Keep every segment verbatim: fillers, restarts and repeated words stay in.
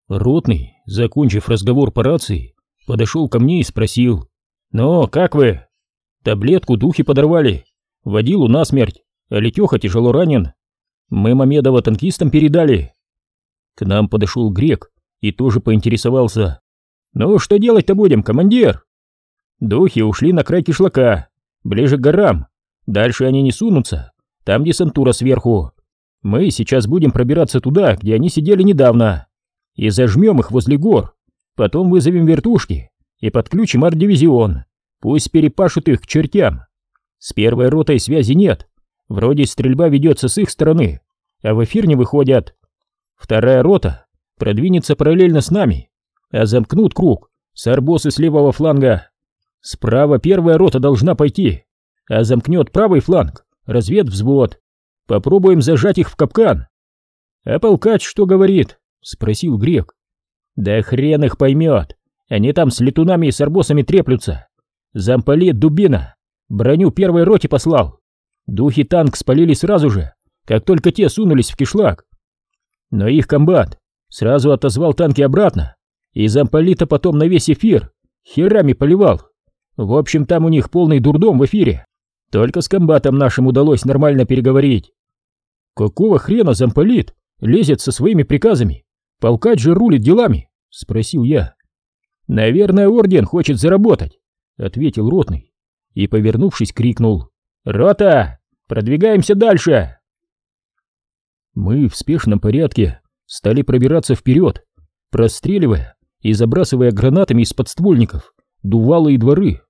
Ротный, закончив разговор по рации, подошел ко мне и спросил: «Ну, как вы?» «Таблетку духи подорвали. Водилу насмерть, а Летеха тяжело ранен. Мы Мамедова танкистам передали». К нам подошел грек и тоже поинтересовался: «Ну, что делать-то будем, командир?» «Духи ушли на край кишлака, ближе к горам. Дальше они не сунутся, там десантура сверху. Мы сейчас будем пробираться туда, где они сидели недавно, и зажмем их возле гор. Потом вызовем вертушки и подключим арт-дивизион. Пусть перепашут их к чертям. С первой ротой связи нет. Вроде стрельба ведется с их стороны, а в эфир не выходят. Вторая рота продвинется параллельно с нами, а замкнут круг с арбосы с левого фланга. Справа первая рота должна пойти, а замкнет правый фланг разведвзвод. Попробуем зажать их в капкан». «А полкач что говорит?» — спросил грек. «Да хрен их поймет. Они там с летунами и с арбосами треплются. Замполит Дубина броню первой роте послал. Духи танк спалили сразу же, как только те сунулись в кишлак. Но их комбат сразу отозвал танки обратно, и замполита потом на весь эфир херами поливал. В общем, там у них полный дурдом в эфире. Только с комбатом нашим удалось нормально переговорить». «Какого хрена замполит лезет со своими приказами? Полкач же рулит делами», — спросил я. «Наверное, орден хочет заработать», — ответил ротный и, повернувшись, крикнул: «Рота, продвигаемся дальше!» Мы в спешном порядке стали пробираться вперед, простреливая и забрасывая гранатами из подствольников дувалы и дворы.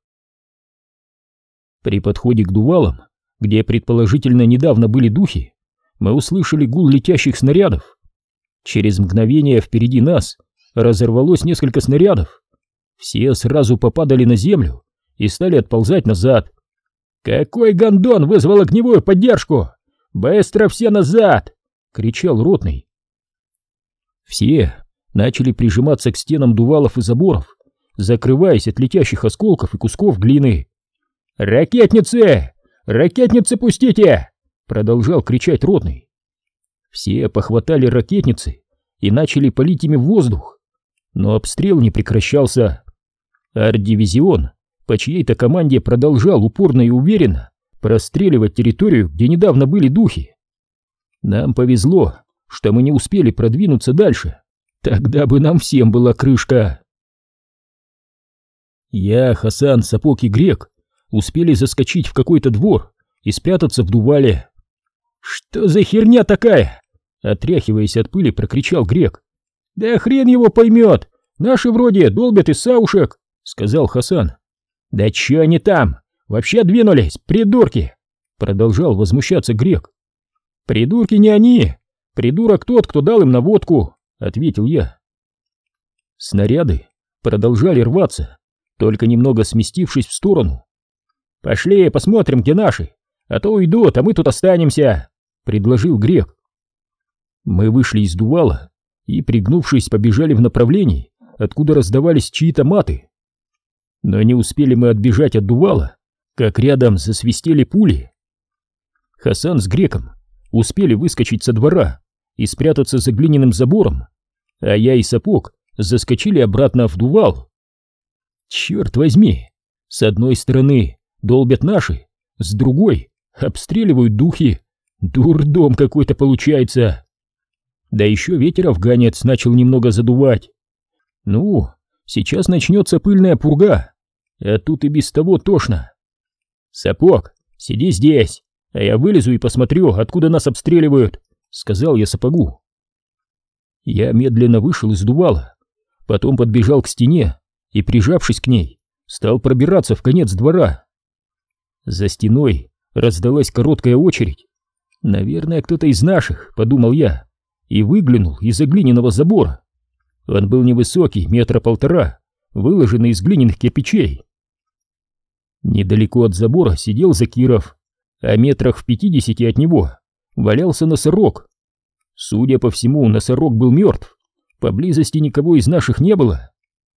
При подходе к дувалам, где предположительно недавно были духи, мы услышали гул летящих снарядов. Через мгновение впереди нас разорвалось несколько снарядов. Все сразу попадали на землю и стали отползать назад. «Какой гондон вызвал огневую поддержку? Быстро все назад!» — кричал ротный. Все начали прижиматься к стенам дувалов и заборов, закрываясь от летящих осколков и кусков глины. «Ракетницы! Ракетницы пустите!» — продолжал кричать ротный. Все похватали ракетницы и начали палить ими в воздух, но обстрел не прекращался. Арт-дивизион по чьей-то команде продолжал упорно и уверенно простреливать территорию, где недавно были духи. Нам повезло, что мы не успели продвинуться дальше, тогда бы нам всем была крышка. Я, Хасан, Сапог и Грек успели заскочить в какой-то двор и спрятаться в дувале. «Что за херня такая?» — отряхиваясь от пыли, прокричал Грек. «Да хрен его поймет, наши вроде долбят из саушек», — сказал Хасан. «Да чё они там? Вообще двинулись, придурки!» — продолжал возмущаться Грек. «Придурки не они, придурок тот, кто дал им наводку», — ответил я. Снаряды продолжали рваться, только немного сместившись в сторону. «Пошли посмотрим, где наши, а то уйдут, а мы тут останемся», — предложил Грек. Мы вышли из дувала и, пригнувшись, побежали в направлении, откуда раздавались чьи-то маты. Но не успели мы отбежать от дувала, как рядом засвистели пули. Хасан с Греком успели выскочить со двора и спрятаться за глиняным забором, а я и Сапог заскочили обратно в дувал. Черт возьми, с одной стороны долбят наши, с другой обстреливают духи. Дурдом какой-то получается. Да еще ветер афганец начал немного задувать. Ну, сейчас начнется пыльная пурга, а тут и без того тошно. «Сапог, сиди здесь, а я вылезу и посмотрю, откуда нас обстреливают», — сказал я Сапогу. Я медленно вышел из дувала, потом подбежал к стене и, прижавшись к ней, стал пробираться в конец двора. За стеной раздалась короткая очередь. «Наверное, кто-то из наших», — подумал я, и выглянул из-за глиняного забора. Он был невысокий, метра полтора, выложенный из глиняных кирпичей. Недалеко от забора сидел Закиров, а метрах в пятидесяти от него валялся носорог. Судя по всему, носорог был мертв, поблизости никого из наших не было.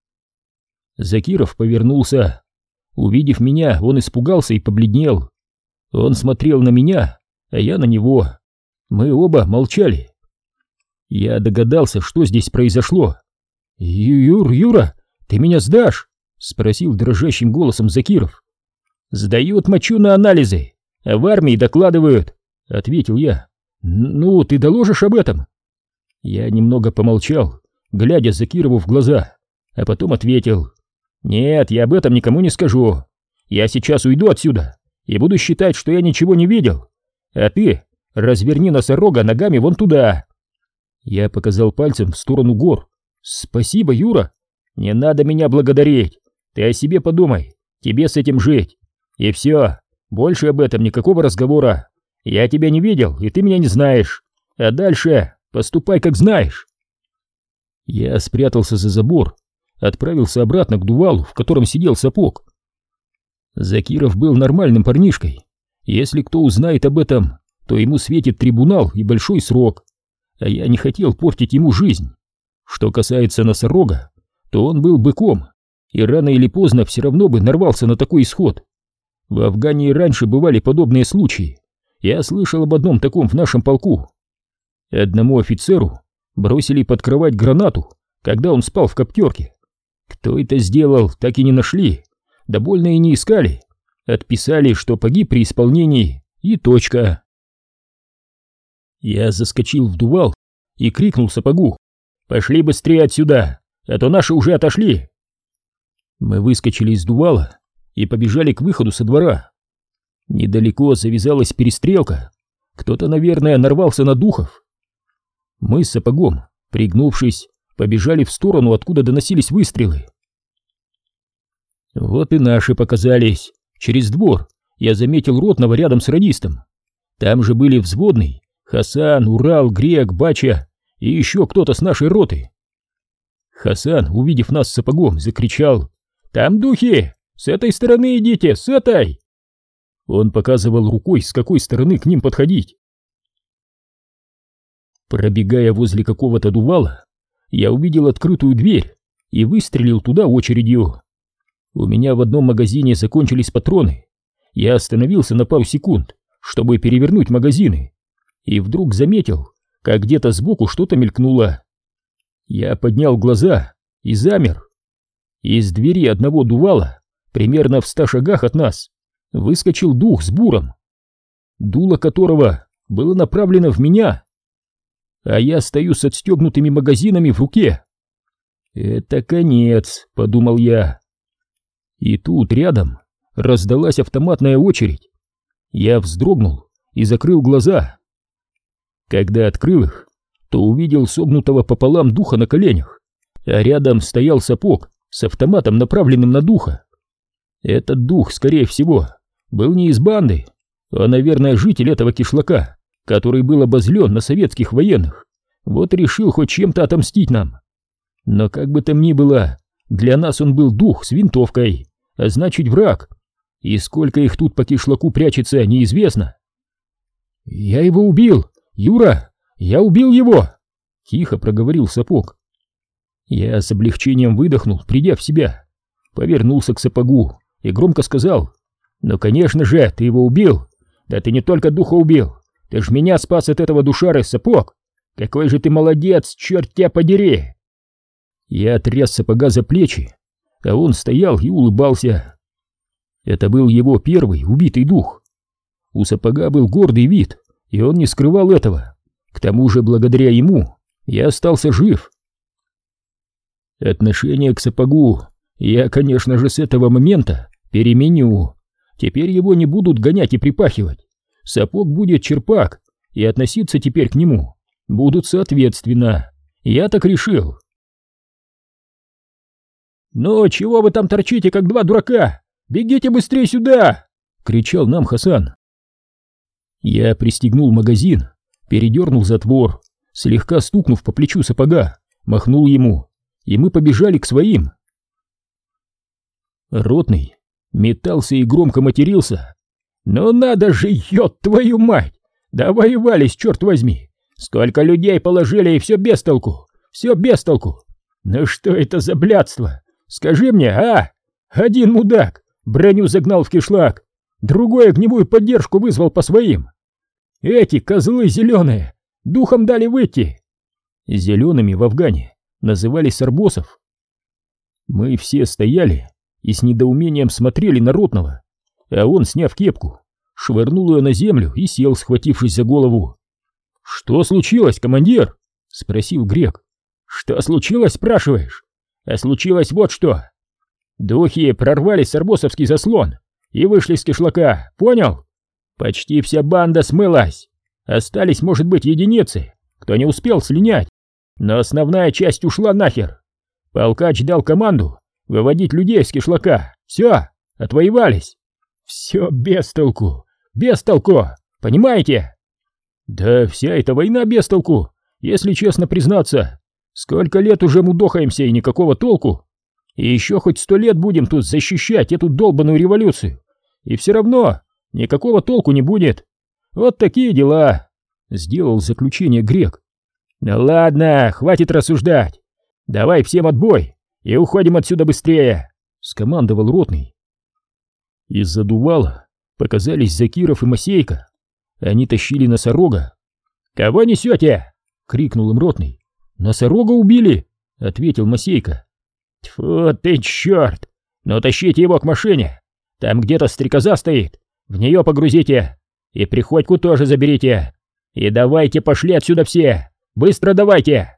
Закиров повернулся. Увидев меня, он испугался и побледнел. Он смотрел на меня, а я на него. Мы оба молчали. Я догадался, что здесь произошло, Юр, Юра, ты меня сдашь? Спросил дрожащим голосом Закиров. Сдают мочу на анализы, а в армии докладывают, ответил я. Ну, ты доложишь об этом? Я немного помолчал, глядя Закирову в глаза, а потом ответил. Нет, я об этом никому не скажу. Я сейчас уйду отсюда и буду считать, что я ничего не видел. А ты разверни носорога ногами вон туда. Я показал пальцем в сторону гор. Спасибо, Юра. Не надо меня благодарить. Ты о себе подумай. Тебе с этим жить. И все. Больше об этом никакого разговора. Я тебя не видел, и ты меня не знаешь. А дальше поступай как знаешь. Я спрятался за забор, отправился обратно к дувалу, в котором сидел Сапог. Закиров был нормальным парнишкой. Если кто узнает об этом, то ему светит трибунал и большой срок. А я не хотел портить ему жизнь. Что касается носорога, то он был быком, и рано или поздно все равно бы нарвался на такой исход. В Афгане и раньше бывали подобные случаи. Я слышал об одном таком в нашем полку. Одному офицеру бросили под кровать гранату, когда он спал в коптерке. Кто это сделал, так и не нашли, да больно и не искали. Отписали, что погиб при исполнении, и точка. Я заскочил в дувал и крикнул Сапогу: «Пошли быстрее отсюда, а то наши уже отошли!» Мы выскочили из дувала и побежали к выходу со двора. Недалеко завязалась перестрелка. Кто-то, наверное, нарвался на духов. Мы с Сапогом, пригнувшись, побежали в сторону, откуда доносились выстрелы. Вот и наши показались. Через двор я заметил ротного рядом с радистом. Там же были взводный, Хасан, Урал, Грек, Бача и еще кто-то с нашей роты. Хасан, увидев нас с Сапогом, закричал: «Там духи! С этой стороны идите, с этой!» Он показывал рукой, с какой стороны к ним подходить. Пробегая возле какого-то дувала, я увидел открытую дверь и выстрелил туда очередью. У меня в одном магазине закончились патроны. Я остановился на пару секунд, чтобы перевернуть магазины, и вдруг заметил, как где-то сбоку что-то мелькнуло. Я поднял глаза и замер. Из двери одного дувала, примерно в ста шагах от нас, выскочил дух с буром, дуло которого было направлено в меня, а я стою с отстегнутыми магазинами в руке. «Это конец», — подумал я. И тут рядом раздалась автоматная очередь. Я вздрогнул и закрыл глаза. Когда открыл их, то увидел согнутого пополам духа на коленях, а рядом стоял Сапог с автоматом, направленным на духа. Этот дух, скорее всего, был не из банды, а, наверное, житель этого кишлака, который был обозлен на советских военных, вот решил хоть чем-то отомстить нам. Но как бы там ни было, для нас он был дух с винтовкой, а значит враг, и сколько их тут по кишлаку прячется, неизвестно. «Я его убил, Юра, я убил его!» — тихо проговорил Сапог. Я с облегчением выдохнул, придя в себя, повернулся к Сапогу и громко сказал: «Ну, конечно же, ты его убил! Да ты не только духа убил, ты ж меня спас от этого душары, Сапог! Какой же ты молодец, черт тебя подери!» Я тряс Сапога за плечи, а он стоял и улыбался. Это был его первый убитый дух. У Сапога был гордый вид, и он не скрывал этого. К тому же, благодаря ему я остался жив. Отношение к Сапогу я, конечно же, с этого момента переменю. Теперь его не будут гонять и припахивать. Сапог будет черпак, и относиться теперь к нему будут соответственно. Я так решил. «Ну, чего вы там торчите, как два дурака? Бегите быстрее сюда!» — кричал нам Хасан. Я пристегнул магазин, передернул затвор, слегка стукнув по плечу Сапога, махнул ему, и мы побежали к своим. Ротный метался и громко матерился. «Ну надо же, ёб твою мать! Да воевались, черт возьми! Сколько людей положили, и все без толку! Все без толку! Ну что это за блядство? Скажи мне, а? Один мудак броню загнал в кишлак, другой огневую поддержку вызвал по своим. Эти козлы зеленые духом дали выйти!» Зелеными в Афгане называли сарбосов. Мы все стояли и с недоумением смотрели на ротного, а он, сняв кепку, швырнул ее на землю и сел, схватившись за голову. «Что случилось, командир?» — спросил грек. «Что случилось, спрашиваешь? А случилось вот что. Духи прорвали сарбосовский заслон и вышли с кишлака, понял? Почти вся банда смылась. Остались, может быть, единицы, кто не успел слинять, но основная часть ушла нахер. Полкач дал команду выводить людей с кишлака. Все, отвоевались. Все без толку, без толку, понимаете? Да вся эта война без толку, если честно признаться. Сколько лет уже мудохаемся и никакого толку. И еще хоть сто лет будем тут защищать эту долбаную революцию. И все равно никакого толку не будет. Вот такие дела. Сделал заключение грек. Ну ладно, хватит рассуждать. Давай всем отбой и уходим отсюда быстрее, скомандовал ротный. Из-за дувала показались Закиров и Масейка. Они тащили носорога. «Кого несете?» — крикнул им ротный. «Носорога убили!» — ответил Масейка. «Тьфу ты, черт! Ну тащите его к машине! Там где-то стрекоза стоит, в нее погрузите! И Приходьку тоже заберите! И давайте пошли отсюда все! Быстро давайте!»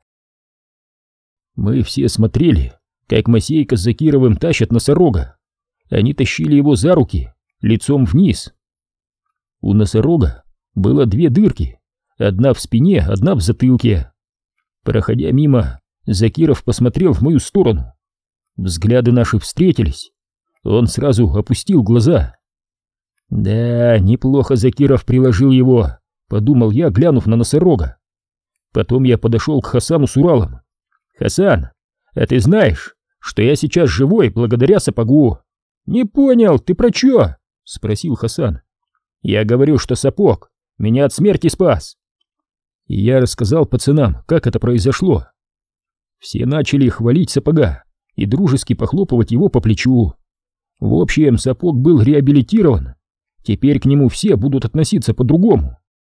Мы все смотрели, как Масейка с Закировым тащат носорога. Они тащили его за руки, лицом вниз. У носорога было две дырки, одна в спине, одна в затылке. Проходя мимо, Закиров посмотрел в мою сторону. Взгляды наши встретились. Он сразу опустил глаза. «Да, неплохо Закиров приложил его», — подумал я, глянув на носорога. Потом я подошел к Хасану с Уралом. «Хасан, а ты знаешь, что я сейчас живой благодаря сапогу?» «Не понял, ты про чё?» — спросил Хасан. «Я говорю, что сапог меня от смерти спас». И я рассказал пацанам, как это произошло. Все начали хвалить сапога и дружески похлопывать его по плечу. В общем, сапог был реабилитирован. Теперь к нему все будут относиться по-другому.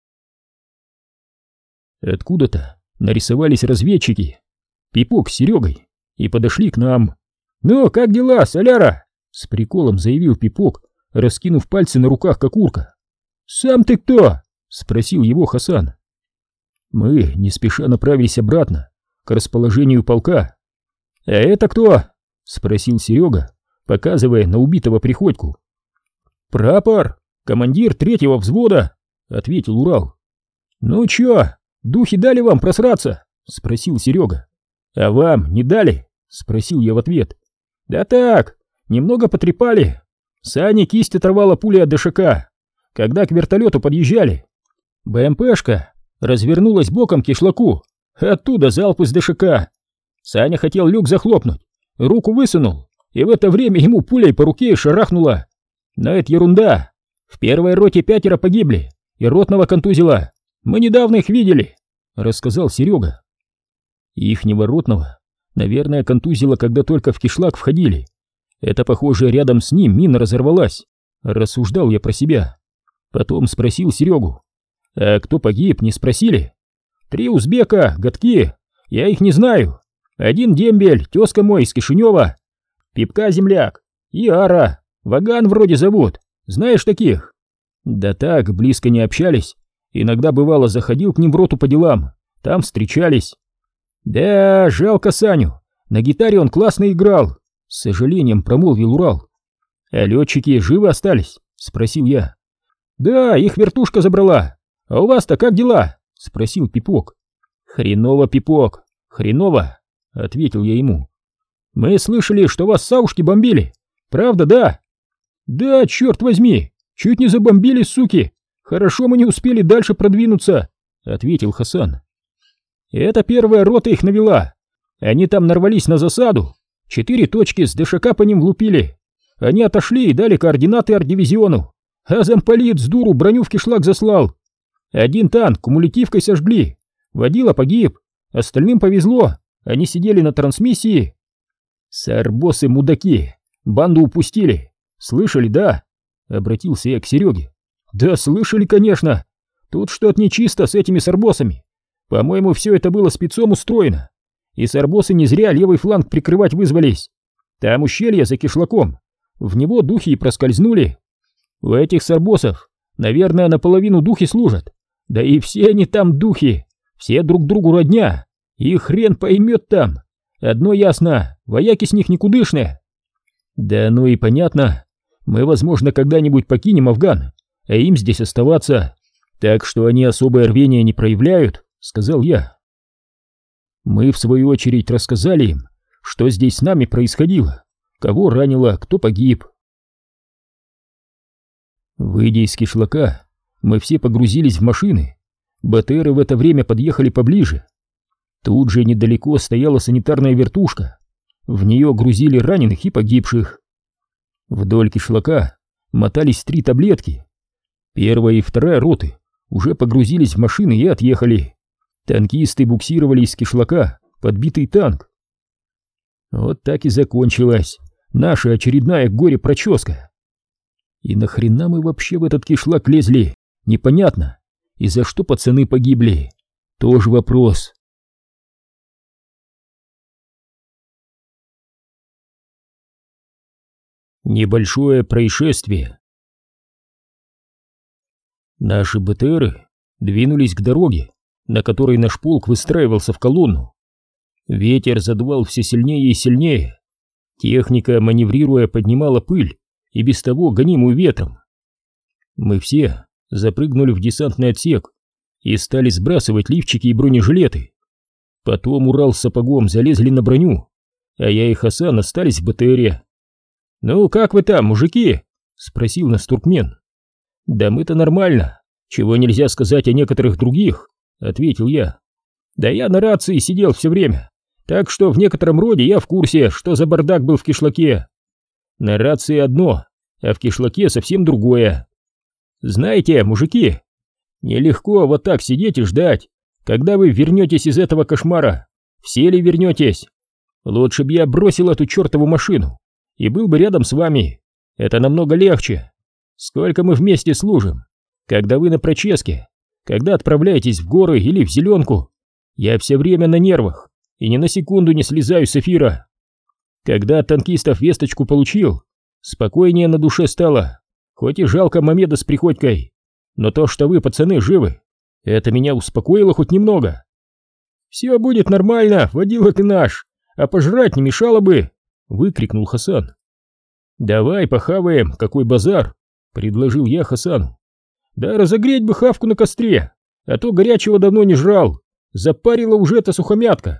Откуда-то нарисовались разведчики, Пипок с Серегой, и подошли к нам. «Ну, как дела, соляра?» — с приколом заявил Пипок, раскинув пальцы на руках, как урка. «Сам ты кто?» — спросил его Хасан. Мы не спеша направились обратно, к расположению полка. «А это кто?» — спросил Серега, показывая на убитого Приходьку. «Прапор, командир третьего взвода», — ответил Урал. «Ну чё, духи дали вам просраться?» — спросил Серега. «А вам не дали?» — спросил я в ответ. «Да так, немного потрепали. Сани кисть оторвала пуля от ДШК, когда к вертолету подъезжали. БМПшка развернулась боком к кишлаку, оттуда залп из ДШК. Саня хотел люк захлопнуть, руку высунул, и в это время ему пулей по руке шарахнуло. Но это ерунда. В первой роте пятеро погибли, и ротного контузило. Мы недавно их видели», — рассказал Серега. Ихнего ротного, наверное, контузило, когда только в кишлак входили. Это, похоже, рядом с ним мина разорвалась, рассуждал я про себя. Потом спросил Серегу. «А кто погиб, не спросили?» «Три узбека, гадки, я их не знаю. Один дембель, тезка мой из Кишинева, Пипка земляк и Ара, Ваган вроде зовут, знаешь таких?» «Да так, близко не общались, иногда бывало заходил к ним в роту по делам, там встречались». «Да, жалко Саню, на гитаре он классно играл», — с сожалением промолвил Урал. «А летчики живы остались?» — спросил я. «Да, их вертушка забрала. А у вас-то как дела?» — спросил Пипок. «Хреново, Пипок, хреново», — ответил я ему. «Мы слышали, что вас саушки бомбили. Правда, да?» «Да, черт возьми, чуть не забомбили, суки. Хорошо мы не успели дальше продвинуться», — ответил Хасан. «Это первая рота их навела. Они там нарвались на засаду. Четыре точки с ДШК по ним влупили. Они отошли и дали координаты арт-дивизиону. А замполит с дуру броню в кишлак заслал. Один танк кумулятивкой сожгли. Водила погиб. Остальным повезло. Они сидели на трансмиссии». «Сарбосы-мудаки. Банду упустили. Слышали, да?» — обратился я к Сереге. «Да слышали, конечно. Тут что-то нечисто с этими сарбосами. По-моему, все это было спецом устроено. и сарбосы не зря левый фланг прикрывать вызвались. Там ущелье за кишлаком, в него духи и проскользнули. У этих сарбосов, наверное, наполовину духи служат, да и все они там духи, все друг другу родня, и хрен поймет там. Одно ясно, вояки с них никудышные. Да ну и понятно, мы, возможно, когда-нибудь покинем Афган, а им здесь оставаться, так что они особое рвение не проявляют, сказал я. Мы, в свою очередь, рассказали им, что здесь с нами происходило, кого ранило, кто погиб. Выйдя из кишлака, мы все погрузились в машины. БТРы в это время подъехали поближе. Тут же недалеко стояла санитарная вертушка. В нее грузили раненых и погибших. Вдоль кишлака мотались три таблетки. Первая и вторая роты уже погрузились в машины и отъехали. Танкисты буксировали из кишлака подбитый танк. Вот так и закончилась наша очередная горе-проческа. И нахрена мы вообще в этот кишлак лезли? Непонятно. И за что пацаны погибли? Тоже вопрос. Небольшое происшествие. Наши БТРы двинулись к дороге, на которой наш полк выстраивался в колонну. Ветер задувал все сильнее и сильнее. Техника, маневрируя, поднимала пыль, и без того гонимую ветром. Мы все запрыгнули в десантный отсек и стали сбрасывать лифчики и бронежилеты. Потом Урал с сапогом залезли на броню, а я и Хасан остались в БТРе. «Ну, как вы там, мужики?» — спросил нас туркмен. «Да мы-то нормально, чего нельзя сказать о некоторых других», — ответил я. «Да я на рации сидел все время, так что в некотором роде я в курсе, что за бардак был в кишлаке. На рации одно, а в кишлаке совсем другое. Знаете, мужики, нелегко вот так сидеть и ждать, когда вы вернетесь из этого кошмара. Все ли вернетесь? Лучше бы я бросил эту чертову машину и был бы рядом с вами. Это намного легче. Сколько мы вместе служим, когда вы на проческе, когда отправляетесь в горы или в зеленку. Я все время на нервах и ни на секунду не слезаю с эфира. Когда от танкистов весточку получил, спокойнее на душе стало, хоть и жалко Мамеда с Приходькой, но то, что вы, пацаны, живы, это меня успокоило хоть немного. «Все будет нормально, водила ты наш, а пожрать не мешало бы!» — выкрикнул Хасан. «Давай похаваем, какой базар!» — предложил я Хасану. «Да разогреть бы хавку на костре, а то горячего давно не жрал, запарила уже эта сухомятка!»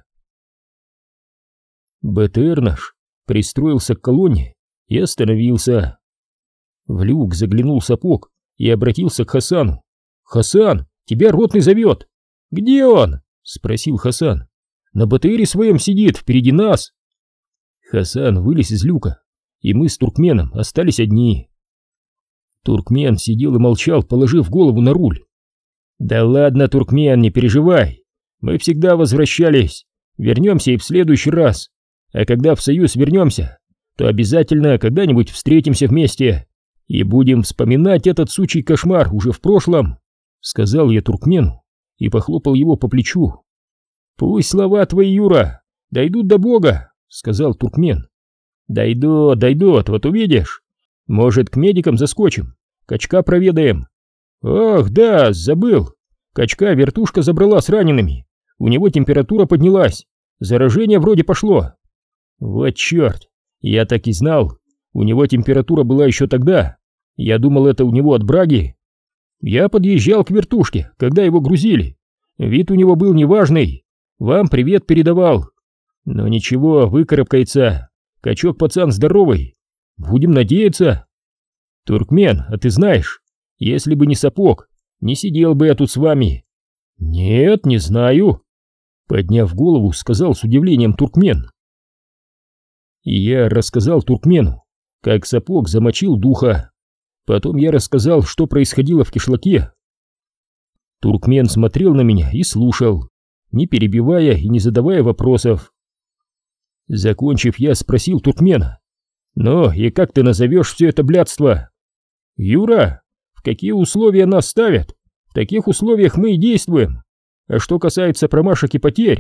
БТР наш пристроился к колонне и остановился. В люк заглянул сапог и обратился к Хасану. «Хасан, тебя ротный зовет!» «Где он?» — спросил Хасан. «На БТРе своем сидит, впереди нас!» Хасан вылез из люка, и мы с туркменом остались одни. Туркмен сидел и молчал, положив голову на руль. «Да ладно, туркмен, не переживай, мы всегда возвращались, вернемся и в следующий раз, а когда в Союз вернемся, то обязательно когда-нибудь встретимся вместе и будем вспоминать этот сучий кошмар уже в прошлом», — сказал я туркмену и похлопал его по плечу. «Пусть слова твои, Юра, дойдут до Бога», — сказал туркмен. «Дойдут, дойдут, вот увидишь. Может, к медикам заскочим, Качка проведаем». «Ах, да, забыл. Качка вертушка забрала с ранеными. У него температура поднялась. Заражение вроде пошло». «Вот черт, я так и знал. У него температура была еще тогда. Я думал, это у него от браги. Я подъезжал к вертушке, когда его грузили. Вид у него был неважный. Вам привет передавал. Но ничего, выкарабкается. Качок пацан здоровый. Будем надеяться. Туркмен, а ты знаешь, если бы не сапог, не сидел бы я тут с вами». «Нет, не знаю», — подняв голову, сказал с удивлением туркмен. И я рассказал туркмену, как сапог замочил духа. Потом я рассказал, что происходило в кишлаке. Туркмен смотрел на меня и слушал, не перебивая и не задавая вопросов. Закончив, я спросил туркмена: «Ну и как ты назовешь все это блядство?» «Юра, в какие условия нас ставят, в таких условиях мы и действуем. А что касается промашек и потерь,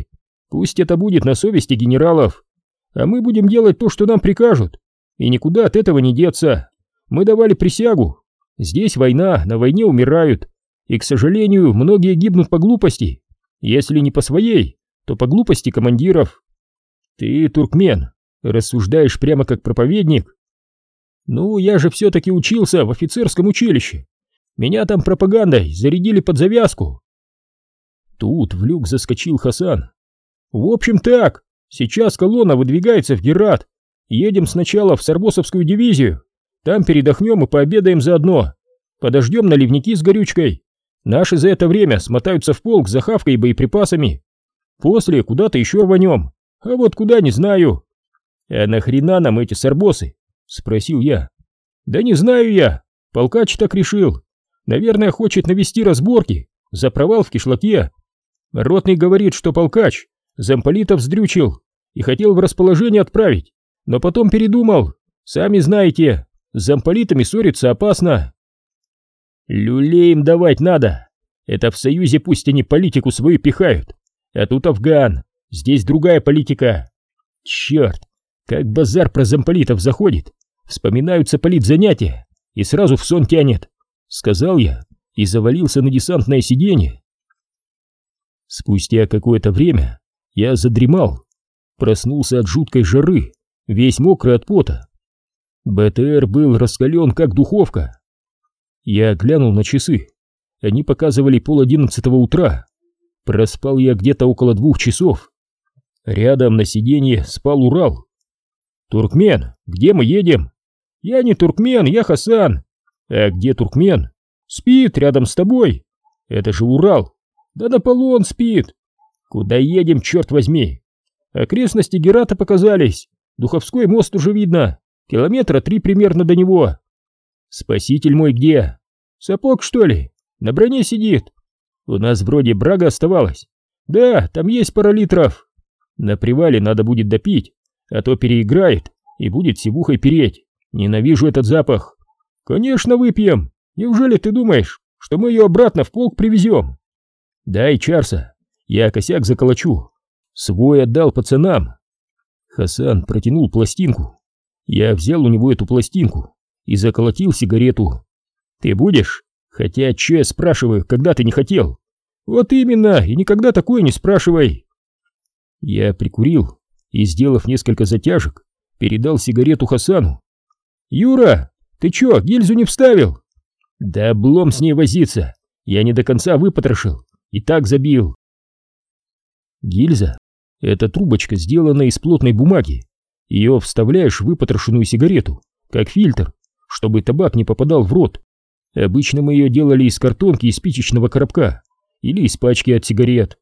Пусть это будет на совести генералов, а мы будем делать то, что нам прикажут, и никуда от этого не деться. Мы давали присягу. Здесь война, на войне умирают, и, к сожалению, многие гибнут по глупости. Если не по своей, то по глупости командиров. Ты, туркмен, рассуждаешь прямо как проповедник. Ну, я же все-таки учился в офицерском училище. Меня там пропагандой зарядили под завязку. Тут в люк заскочил Хасан. В общем так, сейчас колонна выдвигается в Герат. Едем сначала в Сарбосовскую дивизию. Там передохнем и пообедаем заодно. Подождем наливники с горючкой. Наши за это время смотаются в полк за хавкой и боеприпасами. После куда-то еще рванем. А вот куда, не знаю. А нахрена нам эти сарбосы? Спросил я. Да не знаю я. Полкач так решил. Наверное, хочет навести разборки за провал в кишлаке. Ротный говорит, что полкач замполитов сдрючил и хотел в расположение отправить, но потом передумал. Сами знаете, с замполитами ссориться опасно. Люлей им давать надо. Это в Союзе пусть они политику свою пихают. А тут Афган, здесь другая политика. Черт, как базар про замполитов заходит. Вспоминаются политзанятия и сразу в сон тянет, сказал я и завалился на десантное сиденье. Спустя какое-то время я задремал, проснулся от жуткой жары, весь мокрый от пота. БТР был раскален, как духовка. Я глянул на часы, они показывали пол одиннадцатого утра. Проспал я где-то около двух часов. Рядом на сиденье спал Урал. «Туркмен, где мы едем?» «Я не туркмен, я Хасан». «А где туркмен?» «Спит рядом с тобой». «Это же Урал». «Да на полу он спит». «Куда едем, черт возьми?» «Окрестности Герата показались. Духовской мост уже видно. Километра три примерно до него». «Спаситель мой где?» «Сапог, что ли? На броне сидит». «У нас вроде брага оставалась». «Да, там есть пара литров». «На привале надо будет допить, а то переиграет и будет сивухой переть. Ненавижу этот запах». «Конечно выпьем. Неужели ты думаешь, что мы ее обратно в полк привезем?» «Дай чарса, я косяк заколочу. Свой отдал пацанам». Хасан протянул пластинку. Я взял у него эту пластинку и заколотил сигарету. «Ты будешь? Хотя, че я спрашиваю, когда ты не хотел?» «Вот именно, и никогда такое не спрашивай». Я прикурил и, сделав несколько затяжек, передал сигарету Хасану. «Юра, ты чё, гильзу не вставил?» «Да облом с ней возиться, я не до конца выпотрошил и так забил». Гильза — это трубочка, сделанная из плотной бумаги. Ее вставляешь в выпотрошенную сигарету, как фильтр, чтобы табак не попадал в рот. Обычно мы ее делали из картонки из спичечного коробка или из пачки от сигарет.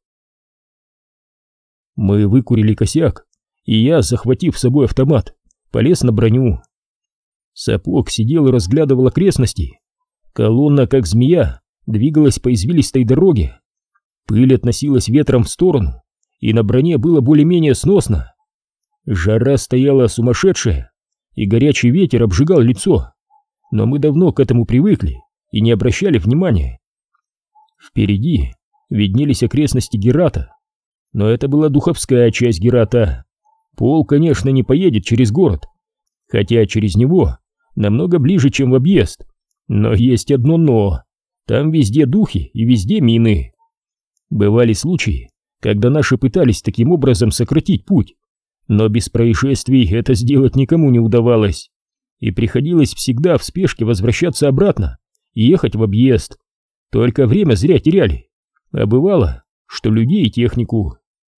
Мы выкурили косяк, и я, захватив с собой автомат, полез на броню. Сапог сидел и разглядывал окрестности. Колонна, как змея, двигалась по извилистой дороге. Пыль относилась ветром в сторону, и на броне было более-менее сносно. Жара стояла сумасшедшая, и горячий ветер обжигал лицо, но мы давно к этому привыкли и не обращали внимания. Впереди виднелись окрестности Герата, но это была духовская часть Герата. Полк, конечно, не поедет через город, хотя через него намного ближе, чем в объезд. Но есть одно «но». Там везде духи и везде мины. Бывали случаи, когда наши пытались таким образом сократить путь, но без происшествий это сделать никому не удавалось, и приходилось всегда в спешке возвращаться обратно и ехать в объезд. Только время зря теряли, а бывало, что людей и технику.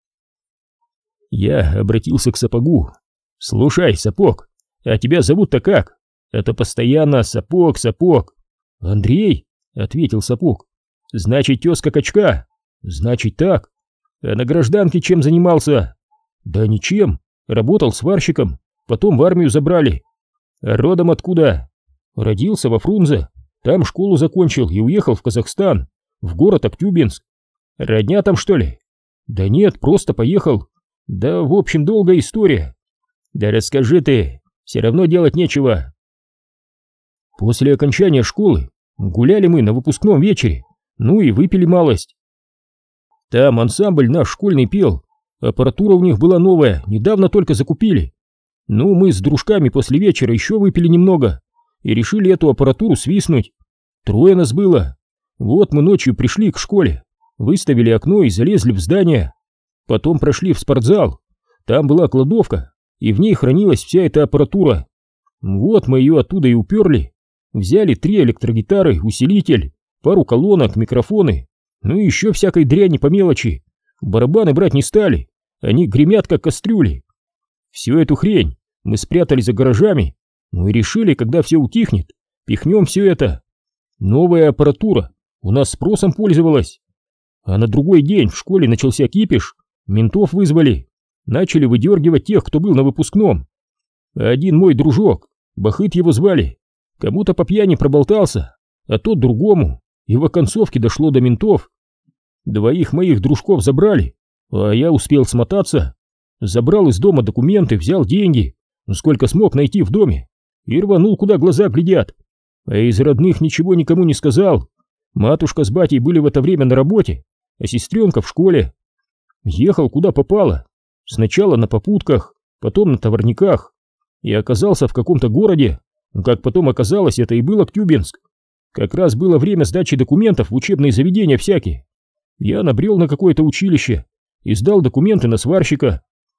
Я обратился к Сапогу. «Слушай, Сапог, а тебя зовут-то как? Это постоянно Сапог, Сапог». «Андрей», — ответил Сапог. «Значит, тезка качка?» «Значит так. А на гражданке чем занимался?» «Да ничем. Работал сварщиком, потом в армию забрали». «А родом откуда?» «Родился во Фрунзе, там школу закончил и уехал в Казахстан, в город Актюбинск». «Родня там, что ли?» «Да нет, просто поехал. Да, в общем, долгая история». «Да расскажи ты, все равно делать нечего». После окончания школы гуляли мы на выпускном вечере, ну и выпили малость. Там ансамбль наш школьный пел, Аппаратура у них была новая, недавно только закупили. Ну, мы с дружками после вечера еще выпили немного и решили эту аппаратуру свистнуть. Трое нас было. Вот мы ночью пришли к школе, выставили окно и залезли в здание. Потом прошли в спортзал. Там была кладовка, и в ней хранилась вся эта аппаратура. Вот мы ее оттуда и уперли. Взяли три электрогитары, усилитель, пару колонок, микрофоны, ну и еще всякой дряни по мелочи. Барабаны брать не стали, они гремят как кастрюли. Всю эту хрень мы спрятали за гаражами, ну и решили, когда все утихнет, пихнем все это. Новая аппаратура у нас спросом пользовалась. А на другой день в школе начался кипиш, ментов вызвали, начали выдергивать тех, кто был на выпускном. Один мой дружок, Бахыт его звали, кому-то по пьяни проболтался, а тот другому, и в оконцовке дошло до ментов. Двоих моих дружков забрали, а я успел смотаться. Забрал из дома документы, взял деньги, сколько смог найти в доме, и рванул, куда глаза глядят. А из родных ничего никому не сказал. Матушка с батей были в это время на работе, а сестренка в школе. Ехал куда попало, сначала на попутках, потом на товарниках, и оказался в каком-то городе. Как потом оказалось, это и был Актюбинск. Как раз было время сдачи документов в учебные заведения всякие. Я набрел на какое-то училище и сдал документы на сварщика.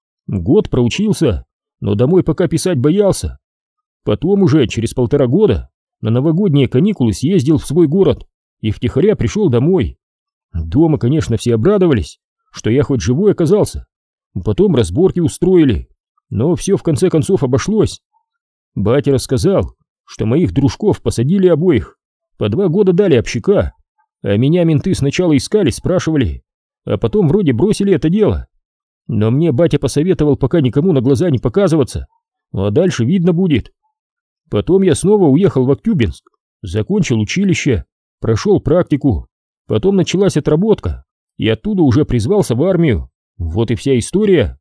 Год проучился, но домой пока писать боялся. Потом уже через полтора года на новогодние каникулы съездил в свой город и втихаря пришел домой. Дома, конечно, все обрадовались, что я хоть живой оказался. Потом разборки устроили, но все в конце концов обошлось. Батя рассказал, что моих дружков посадили обоих, по два года дали общака, а меня менты сначала искали, спрашивали, а потом вроде бросили это дело. Но мне батя посоветовал пока никому на глаза не показываться, а дальше видно будет. Потом я снова уехал в Актюбинск, закончил училище, прошел практику, потом началась отработка, и оттуда уже призвался в армию. Вот и вся история.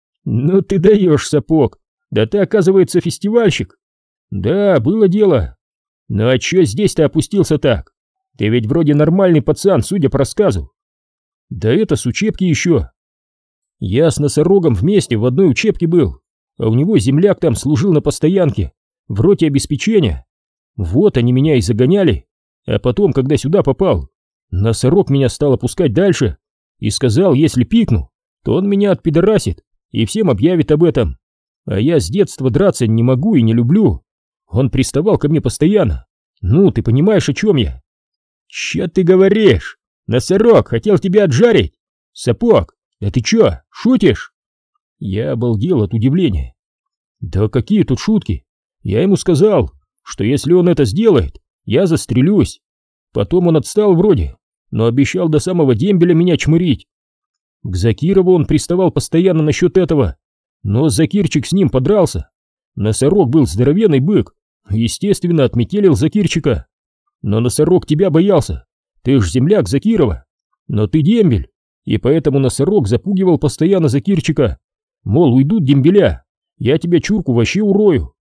Ну ты даешь, Сапог, да ты, оказывается, фестивальщик. Да, было дело. Ну а чё здесь-то опустился так? Ты ведь вроде нормальный пацан, судя по рассказу. Да это с учебки еще. Я с носорогом вместе в одной учебке был, а у него земляк там служил на постоянке, в роте обеспечения. Вот они меня и загоняли, а потом, когда сюда попал, носорог меня стал опускать дальше и сказал, если пикну, то он меня отпидорасит и всем объявит об этом. А я с детства драться не могу и не люблю. Он приставал ко мне постоянно. Ну, ты понимаешь, о чем я? Че ты говоришь? Носорог хотел тебя отжарить? Сапог, да ты че, шутишь? Я обалдел от удивления. Да какие тут шутки? Я ему сказал, что если он это сделает, я застрелюсь. Потом он отстал вроде, но обещал до самого дембеля меня чмырить. К Закирову он приставал постоянно насчет этого, но Закирчик с ним подрался. Носорог был здоровенный бык, естественно, отметелил Закирчика. Но носорог тебя боялся, ты ж земляк Закирова, но ты дембель, и поэтому носорог запугивал постоянно Закирчика. Мол, уйдут дембеля, я тебя чурку вообще урою.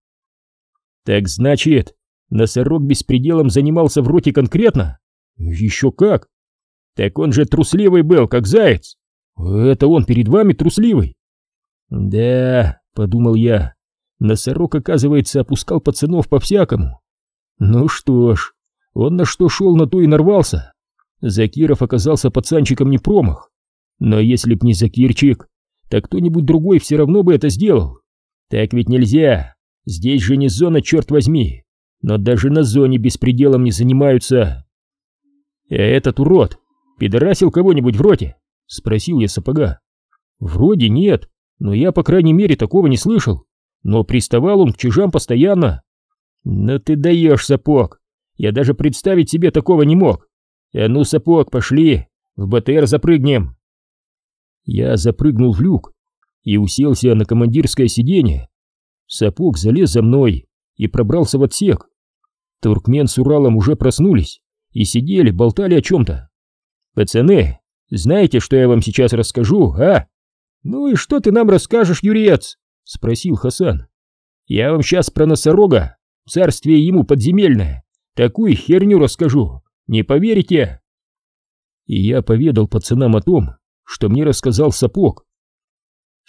Так значит, носорог беспределом занимался в роте конкретно? Еще как. Так он же трусливый был, как заяц. Это он перед вами трусливый? Да, подумал я, носорог, оказывается, опускал пацанов по-всякому. Ну что ж, он на что шел, на то и нарвался. Закиров оказался пацанчиком не промах. Но если б не Закирчик, так кто-нибудь другой все равно бы это сделал. Так ведь нельзя, здесь же не зона, черт возьми. Но даже на зоне беспределом не занимаются. А этот урод пидорасил кого-нибудь в роте? Спросил я Сапога. Вроде нет, но я, по крайней мере, такого не слышал. Но приставал он к чужам постоянно. Ну ты даешь, Сапог, я даже представить себе такого не мог. А ну, Сапог, пошли, в БТР запрыгнем. Я запрыгнул в люк и уселся на командирское сиденье. Сапог залез за мной и пробрался в отсек. Туркмен с Уралом уже проснулись и сидели, болтали о чем-то. Пацаны, знаете, что я вам сейчас расскажу, а? Ну и что ты нам расскажешь, юриец? Спросил Хасан. Я вам сейчас про носорога, царствие ему подземельное, такую херню расскажу, не поверите? И я поведал пацанам о том, что мне рассказал Сапог.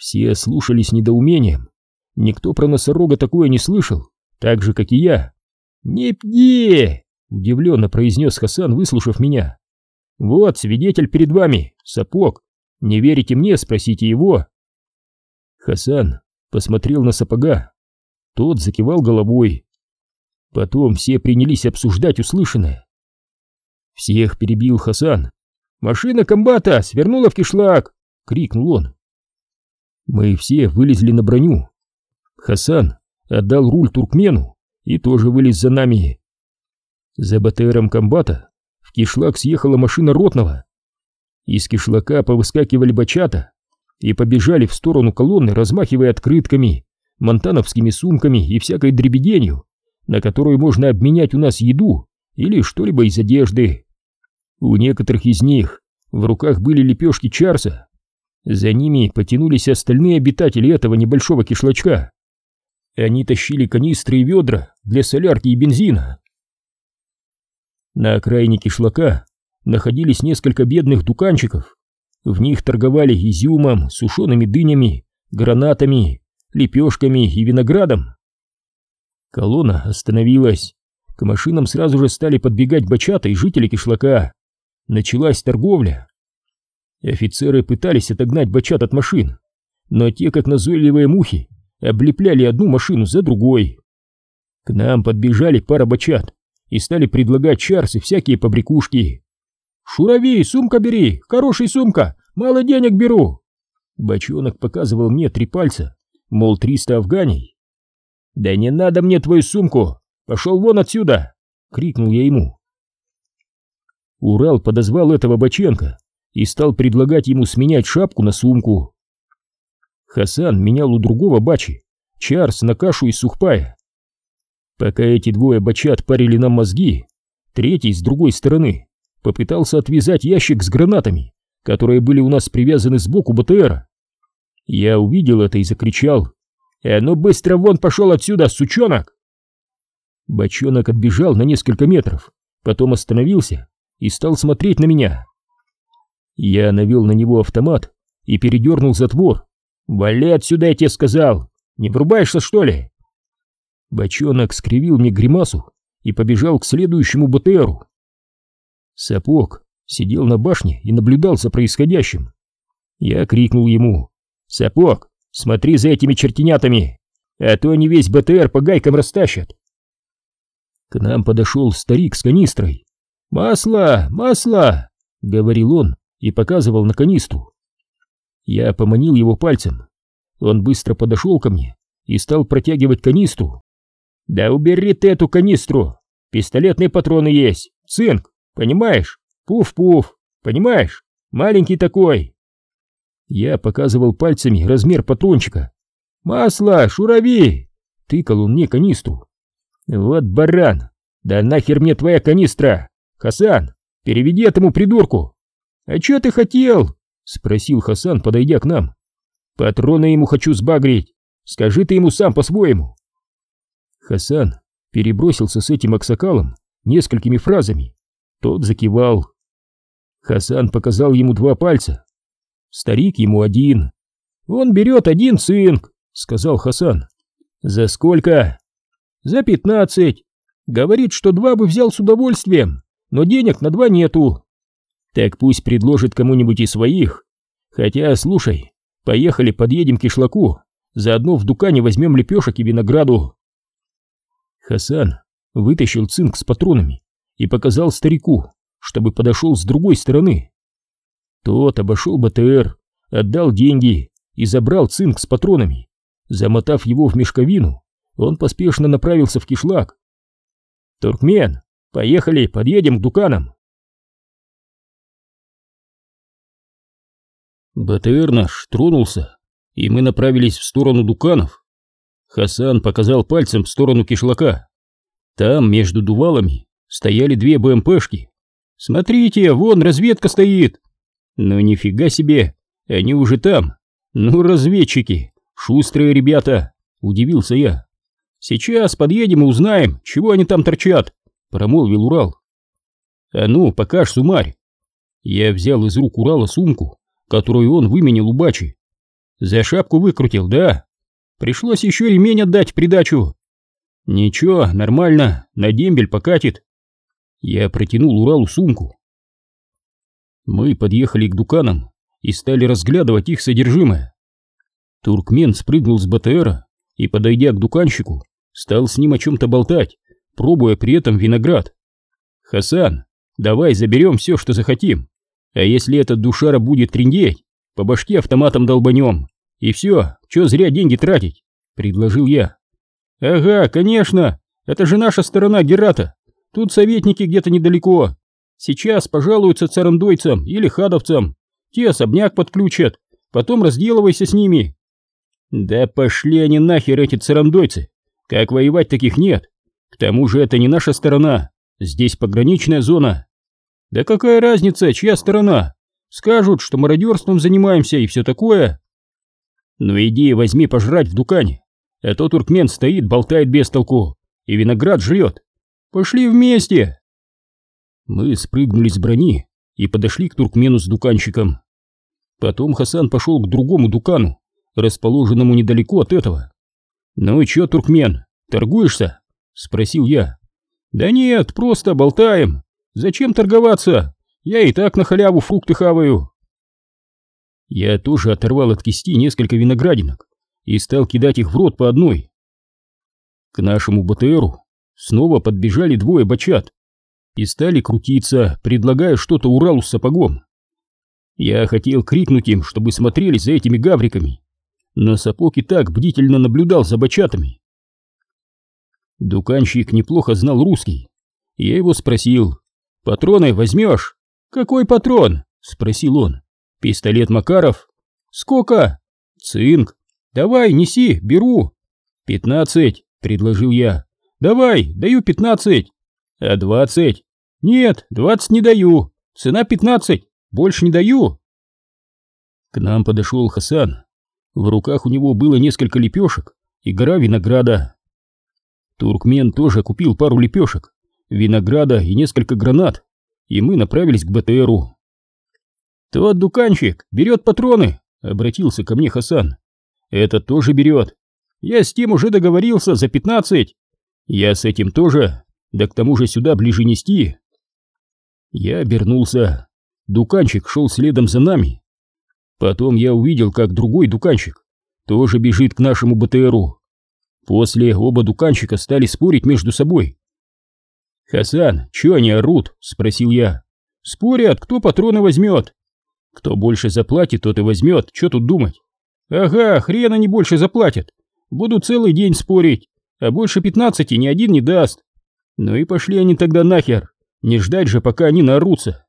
Все слушали с недоумением. Никто про носорога такое не слышал, так же, как и я. «Не пди!» — удивленно произнес Хасан, выслушав меня. «Вот, свидетель перед вами, Сапог. Не верите мне, спросите его». Хасан посмотрел на Сапога. Тот закивал головой. Потом все принялись обсуждать услышанное. Всех перебил Хасан. «Машина комбата свернула в кишлак!» — крикнул он. Мы все вылезли на броню. Хасан отдал руль туркмену и тоже вылез за нами. За БТРом комбата в кишлак съехала машина ротного. Из кишлака повыскакивали бачата и побежали в сторону колонны, размахивая открытками, монтановскими сумками и всякой дребеденью, на которую можно обменять у нас еду или что-либо из одежды. У некоторых из них в руках были лепешки чарса. За ними потянулись остальные обитатели этого небольшого кишлачка. Они тащили канистры и ведра для солярки и бензина. На окраине кишлака находились несколько бедных дуканчиков. В них торговали изюмом, сушеными дынями, гранатами, лепешками и виноградом. Колонна остановилась. К машинам сразу же стали подбегать бачата и жители кишлака. Началась торговля. Офицеры пытались отогнать бачат от машин, но те, как назойливые мухи, облепляли одну машину за другой. К нам подбежали пара бачат и стали предлагать чарсы, всякие побрякушки. «Шурави, сумка бери, хорошая сумка, мало денег беру». Бочонок показывал мне три пальца, мол, триста афганей. «Да не надо мне твою сумку, пошел вон отсюда!» — крикнул я ему. Урал подозвал этого боченка и стал предлагать ему сменять шапку на сумку. Хасан менял у другого бачи чарс на кашу из сухпая. Пока эти двое бачат парили нам мозги, третий с другой стороны попытался отвязать ящик с гранатами, которые были у нас привязаны сбоку БТРа. Я увидел это и закричал: «Э, ну быстро вон пошел отсюда, сучонок!» Бочонок отбежал на несколько метров, потом остановился и стал смотреть на меня. Я навел на него автомат и передернул затвор. «Вали отсюда, я тебе сказал! Не врубаешься, что ли?» Бочонок скривил мне гримасу и побежал к следующему БТРу. Сапог сидел на башне и наблюдал за происходящим. Я крикнул ему: «Сапог, смотри за этими чертенятами, а то они весь БТР по гайкам растащат!» К нам подошел старик с канистрой. «Масло, масло!» — говорил он и показывал на канистру. Я поманил его пальцем. Он быстро подошел ко мне и стал протягивать канистру. «Да убери ты эту канистру! Пистолетные патроны есть, цинк, понимаешь? Пуф-пуф, понимаешь? Маленький такой!» Я показывал пальцами размер патрончика. «Масло, шурави!» — тыкал он мне канистру. «Вот баран! Да нахер мне твоя канистра! Хасан, переведи этому придурку!» «А чё ты хотел?» — спросил Хасан, подойдя к нам. «Патроны ему хочу сбагрить. Скажи ты ему сам по-своему». Хасан перебросился с этим аксакалом несколькими фразами. Тот закивал. Хасан показал ему два пальца. Старик ему один. «Он берет один цинк», — сказал Хасан. «За сколько?» «За пятнадцать. Говорит, что два бы взял с удовольствием, но денег на два нету». «Так пусть предложит кому-нибудь из своих. Хотя, слушай, поехали, подъедем к кишлаку, заодно в дукане возьмем лепешек и винограду». Хасан вытащил цинк с патронами и показал старику, чтобы подошел с другой стороны. Тот обошел БТР, отдал деньги и забрал цинк с патронами. Замотав его в мешковину, он поспешно направился в кишлак. «Туркмен, поехали, подъедем к дуканам». БТР наш тронулся, и мы направились в сторону дуканов. Хасан показал пальцем в сторону кишлака. Там, между дувалами, стояли две БМПшки. «Смотрите, вон разведка стоит!» «Ну нифига себе, они уже там! Ну, разведчики, шустрые ребята!» — удивился я. «Сейчас подъедем и узнаем, чего они там торчат!» — промолвил Урал. «А ну, покаж, сумарь!» Я взял из рук Урала сумку, которую он выменил у бачи. За шапку выкрутил, да? Пришлось еще ремень отдать в придачу. Ничего, нормально, на дембель покатит. Я протянул Уралу сумку. Мы подъехали к дуканам и стали разглядывать их содержимое. Туркмен спрыгнул с БТРа и, подойдя к дуканщику, стал с ним о чем-то болтать, пробуя при этом виноград. «Хасан, давай заберем все, что захотим, а если этот душара будет трындеть, по башке автоматом долбанем, и все, че зря деньги тратить», — предложил я. «Ага, конечно, это же наша сторона Герата, тут советники где-то недалеко, сейчас пожалуются царандойцам или хадовцам, те особняк подключат, потом разделывайся с ними». «Да пошли они нахер, эти царандойцы, как воевать таких нет, к тому же это не наша сторона, здесь пограничная зона». «Да какая разница, чья сторона? Скажут, что мародерством занимаемся и все такое». «Ну иди возьми пожрать в дукане, а то туркмен стоит, болтает без толку и виноград жрет. Пошли вместе». Мы спрыгнули с брони и подошли к туркмену с дуканчиком. Потом Хасан пошел к другому дукану, расположенному недалеко от этого. «Ну и чё, туркмен, торгуешься?» — спросил я. «Да нет, просто болтаем. Зачем торговаться? Я и так на халяву фрукты хаваю». Я тоже оторвал от кисти несколько виноградинок и стал кидать их в рот по одной. К нашему БТРу снова подбежали двое бачат и стали крутиться, предлагая что-то Уралу с сапогом. Я хотел крикнуть им, чтобы смотрели за этими гавриками, но сапог и так бдительно наблюдал за бачатами. Дуканщик неплохо знал русский. Я его спросил: «Патроны возьмешь?» «Какой патрон?» — спросил он. «Пистолет Макаров». «Сколько?» «Цинк». «Давай, неси, беру». «Пятнадцать», — предложил я. «Давай, даю пятнадцать». «А двадцать?» «Нет, двадцать не даю. Цена пятнадцать, больше не даю». К нам подошел Хасан. В руках у него было несколько лепешек и гора винограда. Туркмен тоже купил пару лепешек, винограда и несколько гранат, и мы направились к БТРу. «Тот дуканчик берет патроны», — обратился ко мне Хасан. «Этот тоже берет. Я с тем уже договорился за пятнадцать. Я с этим тоже, да к тому же сюда ближе нести». Я обернулся. Дуканчик шел следом за нами. Потом я увидел, как другой дуканчик тоже бежит к нашему БТРу. После оба дуканчика стали спорить между собой. «Хасан, чё они орут?» — спросил я. «Спорят, кто патроны возьмет». «Кто больше заплатит, тот и возьмет, чё тут думать?» «Ага, хрен они больше заплатят. Буду целый день спорить, а больше пятнадцати ни один не даст. Ну и пошли они тогда нахер, не ждать же, пока они наорутся».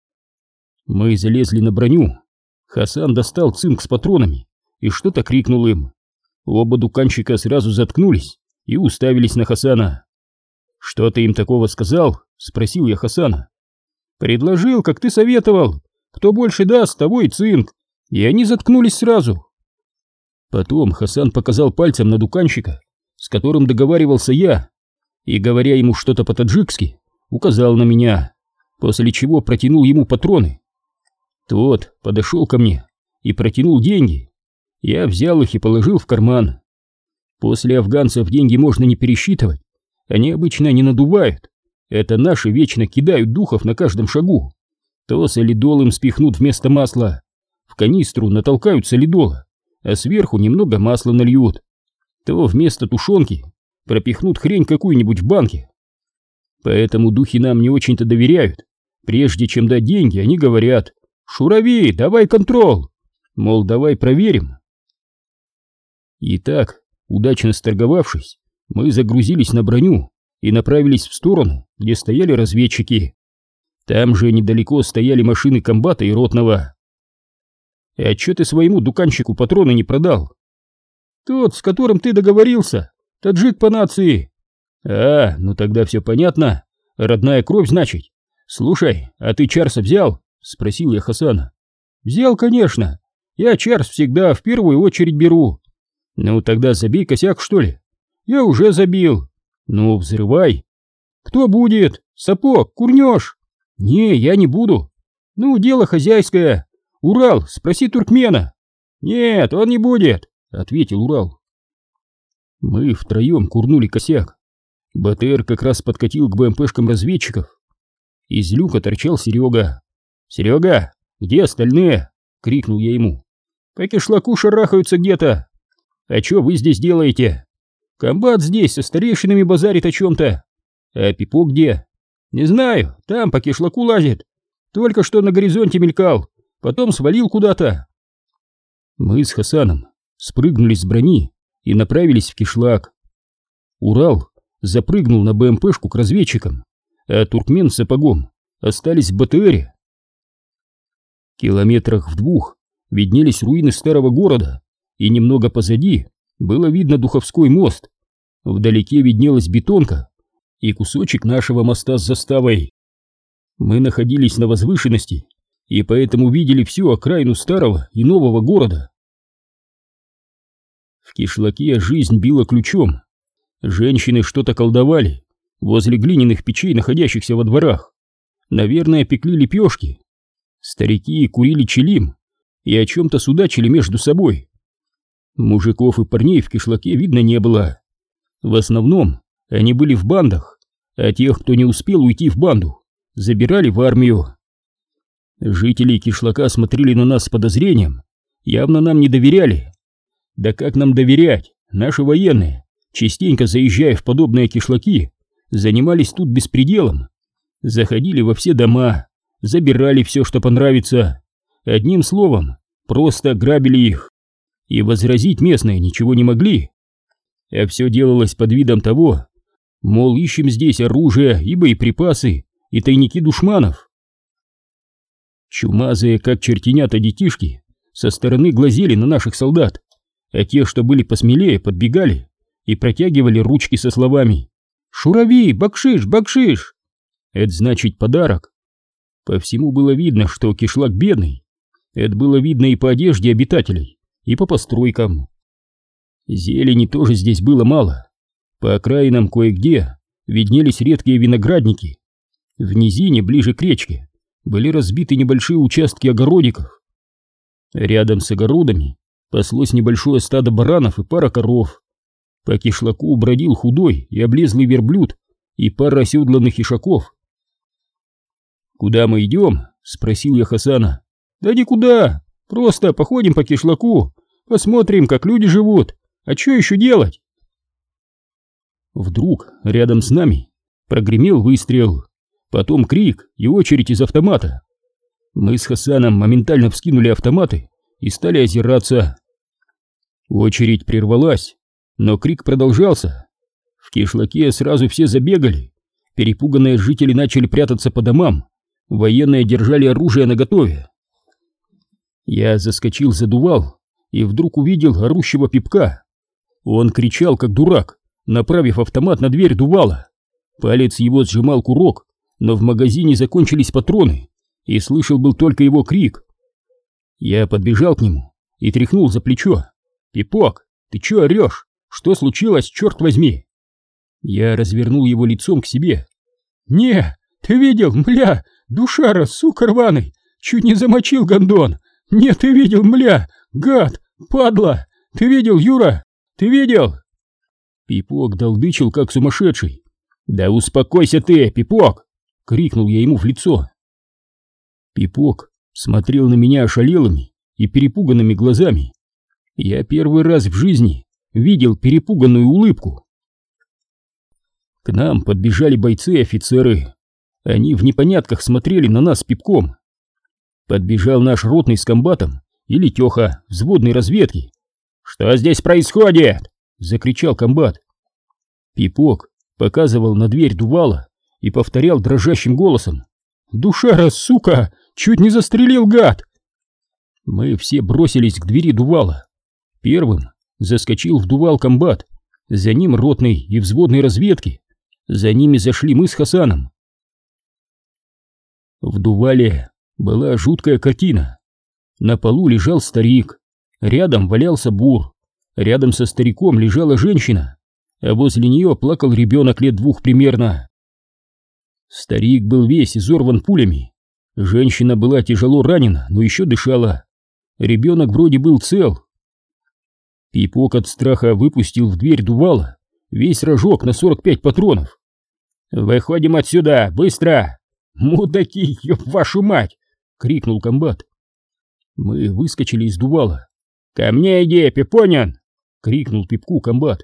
Мы залезли на броню. Хасан достал цинк с патронами и что-то крикнул им. Оба дуканчика сразу заткнулись и уставились на Хасана. «Что ты им такого сказал?» — спросил я Хасана. «Предложил, как ты советовал. Кто больше даст, того и цинк». И они заткнулись сразу. Потом Хасан показал пальцем на дуканщика, с которым договаривался я, и, говоря ему что-то по-таджикски, указал на меня, после чего протянул ему патроны. Тот подошел ко мне и протянул деньги. Я взял их и положил в карман. После афганцев деньги можно не пересчитывать, они обычно не надувают. Это наши вечно кидают духов на каждом шагу. То солидол им спихнут вместо масла, в канистру натолкают солидола, а сверху немного масла нальют. То вместо тушенки пропихнут хрень какую-нибудь в банке. Поэтому духи нам не очень-то доверяют. Прежде чем дать деньги, они говорят: «Шурави, давай контроль!» Мол, давай проверим. Итак, удачно сторговавшись, мы загрузились на броню и направились в сторону, где стояли разведчики. Там же недалеко стояли машины комбата и ротного. «А чё ты своему дуканчику патроны не продал?» «Тот, с которым ты договорился, таджик по нации». «А, ну тогда все понятно. Родная кровь, значит. Слушай, а ты Чарса взял?» — спросил я Хасана. «Взял, конечно. Я Чарс всегда в первую очередь беру». «Ну тогда забей косяк, что ли?» «Я уже забил». «Ну, взрывай». «Кто будет? Сапог, курнешь?» «Не, я не буду». «Ну, дело хозяйское. Урал, спроси туркмена». «Нет, он не будет», — ответил Урал. Мы втроем курнули косяк. БТР как раз подкатил к БМПшкам разведчиков. Из люка торчал Серега. «Серега, где остальные?» — крикнул я ему. «По кишлаку шарахаются где-то». «А что вы здесь делаете?» «Комбат здесь со старейшинами базарит о чем-то». «А Пипо где?» «Не знаю, там по кишлаку лазит. Только что на горизонте мелькал, потом свалил куда-то». Мы с Хасаном спрыгнули с брони и направились в кишлак. Урал запрыгнул на БМПшку к разведчикам, а туркмен с сапогом остались в БТРе. Километрах в двух виднелись руины старого города, и немного позади было видно Духовской мост. Вдалеке виднелась бетонка и кусочек нашего моста с заставой. Мы находились на возвышенности и поэтому видели всю окраину старого и нового города. В кишлаке жизнь била ключом. Женщины что-то колдовали возле глиняных печей, находящихся во дворах. Наверное, пекли лепешки. Старики курили чилим и о чем-то судачили между собой. Мужиков и парней в кишлаке видно не было. В основном они были в бандах, а тех, кто не успел уйти в банду, забирали в армию. Жители кишлака смотрели на нас с подозрением, явно нам не доверяли. Да как нам доверять? Наши военные, частенько заезжая в подобные кишлаки, занимались тут беспределом. Заходили во все дома, забирали все, что понравится. Одним словом, просто грабили их. И возразить местные ничего не могли. А все делалось под видом того, мол, ищем здесь оружие и боеприпасы, и тайники душманов. Чумазые, как чертенята детишки, со стороны глазели на наших солдат, а те, что были посмелее, подбегали и протягивали ручки со словами «Шурави, бакшиш, бакшиш!» Это значит подарок. По всему было видно, что кишлак бедный. Это было видно и по одежде обитателей, и по постройкам. Зелени тоже здесь было мало. По окраинам кое-где виднелись редкие виноградники. В низине, ближе к речке, были разбиты небольшие участки огородиков. Рядом с огородами паслось небольшое стадо баранов и пара коров. По кишлаку бродил худой и облезлый верблюд и пара оседланных ишаков. «Куда мы идем?» — спросил я Хасана. «Да никуда, просто походим по кишлаку, посмотрим, как люди живут, а что еще делать?» Вдруг рядом с нами прогремел выстрел, потом крик и очередь из автомата. Мы с Хасаном моментально вскинули автоматы и стали озираться. Очередь прервалась, но крик продолжался. В кишлаке сразу все забегали, перепуганные жители начали прятаться по домам, военные держали оружие наготове. Я заскочил за дувал и вдруг увидел орущего Пипка. Он кричал как дурак, направив автомат на дверь дувала. Палец его сжимал курок, но в магазине закончились патроны, и слышал был только его крик. Я подбежал к нему и тряхнул за плечо. «Пипок, ты чё орёшь? Что случилось, черт возьми?» Я развернул его лицом к себе. «Не, ты видел, мля, душара, сука рваный, чуть не замочил гондон. Не, ты видел, мля, гад, падла, ты видел, Юра, ты видел?» Пипок долдычил как сумасшедший. «Да успокойся ты, Пипок!» — крикнул я ему в лицо. Пипок смотрел на меня ошалелыми и перепуганными глазами. Я первый раз в жизни видел перепуганную улыбку. К нам подбежали бойцы и офицеры. Они в непонятках смотрели на нас с Пипком. Подбежал наш ротный с комбатом и Летеха взводной разведки. «Что здесь происходит?» — закричал комбат. Пипок показывал на дверь дувала и повторял дрожащим голосом: «Душара, сука! Чуть не застрелил, гад!» Мы все бросились к двери дувала. Первым заскочил в дувал комбат, за ним ротный и взводной разведки. За ними зашли мы с Хасаном. В дувале была жуткая картина. На полу лежал старик, рядом валялся бур, рядом со стариком лежала женщина, а возле нее плакал ребенок лет двух примерно. Старик был весь изорван пулями, женщина была тяжело ранена, но еще дышала. Ребенок вроде был цел. Пипок от страха выпустил в дверь дувала весь рожок на сорок пять патронов. «Выходим отсюда, быстро! Мудаки, ёб вашу мать!» — крикнул комбат. Мы выскочили из дувала. «Ко мне иди, Пипонян!» — крикнул Пипку комбат.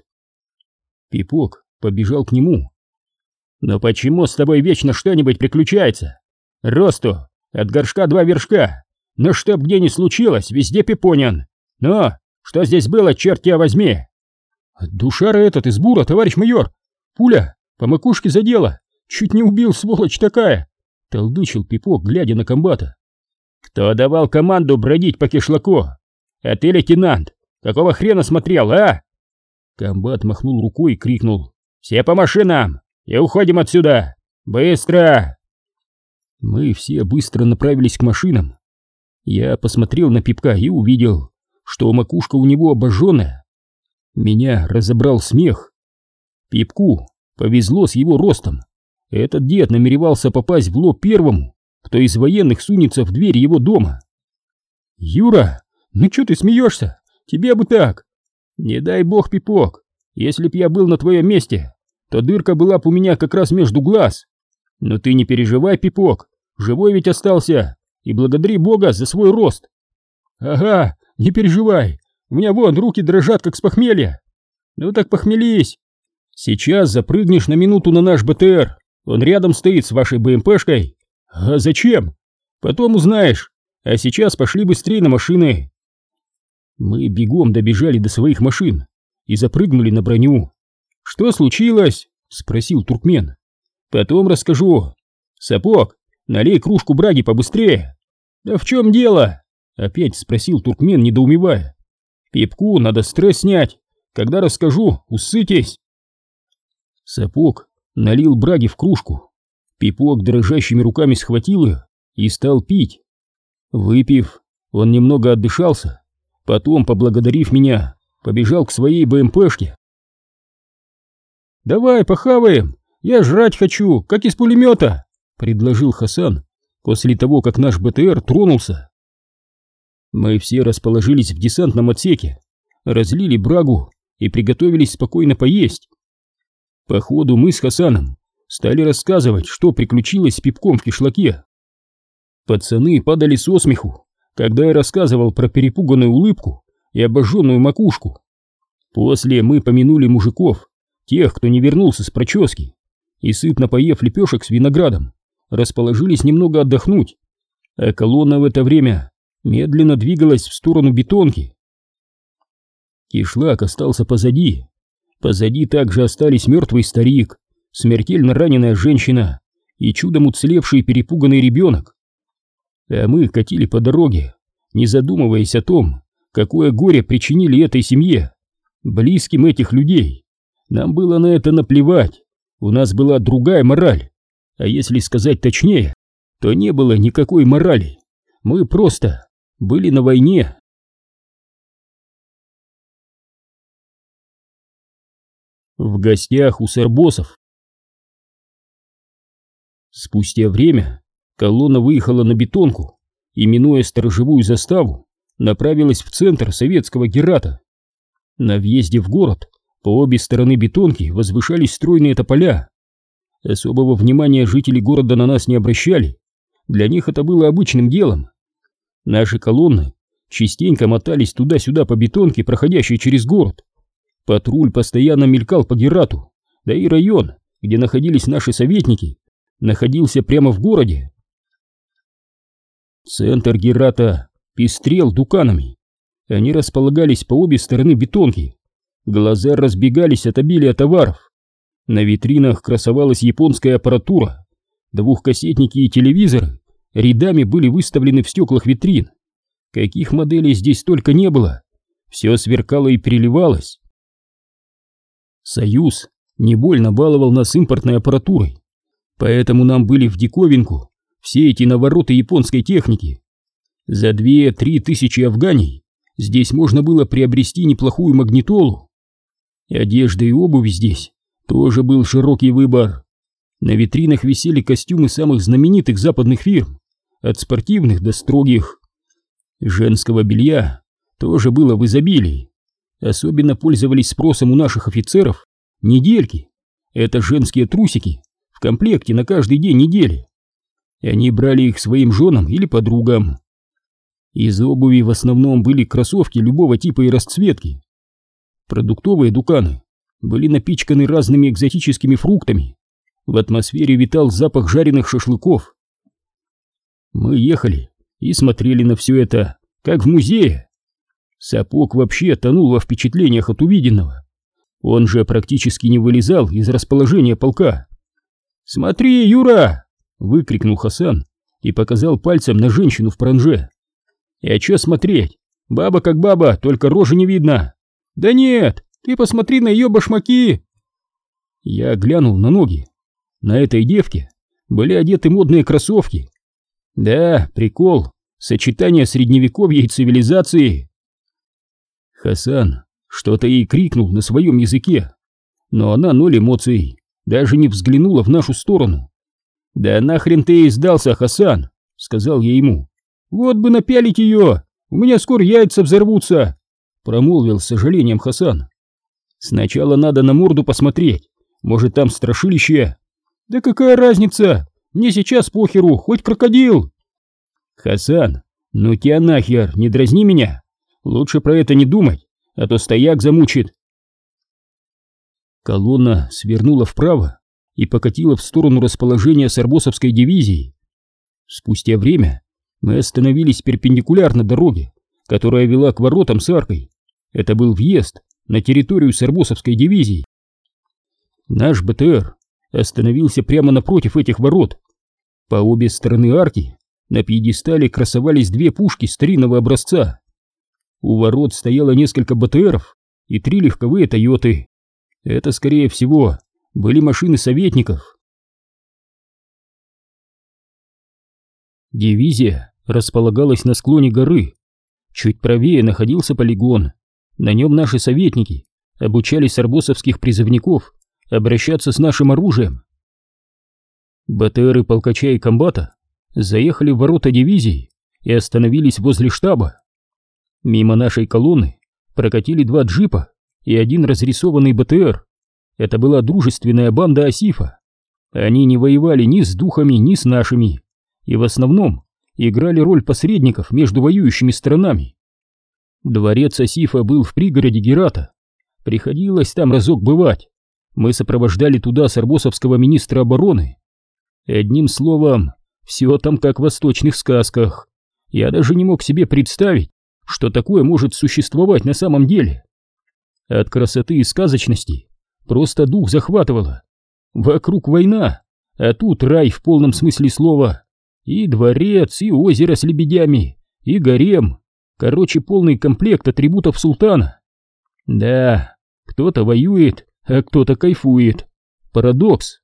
Пипок побежал к нему. «Но почему с тобой вечно что-нибудь приключается? Росту от горшка два вершка, но чтоб где ни случилось, везде Пипонян. Ну, что здесь было, черт тебя возьми?» «Душара этот из бура, товарищ майор! Пуля по макушке задела, чуть не убил, сволочь такая!» — толдычил Пипок, глядя на комбата. «Кто давал команду бродить по кишлаку? А ты, лейтенант, какого хрена смотрел, а?» Комбат махнул рукой и крикнул: «Все по машинам и уходим отсюда! Быстро!» Мы все быстро направились к машинам. Я посмотрел на Пипка и увидел, что макушка у него обожженная. Меня разобрал смех. Пипку повезло с его ростом. Этот дед намеревался попасть в лоб первому, кто из военных сунется в дверь его дома. «Юра, ну чё ты смеешься? Тебе бы так!» «Не дай бог, Пипок, если б я был на твоем месте, то дырка была б у меня как раз между глаз. Но ты не переживай, Пипок, живой ведь остался, и благодари Бога за свой рост». «Ага, не переживай, у меня вон руки дрожат, как с похмелья». «Ну так похмелись. Сейчас запрыгнешь на минуту на наш БТР, он рядом стоит с вашей БМПшкой». «А зачем?» «Потом узнаешь, а сейчас пошли быстрее на машины». Мы бегом добежали до своих машин и запрыгнули на броню. «Что случилось?» — спросил туркмен. «Потом расскажу. Сапог, налей кружку браги побыстрее». «Да в чем дело?» — опять спросил туркмен, недоумевая. «Пипку надо стресс снять. Когда расскажу, усытесь». Сапог налил браги в кружку. Пипок дрожащими руками схватил ее и стал пить. Выпив, он немного отдышался. Потом, поблагодарив меня, побежал к своей БМПшке. «Давай похаваем, я жрать хочу, как из пулемета», — предложил Хасан после того, как наш БТР тронулся. Мы все расположились в десантном отсеке, разлили брагу и приготовились спокойно поесть. По ходу мы с Хасаном стали рассказывать, что приключилось с Пипком в кишлаке. Пацаны падали со смеху, когда я рассказывал про перепуганную улыбку и обожженную макушку. После мы помянули мужиков, тех, кто не вернулся с прочески, и, сытно поев лепешек с виноградом, расположились немного отдохнуть, а колонна в это время медленно двигалась в сторону бетонки. Кишлак остался позади. Позади также остались мертвый старик, смертельно раненая женщина и чудом уцелевший перепуганный ребенок. А мы катили по дороге, не задумываясь о том, какое горе причинили этой семье, близким этих людей. Нам было на это наплевать, у нас была другая мораль, а если сказать точнее, то не было никакой морали, мы просто были на войне. В гостях у сарбосов. Спустя время колонна выехала на бетонку и, минуя сторожевую заставу, направилась в центр советского Герата. На въезде в город по обе стороны бетонки возвышались стройные тополя. Особого внимания жители города на нас не обращали, для них это было обычным делом. Наши колонны частенько мотались туда-сюда по бетонке, проходящей через город. Патруль постоянно мелькал по Герату, да и район, где находились наши советники, находился прямо в городе. Центр Герата пестрел дуканами. Они располагались по обе стороны бетонки. Глаза разбегались от обилия товаров. На витринах красовалась японская аппаратура. Двухкассетники и телевизоры рядами были выставлены в стеклах витрин. Каких моделей здесь только не было. Все сверкало и переливалось. Союз не больно баловал нас импортной аппаратурой, поэтому нам были в диковинку все эти навороты японской техники. За две-три тысячи афганей здесь можно было приобрести неплохую магнитолу. Одежда и обувь здесь тоже был широкий выбор. На витринах висели костюмы самых знаменитых западных фирм, от спортивных до строгих. Женского белья тоже было в изобилии. Особенно пользовались спросом у наших офицеров недельки. Это женские трусики в комплекте на каждый день недели. Они брали их своим женам или подругам. Из обуви в основном были кроссовки любого типа и расцветки. Продуктовые дуканы были напичканы разными экзотическими фруктами. В атмосфере витал запах жареных шашлыков. Мы ехали и смотрели на все это, как в музее. Сапог вообще тонул во впечатлениях от увиденного. Он же практически не вылезал из расположения полка. «Смотри, Юра!» — выкрикнул Хасан и показал пальцем на женщину в паранже. «А чё смотреть? Баба как баба, только рожи не видно». «Да нет, ты посмотри на ее башмаки!» Я глянул на ноги. На этой девке были одеты модные кроссовки. Да, прикол, сочетание средневековья и цивилизации. Хасан что-то ей крикнул на своем языке, но она ноль эмоций, даже не взглянула в нашу сторону. «Да нахрен ты ей сдался, Хасан!» — сказал я ему. «Вот бы напялить ее, у меня скоро яйца взорвутся!» — промолвил с сожалением Хасан. «Сначала надо на морду посмотреть, может там страшилище?» «Да какая разница, мне сейчас похеру, хоть крокодил!» «Хасан, ну тебя нахер, не дразни меня, лучше про это не думать, а то стояк замучит!» Колонна свернула вправо и покатила в сторону расположения Сарбосовской дивизии. Спустя время мы остановились перпендикулярно дороге, которая вела к воротам с аркой. Это был въезд на территорию Сарбосовской дивизии. Наш БТР остановился прямо напротив этих ворот. По обе стороны арки на пьедестале красовались две пушки старинного образца. У ворот стояло несколько БТРов и три легковые Тойоты. Это, скорее всего, были машины советников. Дивизия располагалась на склоне горы. Чуть правее находился полигон. На нем наши советники обучали сарбосовских призывников обращаться с нашим оружием. БТРы полкача и комбата заехали в ворота дивизии и остановились возле штаба. Мимо нашей колонны прокатили два джипа и один разрисованный БТР. Это была дружественная банда Асифа. Они не воевали ни с духами, ни с нашими, и в основном играли роль посредников между воюющими сторонами. Дворец Асифа был в пригороде Герата. Приходилось там разок бывать. Мы сопровождали туда сарбосовского министра обороны. Одним словом, все там как в восточных сказках. Я даже не мог себе представить, что такое может существовать на самом деле. От красоты и сказочности просто дух захватывало. Вокруг война, а тут рай в полном смысле слова. И дворец, и озеро с лебедями, и гарем. Короче, полный комплект атрибутов султана. Да, кто-то воюет, а кто-то кайфует. Парадокс.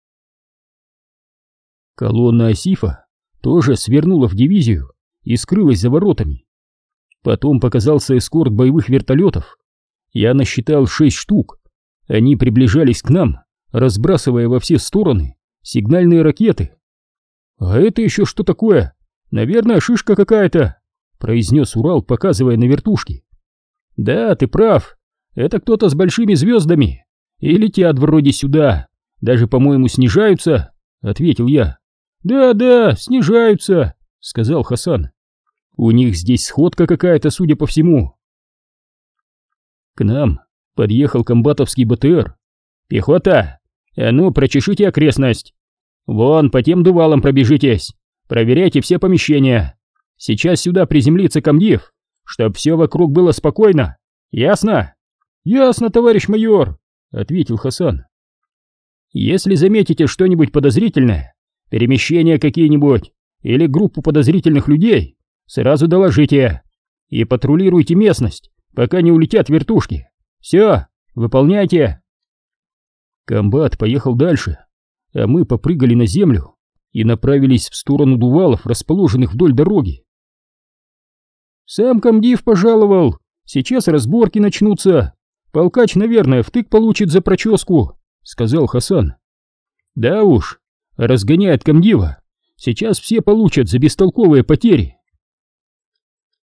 Колонна Асифа тоже свернула в дивизию и скрылась за воротами. Потом показался эскорт боевых вертолетов. Я насчитал шесть штук. Они приближались к нам, разбрасывая во все стороны сигнальные ракеты. «А это еще что такое? Наверное, шишка какая-то», — произнес Урал, показывая на вертушки. «Да, ты прав. Это кто-то с большими звездами. И летят вроде сюда. Даже, по-моему, снижаются», — ответил я. «Да-да, снижаются», — сказал Хасан. «У них здесь сходка какая-то, судя по всему». К нам подъехал комбатовский БТР. «Пехота! А ну, прочешите окрестность! Вон, по тем дувалам пробежитесь! Проверяйте все помещения! Сейчас сюда приземлится комдив, чтоб все вокруг было спокойно! Ясно?» «Ясно, товарищ майор!» — ответил Хасан. «Если заметите что-нибудь подозрительное, перемещения какие-нибудь или группу подозрительных людей, сразу доложите и патрулируйте местность, пока не улетят вертушки. Все, выполняйте!» Комбат поехал дальше, а мы попрыгали на землю и направились в сторону дувалов, расположенных вдоль дороги. «Сам комдив пожаловал, сейчас разборки начнутся. Полкач, наверное, втык получит за проческу», — сказал Хасан. «Да уж, разгоняет комдива, сейчас все получат за бестолковые потери».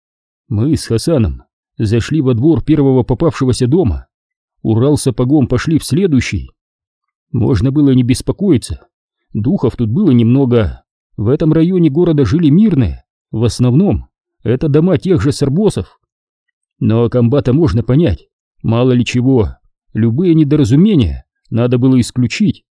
Мы с Хасаном зашли во двор первого попавшегося дома. Урал сапогом пошли в следующий. Можно было не беспокоиться. Духов тут было немного. В этом районе города жили мирные. В основном это дома тех же сарбосов. Но комбата можно понять. Мало ли чего. Любые недоразумения надо было исключить.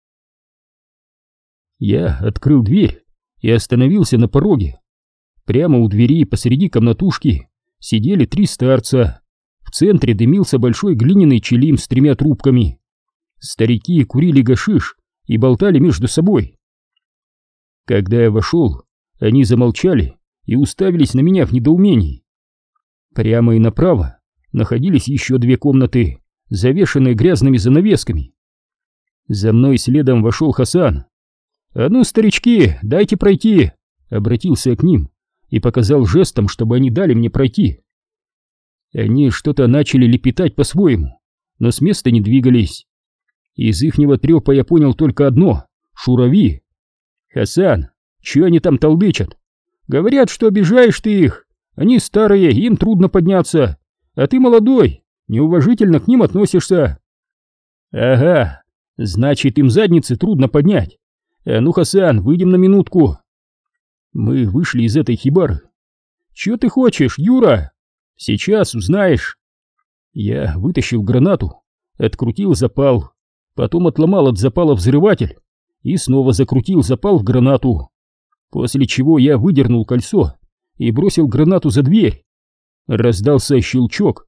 Я открыл дверь и остановился на пороге. Прямо у двери посреди комнатушки сидели три старца. В центре дымился большой глиняный чилим с тремя трубками. Старики курили гашиш и болтали между собой. Когда я вошел, они замолчали и уставились на меня в недоумении. Прямо и направо находились еще две комнаты, завешенные грязными занавесками. За мной следом вошел Хасан. «А ну, старички, дайте пройти!» Обратился я к ним и показал жестом, чтобы они дали мне пройти. Они что-то начали лепетать по-своему, но с места не двигались. Из ихнего трепа я понял только одно — шурави. «Хасан, чё они там толдычат? Говорят, что обижаешь ты их. Они старые, им трудно подняться, а ты молодой, неуважительно к ним относишься». «Ага, значит, им задницы трудно поднять. А ну, Хасан, выйдем на минутку». Мы вышли из этой хибары. «Чё ты хочешь, Юра?» «Сейчас узнаешь». Я вытащил гранату, открутил запал, потом отломал от запала взрыватель и снова закрутил запал в гранату, после чего я выдернул кольцо и бросил гранату за дверь. Раздался щелчок.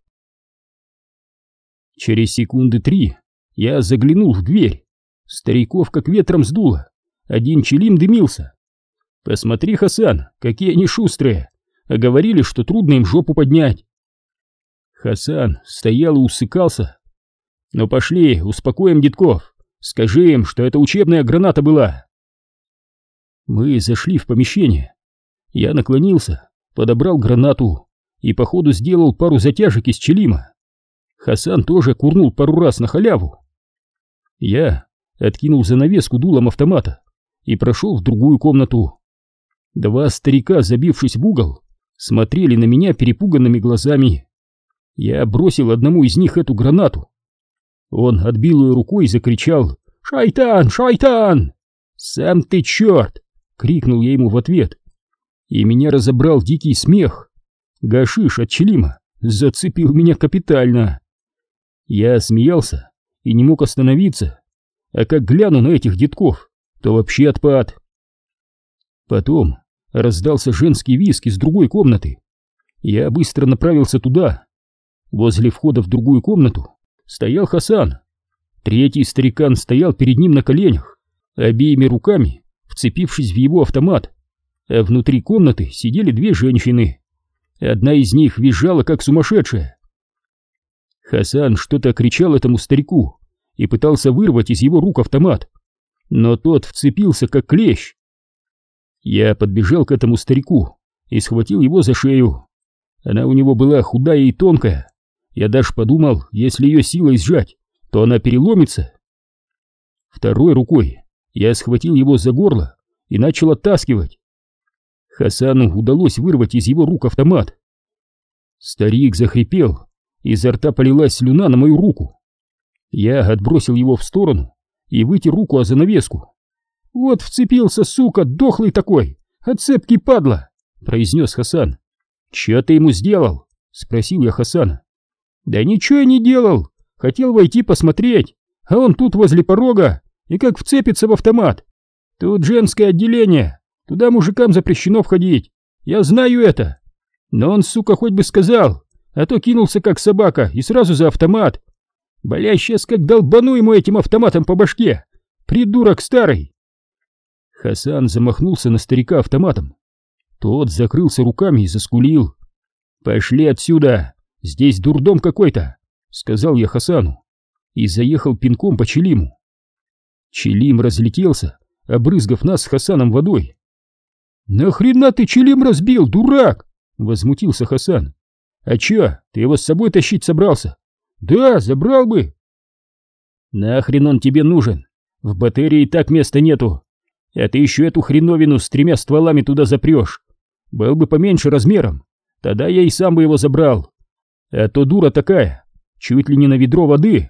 Через секунды три я заглянул в дверь. Стариков как ветром сдуло, один чилим дымился. «Посмотри, Хасан, какие они шустрые, а говорили, что трудно им жопу поднять». Хасан стоял и усыкался. «Ну пошли, успокоим детков, скажи им, что это учебная граната была». Мы зашли в помещение. Я наклонился, подобрал гранату и по ходу сделал пару затяжек из чилима. Хасан тоже курнул пару раз на халяву. Я откинул занавеску дулом автомата и прошел в другую комнату. Два старика, забившись в угол, смотрели на меня перепуганными глазами. Я бросил одному из них эту гранату. Он отбил ее рукой и закричал: «Шайтан! Шайтан!» «Сам ты черт!» — крикнул я ему в ответ. И меня разобрал дикий смех. Гашиш от чилима зацепил меня капитально. Я смеялся и не мог остановиться, а как гляну на этих детков, то вообще отпад. Потом раздался женский визг из другой комнаты. Я быстро направился туда. Возле входа в другую комнату стоял Хасан. Третий старикан стоял перед ним на коленях, обеими руками вцепившись в его автомат, а внутри комнаты сидели две женщины. Одна из них визжала как сумасшедшая. Хасан что-то кричал этому старику и пытался вырвать из его рук автомат, но тот вцепился как клещ. Я подбежал к этому старику и схватил его за шею. Она у него была худая и тонкая. Я даже подумал, если ее силой сжать, то она переломится. Второй рукой я схватил его за горло и начал оттаскивать. Хасану удалось вырвать из его рук автомат. Старик захрипел, изо рта полилась слюна на мою руку. Я отбросил его в сторону и вытер руку о занавеску. «Вот вцепился, сука, дохлый такой, отцепки падла!» — произнес Хасан. «Чё ты ему сделал?» — спросил я Хасана. «Да ничего я не делал, хотел войти посмотреть, а он тут возле порога и как вцепится в автомат. Тут женское отделение, туда мужикам запрещено входить, я знаю это. Но он, сука, хоть бы сказал, а то кинулся как собака и сразу за автомат. Бля, сейчас как долбану ему этим автоматом по башке, придурок старый!» Хасан замахнулся на старика автоматом. Тот закрылся руками и заскулил. «Пошли отсюда, здесь дурдом какой-то», — сказал я Хасану и заехал пинком по чилиму. Чилим разлетелся, обрызгав нас с Хасаном водой. «Нахрена ты чилим разбил, дурак?» — возмутился Хасан. «А чё, ты его с собой тащить собрался?» «Да, забрал бы». «Нахрен он тебе нужен? В батарее и так места нету. А ты еще эту хреновину с тремя стволами туда запрешь. Был бы поменьше размером, тогда я и сам бы его забрал. А то дура такая, чуть ли не на ведро воды.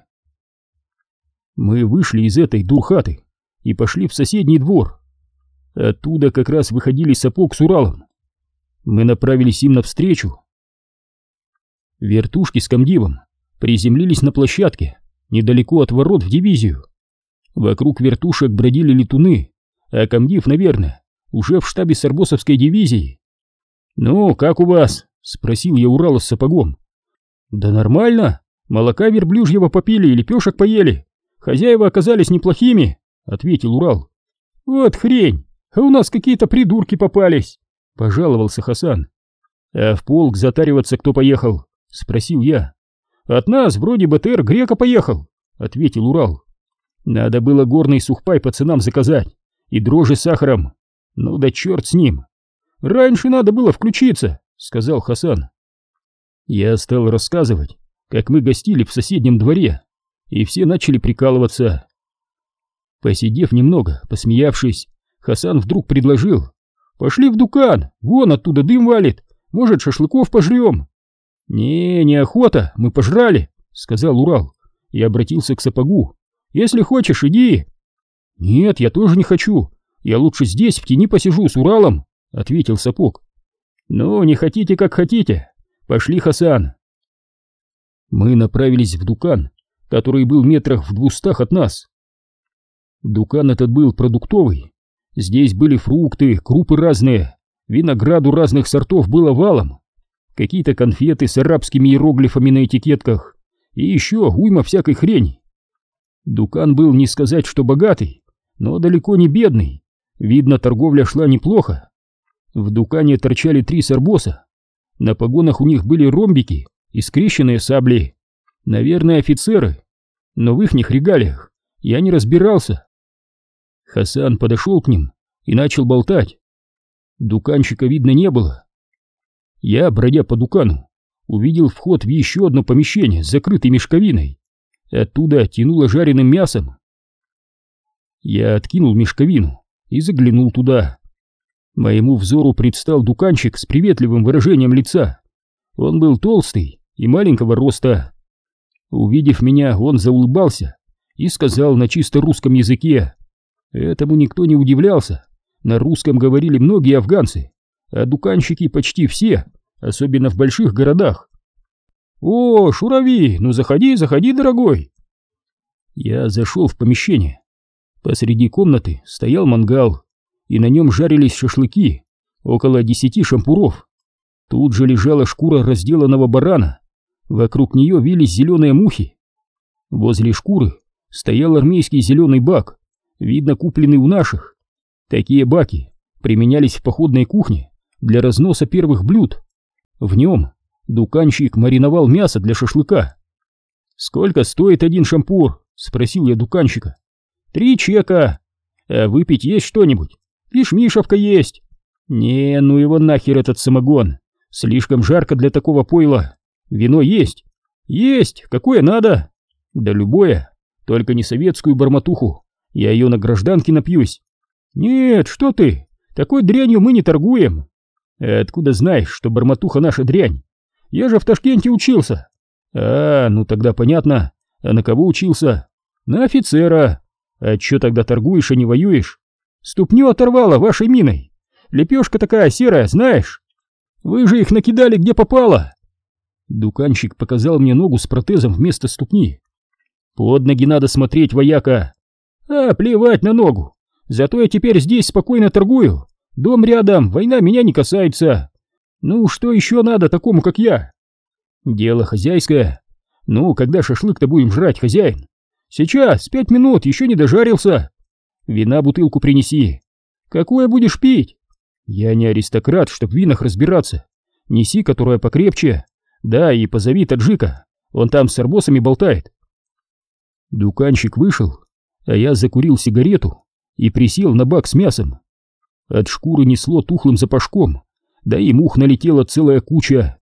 Мы вышли из этой дурхаты и пошли в соседний двор. Оттуда как раз выходили Сапог с Уралом. Мы направились им навстречу. Вертушки с комдивом приземлились на площадке недалеко от ворот в дивизию. Вокруг вертушек бродили летуны, а комдив, наверное, уже в штабе Сарбосовской дивизии. «Ну, как у вас?» — спросил я Урала с Сапогом. «Да нормально, молока верблюжьего попили и лепешек поели. Хозяева оказались неплохими», — ответил Урал. «Вот хрень, а у нас какие-то придурки попались», — пожаловался Хасан. «А в полк затариваться кто поехал?» — спросил я. «От нас вроде БТР Грека поехал», — ответил Урал. «Надо было горный сухпай пацанам заказать и дрожжи с сахаром. Ну да черт с ним. Раньше надо было включиться», — сказал Хасан. Я стал рассказывать, как мы гостили в соседнем дворе, и все начали прикалываться. Посидев немного, посмеявшись, Хасан вдруг предложил: «Пошли в Дукан, вон оттуда дым валит, может, шашлыков пожрем». «Не, неохота, мы пожрали», — сказал Урал и обратился к Сапогу. «Если хочешь, иди». «Нет, я тоже не хочу, я лучше здесь в тени посижу с Уралом», — ответил Сапог. «Ну, не хотите, как хотите. Пошли, Хасан». Мы направились в Дукан, который был метрах в двухстах от нас. Дукан этот был продуктовый. Здесь были фрукты, крупы разные, винограду разных сортов было валом, какие-то конфеты с арабскими иероглифами на этикетках и еще уйма всякой хрени. Дукан был, не сказать, что богатый, но далеко не бедный. Видно, торговля шла неплохо. В Дукане торчали три сарбоса. На погонах у них были ромбики и скрещенные сабли. Наверное, офицеры, но в ихних регалиях я не разбирался. Хасан подошел к ним и начал болтать. Дуканчика видно не было. Я, бродя по Дукану, увидел вход в еще одно помещение с закрытой мешковиной. Оттуда тянуло жареным мясом. Я откинул мешковину и заглянул туда. Моему взору предстал дуканчик с приветливым выражением лица. Он был толстый и маленького роста. Увидев меня, он заулыбался и сказал на чисто русском языке. Этому никто не удивлялся. На русском говорили многие афганцы, а дуканщики почти все, особенно в больших городах. «О, Шурави, ну заходи, заходи, дорогой!» Я зашел в помещение. Посреди комнаты стоял мангал, и на нем жарились шашлыки, около десяти шампуров. Тут же лежала шкура разделанного барана, вокруг нее вились зеленые мухи. Возле шкуры стоял армейский зеленый бак, видно, купленный у наших. Такие баки применялись в походной кухне для разноса первых блюд. В нем дуканщик мариновал мясо для шашлыка. «Сколько стоит один шампур?» — спросил я дуканщика. «Три чека. А выпить есть что-нибудь? Лишь мишевка есть». «Не, ну его нахер этот самогон. Слишком жарко для такого пойла. Вино есть?» «Есть. Какое надо?» «Да любое. Только не советскую бормотуху. Я ее на гражданке напьюсь». «Нет, что ты. Такой дрянью мы не торгуем». «Откуда знаешь, что бормотуха наша дрянь? Я же в Ташкенте учился». «А, ну тогда понятно. А на кого учился?» «На офицера». «А чё тогда торгуешь, а не воюешь?» «Ступню оторвало вашей миной. Лепешка такая серая, знаешь? Вы же их накидали где попало». Дуканщик показал мне ногу с протезом вместо ступни. «Под ноги надо смотреть, вояка». «А, плевать на ногу. Зато я теперь здесь спокойно торгую. Дом рядом, война меня не касается. Ну, что еще надо такому, как я?» «Дело хозяйское. Ну, когда шашлык-то будем жрать, хозяин?» «Сейчас, пять минут, еще не дожарился». «Вина бутылку принеси». «Какое будешь пить?» «Я не аристократ, чтоб в винах разбираться. Неси, которая покрепче. Да, и позови таджика, он там с сарбосами болтает». Дуканщик вышел, а я закурил сигарету и присел на бак с мясом. От шкуры несло тухлым запашком, да и мух налетела целая куча.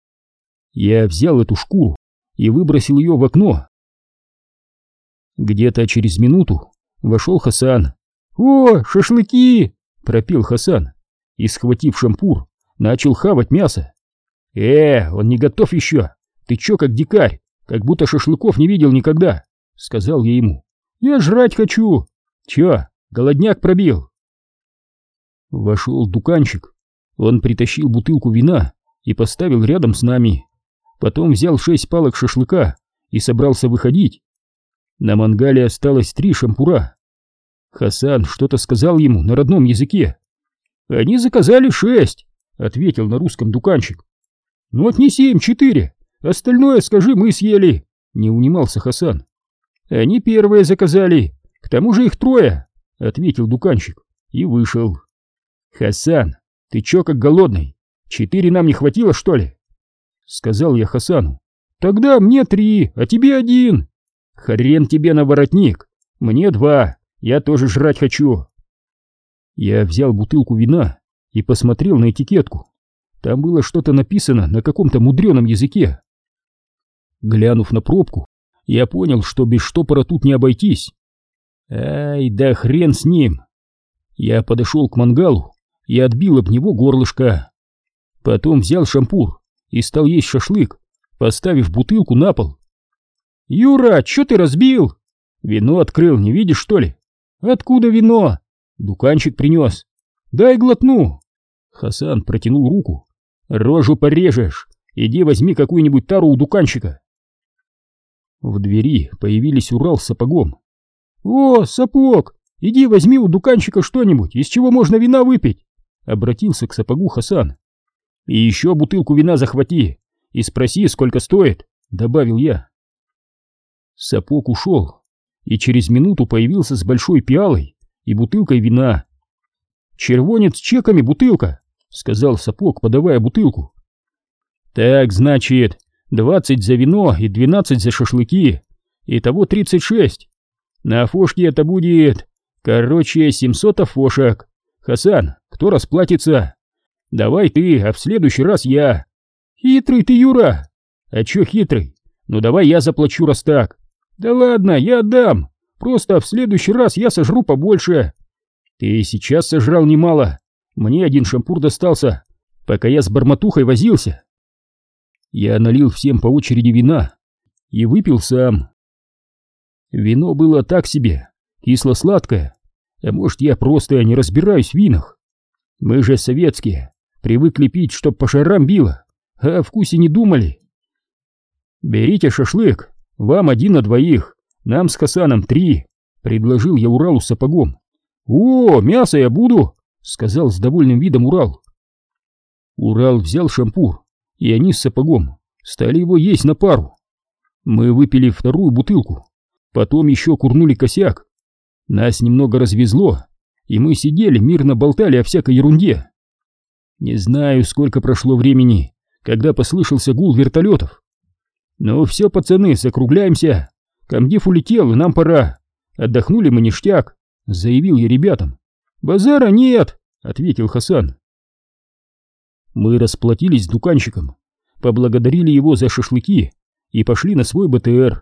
Я взял эту шкуру и выбросил ее в окно. Где-то через минуту вошел Хасан. «О, шашлыки!» — пропел Хасан и, схватив шампур, начал хавать мясо. «Э, он не готов еще! Ты чё как дикарь, как будто шашлыков не видел никогда!» — сказал я ему. «Я жрать хочу! Чё, голодняк пробил?» Вошел дуканчик. Он притащил бутылку вина и поставил рядом с нами. Потом взял шесть палок шашлыка и собрался выходить. На мангале осталось три шампура. Хасан что-то сказал ему на родном языке. «Они заказали шесть», — ответил на русском дуканчик. «Ну отнеси им четыре, остальное, скажи, мы съели», — не унимался Хасан. «Они первые заказали, к тому же их трое», — ответил дуканчик и вышел. «Хасан, ты чё как голодный? Четыре нам не хватило, что ли?» — сказал я Хасану. «Тогда мне три, а тебе один». «Хрен тебе на воротник, мне два, я тоже жрать хочу». Я взял бутылку вина и посмотрел на этикетку. Там было что-то написано на каком-то мудреном языке. Глянув на пробку, я понял, что без штопора тут не обойтись. Ай, да хрен с ним. Я подошел к мангалу и отбил об него горлышко. Потом взял шампур и стал есть шашлык, поставив бутылку на пол. «Юра, чё ты разбил?» «Вино открыл, не видишь, что ли?» «Откуда вино?» «Дуканчик принес». «Дай глотну». Хасан протянул руку. «Рожу порежешь, иди возьми какую-нибудь тару у дуканчика». В двери появились Урал с сапогом. «О, сапог, иди возьми у дуканчика что-нибудь, из чего можно вина выпить», — обратился к сапогу Хасан. «И еще бутылку вина захвати и спроси, сколько стоит», — добавил я. Сапог ушел и через минуту появился с большой пиалой и бутылкой вина. «Червонец с чеками бутылка», — сказал Сапог, подавая бутылку. «Так, значит, двадцать за вино и двенадцать за шашлыки, итого тридцать шесть. На афошке это будет, короче, семьсот афошек. Хасан, кто расплатится? Давай ты, а в следующий раз я». «Хитрый ты, Юра!» «А чё хитрый? Ну давай я заплачу, раз так». «Да ладно, я отдам, просто в следующий раз я сожру побольше». «Ты сейчас сожрал немало, мне один шампур достался, пока я с барматухой возился». Я налил всем по очереди вина и выпил сам. Вино было так себе, кисло-сладкое, а может, я просто не разбираюсь в винах. Мы же советские, привыкли пить, чтоб по шарам било, а о вкусе не думали. «Берите шашлык, вам один на двоих, нам с Хасаном три», — предложил я Уралу с сапогом. «О, мясо я буду», — сказал с довольным видом Урал. Урал взял шампур, и они с сапогом стали его есть на пару. Мы выпили вторую бутылку, потом еще курнули косяк. Нас немного развезло, и мы сидели, мирно болтали о всякой ерунде. Не знаю, сколько прошло времени, когда послышался гул вертолетов. «Ну все, пацаны, закругляемся. Комдив улетел, и нам пора. Отдохнули мы ништяк», — заявил я ребятам. «Базара нет», — ответил Хасан. Мы расплатились с дуканчиком, поблагодарили его за шашлыки и пошли на свой БТР.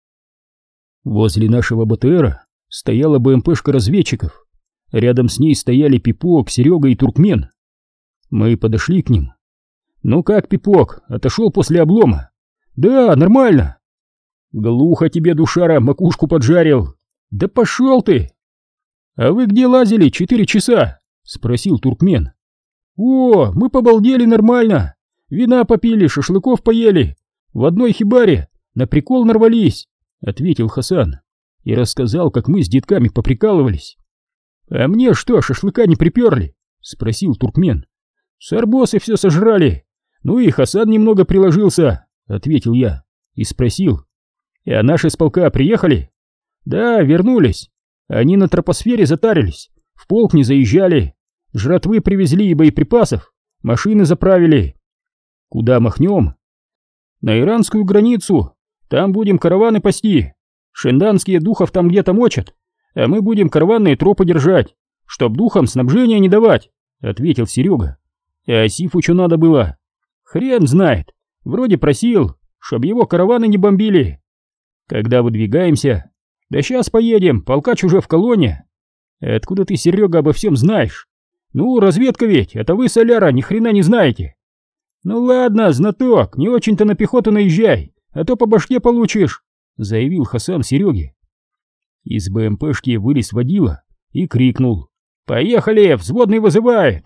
Возле нашего БТРа стояла БМПшка разведчиков. Рядом с ней стояли Пипок, Серега и Туркмен. Мы подошли к ним. «Ну как, Пипок, отошел после облома?» «Да, нормально». «Глухо тебе, душара, макушку поджарил». «Да пошел ты!» «А вы где лазили четыре часа?» — спросил Туркмен. «О, мы побалдели нормально. Вина попили, шашлыков поели. В одной хибаре на прикол нарвались», — ответил Хасан и рассказал, как мы с детками поприкалывались. «А мне что, шашлыка не приперли?» — спросил Туркмен. «Сарбосы все сожрали. Ну и Хасан немного приложился», — ответил я и спросил. «А наши с полка приехали?» «Да, вернулись. Они на тропосфере затарились, в полк не заезжали. Жратвы привезли и боеприпасов, машины заправили». «Куда махнем?» «На иранскую границу. Там будем караваны пасти. Шинданские духов там где-то мочат, а мы будем караванные тропы держать, чтоб духам снабжения не давать», — ответил Серега. «А Сифу что надо было?» «Хрен знает. Вроде просил, чтоб его караваны не бомбили». «Когда выдвигаемся?» «Да сейчас поедем, полкач уже в колонне». «Откуда ты, Серега, обо всем знаешь?» «Ну, разведка ведь, это вы, соляра, ни хрена не знаете». Ну ладно, знаток, не очень-то на пехоту наезжай, а то по башке получишь, заявил Хасан Сереге. Из БМПшки вылез водила и крикнул: «Поехали, взводный вызывает!»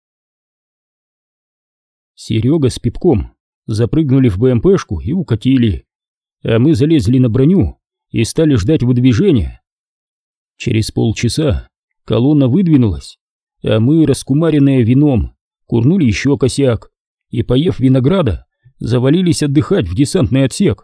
Серега с Пипком запрыгнули в БМПшку и укатили, а мы залезли на броню и стали ждать выдвижения. Через полчаса колонна выдвинулась, а мы, раскумаренные вином, курнули еще косяк и, поев винограда, завалились отдыхать в десантный отсек.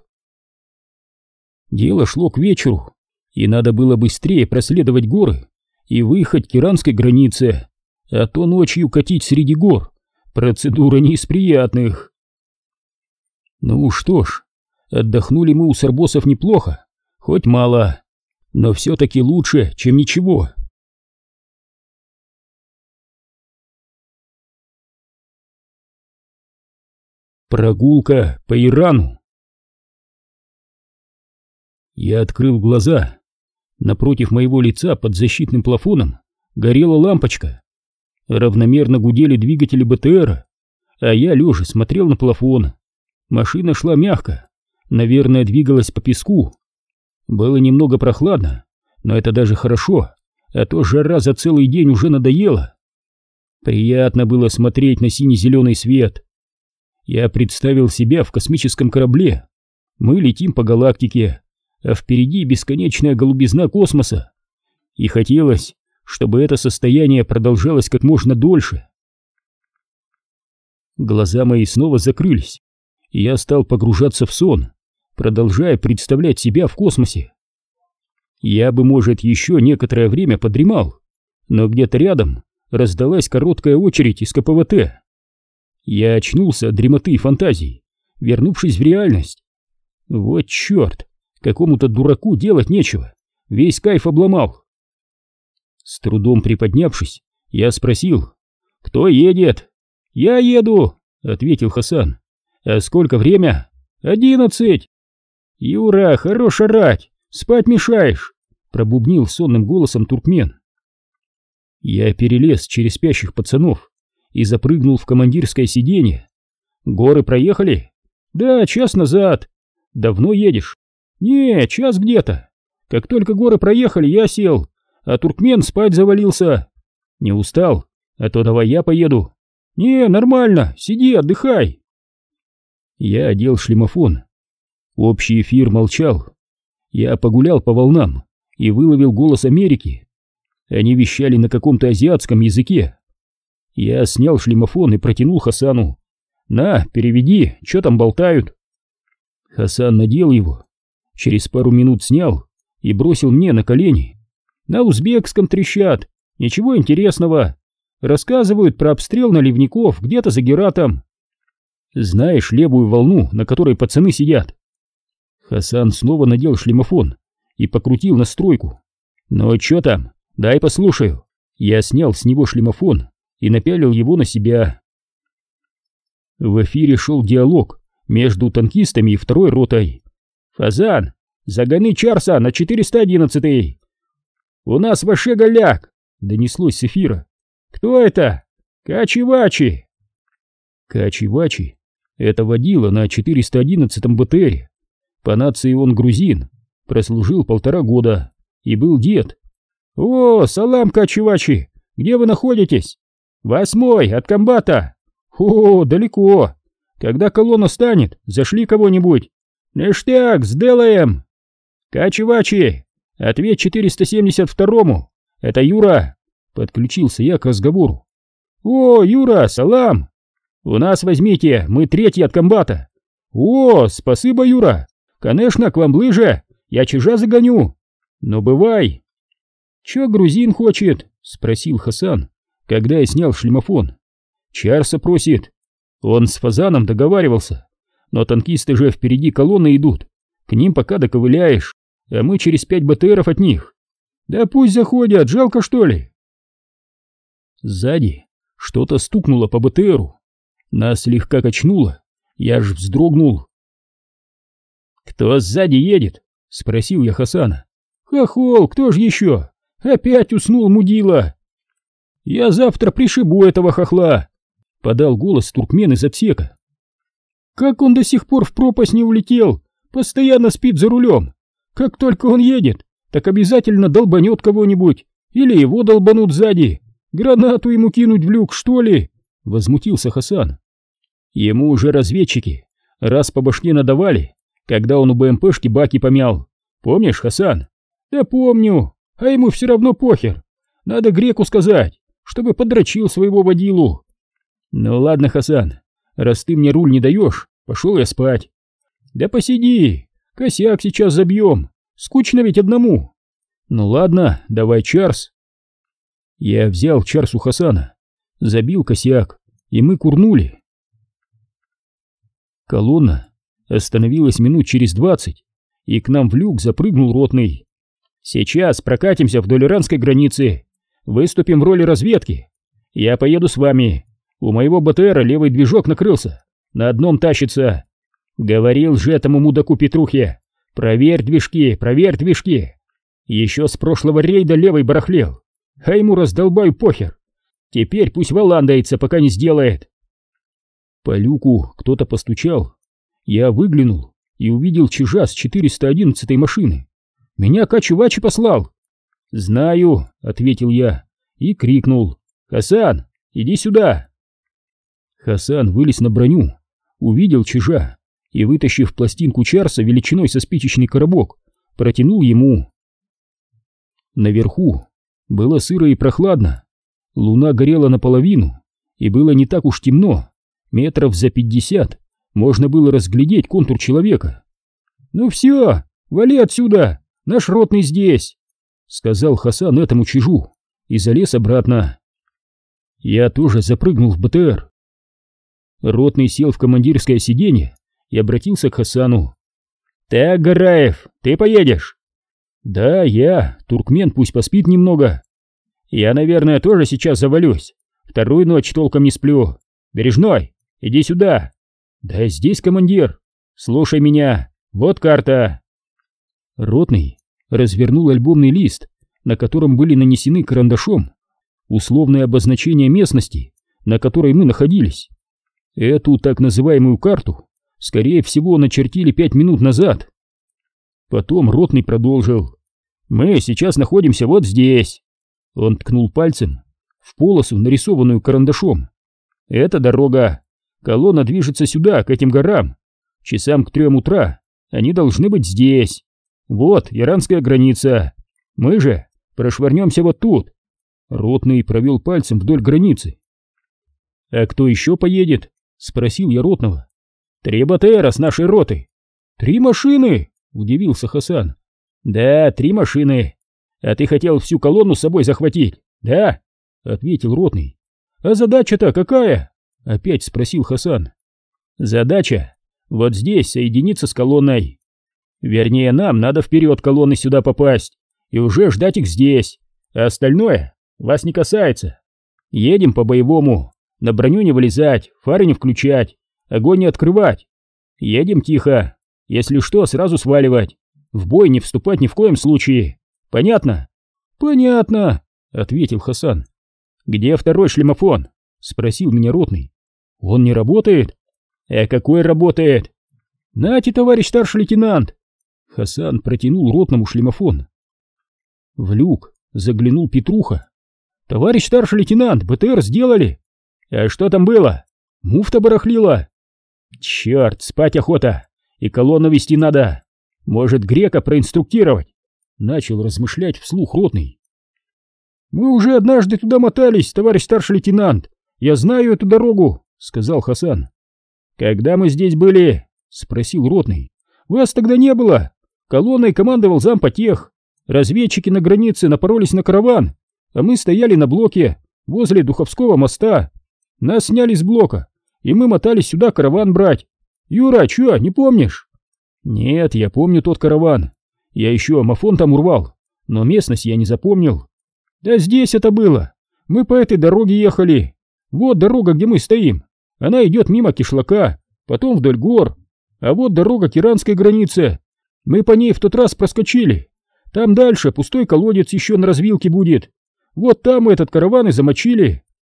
Дело шло к вечеру, и надо было быстрее проследовать горы и выехать к иранской границе, а то ночью катить среди гор — процедура не из приятных. Ну что ж, отдохнули мы у сарбосов неплохо, хоть мало, но все-таки лучше, чем ничего. Прогулка по Ирану. Я открыл глаза. Напротив моего лица под защитным плафоном горела лампочка. Равномерно гудели двигатели БТРа, а я лежа смотрел на плафон. Машина шла мягко, наверное, двигалась по песку. Было немного прохладно, но это даже хорошо, а то жара за целый день уже надоела. Приятно было смотреть на сине-зеленый свет. Я представил себя в космическом корабле. Мы летим по галактике, а впереди бесконечная голубизна космоса. И хотелось, чтобы это состояние продолжалось как можно дольше. Глаза мои снова закрылись, и я стал погружаться в сон, продолжая представлять себя в космосе. Я бы, может, еще некоторое время подремал, но где-то рядом раздалась короткая очередь из КПВТ. Я очнулся от дремоты и фантазий, вернувшись в реальность. Вот черт, какому-то дураку делать нечего, весь кайф обломал. С трудом приподнявшись, я спросил: «Кто едет?» «Я еду», — ответил Хасан. «А сколько время?» «Одиннадцать». «Юра, хорош орать, спать мешаешь», — пробубнил сонным голосом туркмен. Я перелез через спящих пацанов и запрыгнул в командирское сиденье. «Горы проехали?» «Да, час назад». «Давно едешь?» «Не, час где-то. Как только горы проехали, я сел, а туркмен спать завалился». «Не устал? А то давай я поеду». «Не, нормально, сиди, отдыхай». Я одел шлемофон. Общий эфир молчал. Я погулял по волнам и выловил голос Америки. Они вещали на каком-то азиатском языке. Я снял шлемофон и протянул Хасану. «На, переведи, что там болтают?» Хасан надел его, через пару минут снял и бросил мне на колени. «На узбекском трещат, ничего интересного. Рассказывают про обстрел наливников где-то за Гератом. Знаешь левую волну, на которой пацаны сидят?» Хасан снова надел шлемофон и покрутил настройку. «Ну чё там? Дай послушаю». Я снял с него шлемофон и напялил его на себя. В эфире шел диалог между танкистами и второй ротой. «Фазан, загони Чарса на четыреста одиннадцатый. «У нас вообще голяк», — донеслось с эфира. «Кто это?» «Качи-Вачи». Качи-Вачи — это водила на четыреста одиннадцатом БТРе. По нации он грузин, прослужил полтора года и был дед. «О, салам, Качи-Вачи, где вы находитесь?» «Восьмой, от комбата». «О, далеко. Когда колонна станет, зашли кого-нибудь». «Ништяк, сделаем». «Качи-Вачи, ответь четыреста семьдесят второму. Это Юра». Подключился я к разговору. «О, Юра, салам. У нас возьмите, мы третий от комбата». «О, спасибо, Юра. Конечно, к вам ближе, я чижа загоню. Ну, бывай». «Чё грузин хочет?» — спросил Хасан, когда я снял шлемофон. «Чарса просит. Он с Фазаном договаривался, но танкисты же впереди колонны идут, к ним пока доковыляешь, а мы через пять БТРов от них. Да пусть заходят, жалко что ли?» Сзади что-то стукнуло по БТРу, нас слегка качнуло, я аж вздрогнул. «Кто сзади едет?» — спросил я Хасана. «Хохол, кто ж еще? Опять уснул мудила!» «Я завтра пришибу этого хохла!» подал голос туркмен из отсека. Как он до сих пор в пропасть не улетел? Постоянно спит за рулем. Как только он едет, так обязательно долбанет кого-нибудь. Или его долбанут сзади. Гранату ему кинуть в люк, что ли? Возмутился Хасан. Ему уже разведчики раз по башке надавали, когда он у БМПшки баки помял. Помнишь, Хасан? Да помню, а ему все равно похер. Надо греку сказать, чтобы подрочил своего водилу. Ну ладно, Хасан, раз ты мне руль не даешь, пошел я спать. Да посиди, косяк сейчас забьем, скучно ведь одному. Ну ладно, давай чарс. Я взял чарс у Хасана, забил косяк, и мы курнули. Колонна остановилась минут через двадцать, и к нам в люк запрыгнул ротный. Сейчас прокатимся вдоль иранской границы, выступим в роли разведки. Я поеду с вами. У моего БТРа левый движок накрылся, на одном тащится. Говорил же этому мудаку Петрухе: проверь движки, проверь движки. Еще с прошлого рейда левый барахлел, а ему раздолбаю похер. Теперь пусть валандается, пока не сделает. По люку кто-то постучал. Я выглянул и увидел чижа с четыреста одиннадцатой машины. Меня Качувачи послал. Знаю, ответил я и крикнул: Хасан, иди сюда. Хасан вылез на броню, увидел чижа и, вытащив пластинку чарса величиной со спичечный коробок, протянул ему. Наверху было сыро и прохладно. Луна горела наполовину, и было не так уж темно. Метров за пятьдесят можно было разглядеть контур человека. «Ну все, вали отсюда, наш ротный здесь», — сказал Хасан этому чижу и залез обратно. Я тоже запрыгнул в БТР. Ротный сел в командирское сиденье и обратился к Хасану. «Так, Гараев, ты поедешь?» «Да, я, туркмен пусть поспит немного. Я, наверное, тоже сейчас завалюсь. Вторую ночь толком не сплю. Бережной, иди сюда». «Да здесь, командир. Слушай меня, вот карта». Ротный развернул альбомный лист, на котором были нанесены карандашом условные обозначения местности, на которой мы находились. Эту так называемую карту, скорее всего, начертили пять минут назад. Потом ротный продолжил. «Мы сейчас находимся вот здесь». Он ткнул пальцем в полосу, нарисованную карандашом. «Это дорога. Колонна движется сюда, к этим горам. Часам к трем утра они должны быть здесь. Вот иранская граница. Мы же прошвырнемся вот тут». Ротный провел пальцем вдоль границы. «А кто еще поедет?» — спросил я ротного. «Три БТРа с нашей роты». «Три машины?» — удивился Хасан. «Да, три машины. А ты хотел всю колонну с собой захватить, да?» — ответил ротный. «А задача-то какая?» — опять спросил Хасан. «Задача вот здесь соединиться с колонной. Вернее, нам надо вперед колонны сюда попасть и уже ждать их здесь, а остальное вас не касается. Едем по-боевому, на броню не вылезать, фары не включать, огонь не открывать. Едем тихо, если что, сразу сваливать, в бой не вступать ни в коем случае. Понятно?» «Понятно», — ответил Хасан. «Где второй шлемофон?» — спросил меня ротный. «Он не работает?» «А какой работает?» «Нате, товарищ старший лейтенант!» Хасан протянул ротному шлемофон. В люк заглянул Петруха. «Товарищ старший лейтенант, БТР сделали!» «А что там было?» «Муфта барахлила!» «Черт, спать охота! И колонну вести надо! Может, грека проинструктировать?» Начал размышлять вслух ротный. «Мы уже однажды туда мотались, товарищ старший лейтенант! Я знаю эту дорогу!» — сказал Хасан. «Когда мы здесь были?» — спросил ротный. «Вас тогда не было! Колонной командовал зампотех. Разведчики на границе напоролись на караван, а мы стояли на блоке возле Духовского моста. Нас сняли с блока, и мы мотались сюда караван брать. Юра, чё, не помнишь?» «Нет, я помню тот караван. Я еще мафон там урвал, но местность я не запомнил». «Да здесь это было. Мы по этой дороге ехали. Вот дорога, где мы стоим. Она идет мимо кишлака, потом вдоль гор. А вот дорога к иранской границе. Мы по ней в тот раз проскочили. Там дальше пустой колодец еще на развилке будет. Вот там мы этот караван и замочили».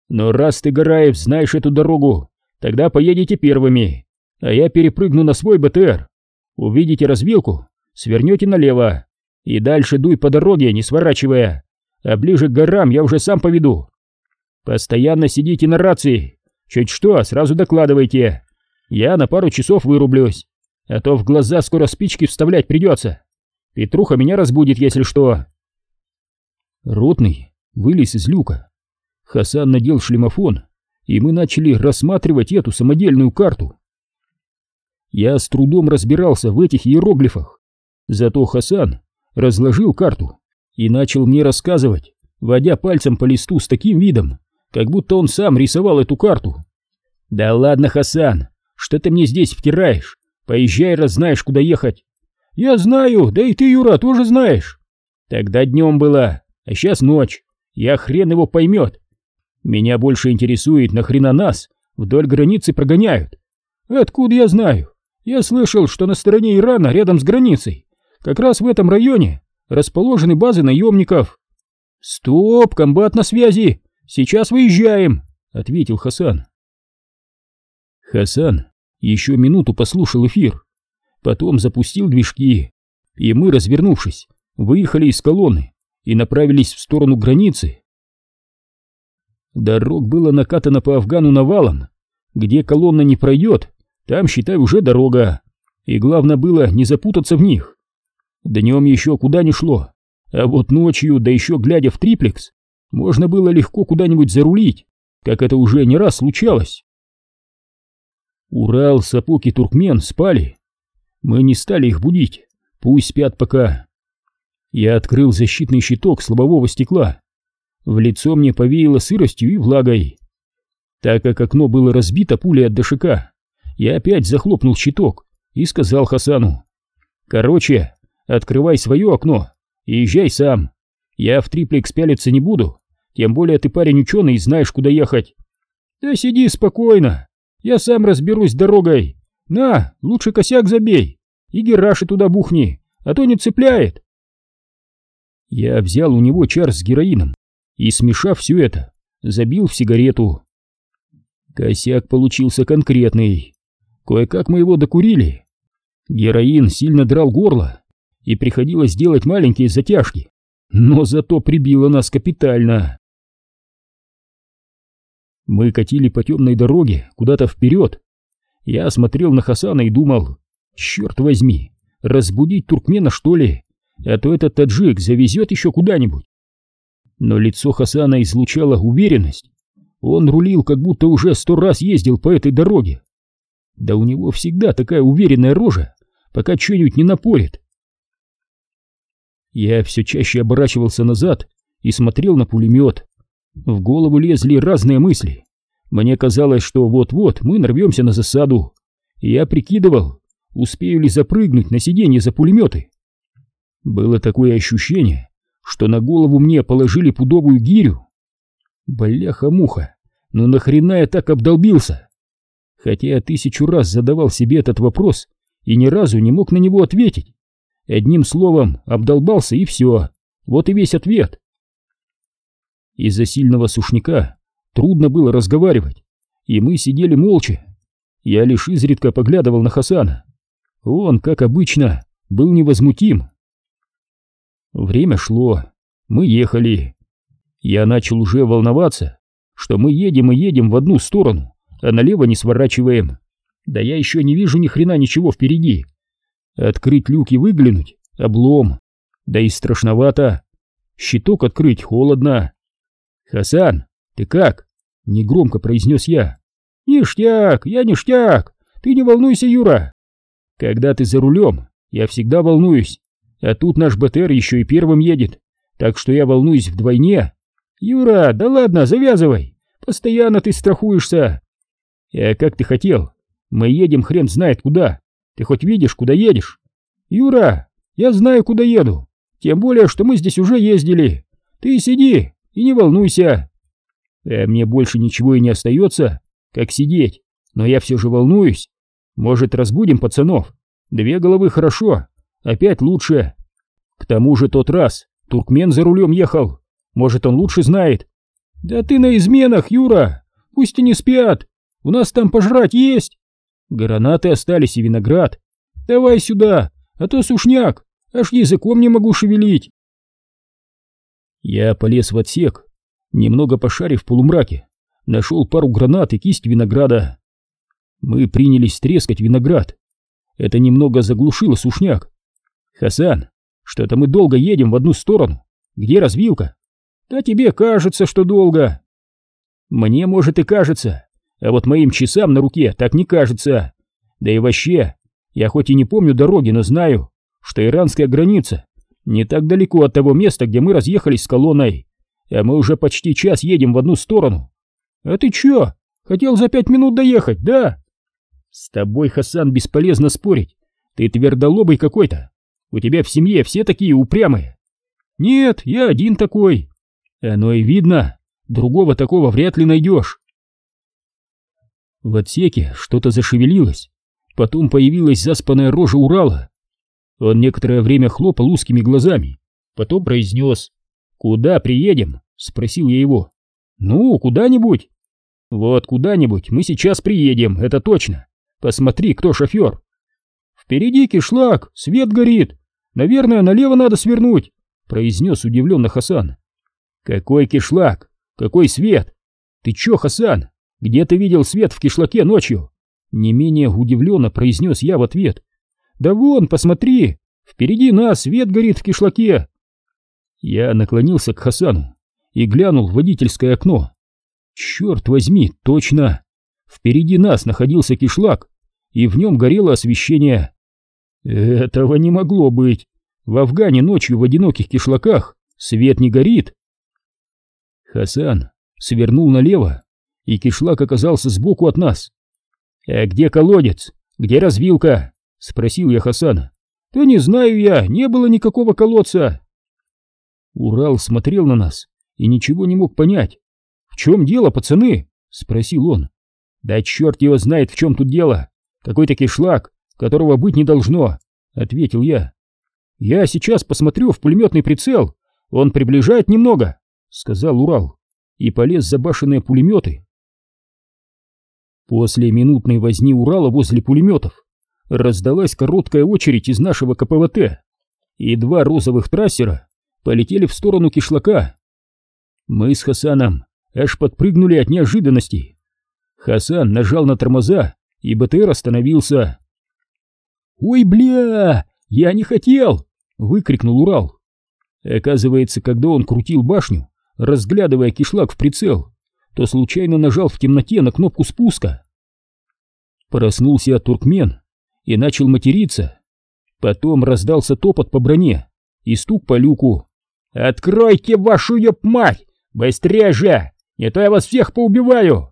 Но раз ты, Гараев, знаешь эту дорогу, тогда поедете первыми, а я перепрыгну на свой БТР. Увидите развилку, свернете налево и дальше дуй по дороге, не сворачивая, а ближе к горам я уже сам поведу. Постоянно сидите на рации, чуть что, сразу докладывайте. Я на пару часов вырублюсь, а то в глаза скоро спички вставлять придется. Петруха меня разбудит, если что. Ротный вылез из люка. Хасан надел шлемофон, и мы начали рассматривать эту самодельную карту. Я с трудом разбирался в этих иероглифах, зато Хасан разложил карту и начал мне рассказывать, водя пальцем по листу с таким видом, как будто он сам рисовал эту карту. «Да ладно, Хасан, что ты мне здесь втираешь? Поезжай, раз знаешь, куда ехать». «Я знаю, да и ты, Юра, тоже знаешь». «Тогда днем было, а сейчас ночь, я хрен его поймет. Меня больше интересует, нахрена нас вдоль границы прогоняют». «Откуда я знаю? Я слышал, что на стороне Ирана, рядом с границей, как раз в этом районе расположены базы наемников». «Стоп, комбат на связи, сейчас выезжаем», — ответил Хасан. Хасан еще минуту послушал эфир, потом запустил движки, и мы, развернувшись, выехали из колонны и направились в сторону границы. Дорог было накатано по Афгану навалом. Где колонна не пройдет, там, считай, уже дорога, и главное было не запутаться в них. Днем еще куда ни шло, а вот ночью, да еще глядя в триплекс, можно было легко куда-нибудь зарулить, как это уже не раз случалось. Урал, Сапог и Туркмен спали. Мы не стали их будить, пусть спят пока. Я открыл защитный щиток с лобового стекла. В лицо мне повеяло сыростью и влагой. Так как окно было разбито пулей от ДШК, я опять захлопнул щиток и сказал Хасану: «Короче, открывай свое окно и езжай сам. Я в триплекс пялиться не буду, тем более ты парень ученый и знаешь, куда ехать». «Да сиди спокойно, я сам разберусь с дорогой. На, лучше косяк забей и гераши туда бухни, а то не цепляет». Я взял у него чар с героином и, смешав все это, забил в сигарету. Косяк получился конкретный. Кое-как мы его докурили. Героин сильно драл горло, и приходилось делать маленькие затяжки, но зато прибило нас капитально. Мы катили по темной дороге куда-то вперед. Я смотрел на Хасана и думал: черт возьми, разбудить туркмена, что ли? А то этот таджик завезет еще куда-нибудь. Но лицо Хасана излучало уверенность. Он рулил, как будто уже сто раз ездил по этой дороге. Да у него всегда такая уверенная рожа, пока что-нибудь не напорит. Я все чаще оборачивался назад и смотрел на пулемет. В голову лезли разные мысли. Мне казалось, что вот-вот мы нарвемся на засаду. Я прикидывал, успею ли запрыгнуть на сиденье за пулеметы. Было такое ощущение, что на голову мне положили пудовую гирю. Бляха-муха, ну нахрена я так обдолбился? Хотя я тысячу раз задавал себе этот вопрос и ни разу не мог на него ответить. Одним словом, обдолбался и все. Вот и весь ответ. Из-за сильного сушняка трудно было разговаривать, и мы сидели молча. Я лишь изредка поглядывал на Хасана. Он, как обычно, был невозмутим. Время шло, мы ехали. Я начал уже волноваться, что мы едем и едем в одну сторону, а налево не сворачиваем. Да я еще не вижу ни хрена ничего впереди. Открыть люк и выглянуть — облом. Да и страшновато. Щиток открыть холодно. «Хасан, ты как?» — негромко произнес я. «Ништяк, я ништяк. Ты не волнуйся, Юра». «Когда ты за рулем, я всегда волнуюсь. А тут наш БТР еще и первым едет, так что я волнуюсь вдвойне». «Юра, да ладно, завязывай. Постоянно ты страхуешься». «А как ты хотел? Мы едем хрен знает куда. Ты хоть видишь, куда едешь?» «Юра, я знаю, куда еду. Тем более, что мы здесь уже ездили. Ты сиди и не волнуйся». «А мне больше ничего и не остается, как сидеть. Но я все же волнуюсь. Может, разбудим пацанов? Две головы хорошо, опять лучше. К тому же тот раз туркмен за рулем ехал. Может, он лучше знает». Да ты на изменах, Юра! Пусть и не спят! У нас там пожрать есть! Гранаты остались и виноград. Давай сюда, а то сушняк, аж языком не могу шевелить. Я полез в отсек, немного пошарив в полумраке, нашел пару гранат и кисть винограда. Мы принялись трескать виноград. Это немного заглушило сушняк. Хасан, что-то мы долго едем в одну сторону. Где развилка? Да тебе кажется, что долго. Мне, может, и кажется, а вот моим часам на руке так не кажется. Да и вообще, я хоть и не помню дороги, но знаю, что иранская граница не так далеко от того места, где мы разъехались с колонной, а мы уже почти час едем в одну сторону. А ты чё, хотел за пять минут доехать, да? С тобой, Хасан, бесполезно спорить. Ты твердолобый какой-то. У тебя в семье все такие упрямые. Нет, я один такой. Оно и видно, другого такого вряд ли найдешь. В отсеке что-то зашевелилось, потом появилась заспанная рожа Урала. Он некоторое время хлопал узкими глазами, потом произнес: «Куда приедем?» — спросил я его. «Ну, куда-нибудь». «Вот куда-нибудь мы сейчас приедем, это точно. Посмотри, кто шофер». «Впереди кишлак, свет горит. Наверное, налево надо свернуть», — произнес удивленно Хасан. «Какой кишлак? Какой свет? Ты чё, Хасан, где ты видел свет в кишлаке ночью?» Не менее удивленно произнес я в ответ. «Да вон, посмотри, впереди нас свет горит в кишлаке». Я наклонился к Хасану и глянул в водительское окно. Черт возьми, точно! Впереди нас находился кишлак, и в нем горело освещение. Этого не могло быть. В Афгане ночью в одиноких кишлаках свет не горит. Хасан свернул налево, и кишлак оказался сбоку от нас. «А где колодец? Где развилка?» — спросил я Хасана. «Да не знаю я, не было никакого колодца». Урал смотрел на нас и ничего не мог понять. «В чем дело, пацаны?» — спросил он. «Да черт его знает, в чем тут дело. Какой-то кишлак, которого быть не должно», — ответил я. «Я сейчас посмотрю в пулеметный прицел, он приближает немного», — сказал Урал и полез за башенные пулеметы. После минутной возни Урала возле пулеметов раздалась короткая очередь из нашего ка пэ вэ тэ, и два розовых трассера полетели в сторону кишлака. Мы с Хасаном аж подпрыгнули от неожиданности. Хасан нажал на тормоза, и бэ тэ эр остановился. «Ой, бля, я не хотел!» — выкрикнул Урал. Оказывается, когда он крутил башню, разглядывая кишлак в прицел, то случайно нажал в темноте на кнопку спуска. Проснулся туркмен и начал материться. Потом раздался топот по броне и стук по люку. «Откройте вашу ёб мать! Быстрее же! Не то я вас всех поубиваю!»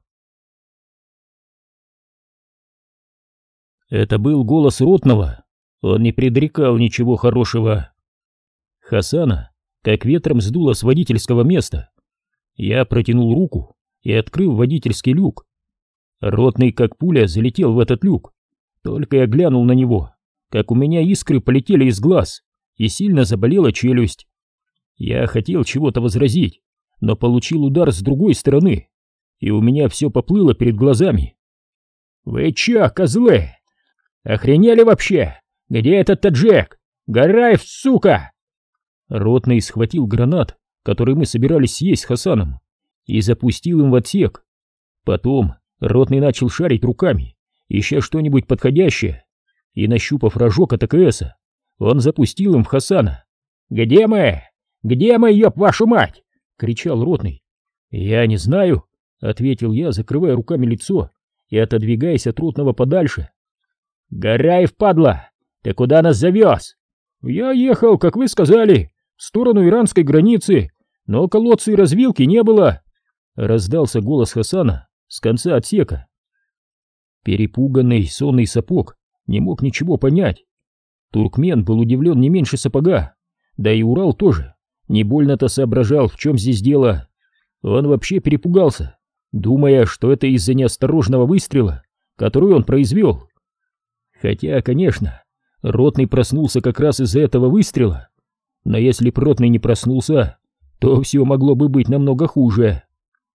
Это был голос ротного. Он не предрекал ничего хорошего. Хасана как ветром сдуло с водительского места. Я протянул руку и открыл водительский люк. Ротный, как пуля, залетел в этот люк. Только я глянул на него, как у меня искры полетели из глаз, и сильно заболела челюсть. Я хотел чего-то возразить, но получил удар с другой стороны, и у меня все поплыло перед глазами. «Вы чё, козлы? Охренели вообще? Где этот таджик? Гараев, сука!» Ротный схватил гранат, который мы собирались съесть с Хасаном, и запустил им в отсек. Потом ротный начал шарить руками, ища что-нибудь подходящее, и, нащупав рожок от а ка эса, он запустил им в Хасана. «Где мы? Где мы, ёб вашу мать?» — кричал ротный. «Я не знаю», — ответил я, закрывая руками лицо и отодвигаясь от ротного подальше. «Гараев, падла, ты куда нас завез?» «Я ехал, как вы сказали, в сторону иранской границы, но колодца и развилки не было», — раздался голос Хасана с конца отсека. Перепуганный сонный сапог не мог ничего понять. Туркмен был удивлен не меньше сапога, да и Урал тоже не больно-то соображал, в чем здесь дело. Он вообще перепугался, думая, что это из-за неосторожного выстрела, который он произвел. Хотя, конечно, ротный проснулся как раз из-за этого выстрела, но если б ротный не проснулся, то все могло бы быть намного хуже.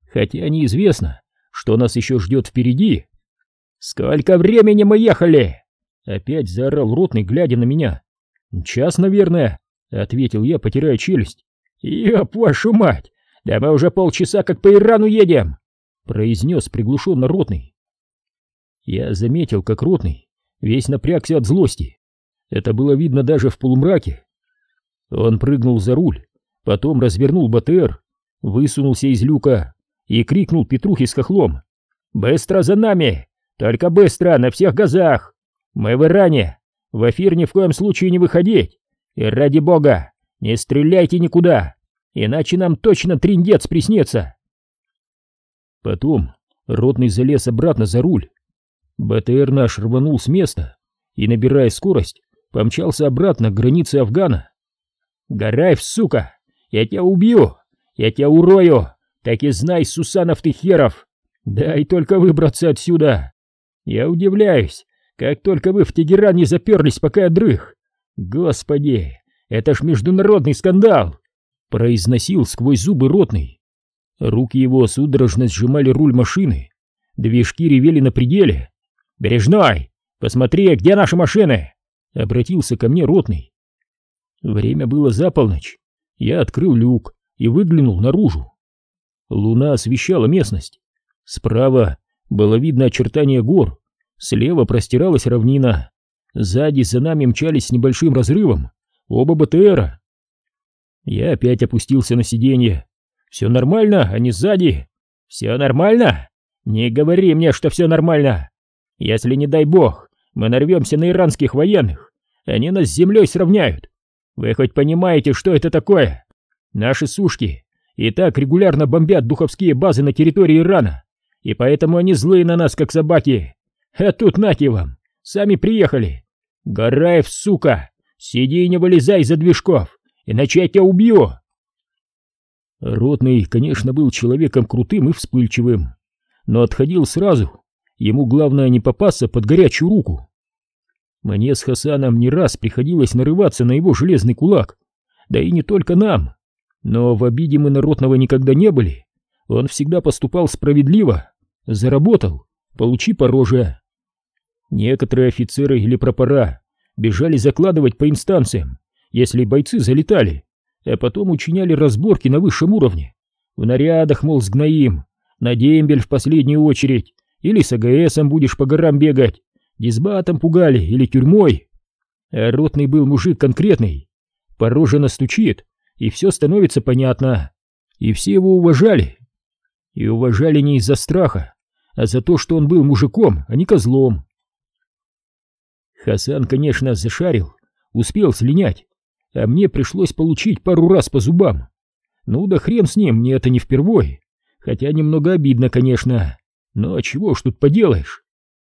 хотя неизвестно, что нас еще ждет впереди. «Сколько времени мы ехали?» — опять заорал ротный, глядя на меня. «Час, наверное», — ответил я, потирая челюсть. «Ёп, вашу мать! Да мы уже полчаса как по Ирану едем!» — произнес приглушенно ротный. Я заметил, как ротный весь напрягся от злости. Это было видно даже в полумраке. Он прыгнул за руль, потом развернул БТР, высунулся из люка и крикнул Петрухе с хохлом: «Быстро за нами! Только быстро, на всех газах! Мы в Иране! В эфир ни в коем случае не выходить! И ради бога, не стреляйте никуда, иначе нам точно триндец приснится!» Потом ротный залез обратно за руль. БТР наш рванул с места и, набирая скорость, помчался обратно к границе Афгана. «Гараев, сука! Я тебя убью! Я тебя урою! Так и знай, Сусанов ты херов! Дай только выбраться отсюда! Я удивляюсь, как только вы в Тегеран не заперлись, пока я дрых! Господи, это ж международный скандал!» Произносил сквозь зубы ротный. Руки его судорожно сжимали руль машины, движки ревели на пределе. «Бережной, посмотри, где наши машины!» — обратился ко мне ротный. Время было за полночь. Я открыл люк и выглянул наружу. Луна освещала местность. Справа было видно очертания гор, слева простиралась равнина. Сзади за нами мчались с небольшим разрывом оба БТРа. Я опять опустился на сиденье. «Все нормально, а не сзади?» «Все нормально? Не говори мне, что все нормально! Если, не дай бог, мы нарвемся на иранских военных, они нас с землей сравняют. Вы хоть понимаете, что это такое? Наши сушки и так регулярно бомбят духовские базы на территории Ирана, и поэтому они злые на нас, как собаки. А тут нате вам, сами приехали. Гараев, сука, сиди и не вылезай из-за движков, иначе я тебя убью!» Ротный, конечно, был человеком крутым и вспыльчивым, но отходил сразу. Ему главное не попасться под горячую руку. Мне с Хасаном не раз приходилось нарываться на его железный кулак, да и не только нам. Но в обиде мы на ротного никогда не были. Он всегда поступал справедливо. Заработал, получи по роже. Некоторые офицеры или прапора бежали закладывать по инстанциям, если бойцы залетали, а потом учиняли разборки на высшем уровне. В нарядах, мол, с гноим, на дембель в последнюю очередь, или с АГСом будешь по горам бегать, дисбатом пугали или тюрьмой. А ротный был мужик конкретный, по роже настучит, и все становится понятно. И все его уважали. И уважали не из-за страха, а за то, что он был мужиком, а не козлом. Хасан, конечно, зашарил, успел слинять, а мне пришлось получить пару раз по зубам. Ну да хрен с ним, мне это не впервой, хотя немного обидно, конечно. Но чего ж тут поделаешь?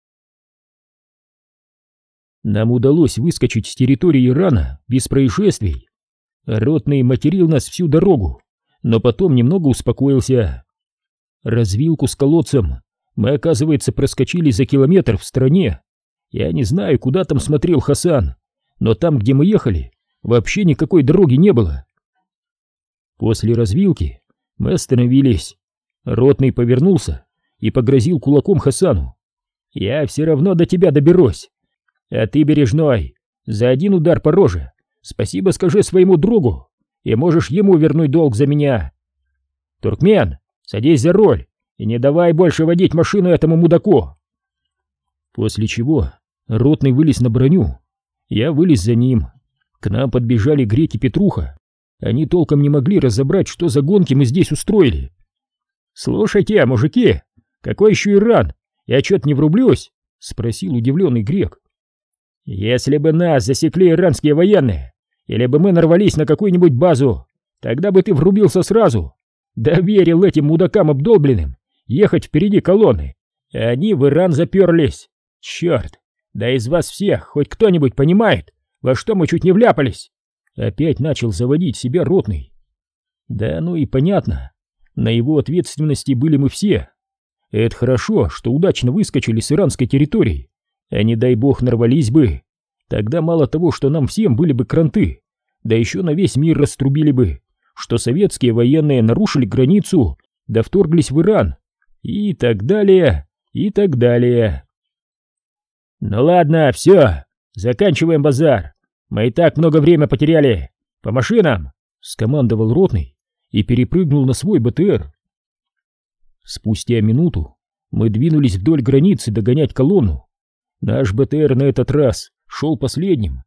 Нам удалось выскочить с территории Ирана без происшествий. Ротный материл нас всю дорогу, но потом немного успокоился. Развилку с колодцем мы, оказывается, проскочили за километр в стороне. Я не знаю, куда там смотрел Хасан, но там, где мы ехали, вообще никакой дороги не было. После развилки мы остановились. Ротный повернулся и погрозил кулаком Хасану. «Я все равно до тебя доберусь. А ты, Бережной, за один удар по роже спасибо скажи своему другу, и можешь ему вернуть долг за меня. Туркмен, садись за руль и не давай больше водить машину этому мудаку». После чего ротный вылез на броню. Я вылез за ним. К нам подбежали Грек и Петруха. Они толком не могли разобрать, что за гонки мы здесь устроили. «Слушайте, мужики, какой еще Иран? Я чё-то не врублюсь?» — спросил удивленный Грек. «Если бы нас засекли иранские военные, или бы мы нарвались на какую-нибудь базу, тогда бы ты врубился сразу. Доверил этим мудакам обдолбленным ехать впереди колонны, а они в Иран заперлись. Черт, да из вас всех хоть кто-нибудь понимает, во что мы чуть не вляпались?» Опять начал заводить себя ротный. Да ну и понятно, на его ответственности были мы все. Это хорошо, что удачно выскочили с иранской территории, а не дай бог нарвались бы. Тогда мало того, что нам всем были бы кранты, да еще на весь мир раструбили бы, что советские военные нарушили границу да вторглись в Иран, и так далее, и так далее. Ну ладно, все, заканчиваем базар. Мы и так много времени потеряли. По машинам, скомандовал ротный и перепрыгнул на свой БТР. Спустя минуту мы двинулись вдоль границы догонять колонну. Наш БТР на этот раз шел последним.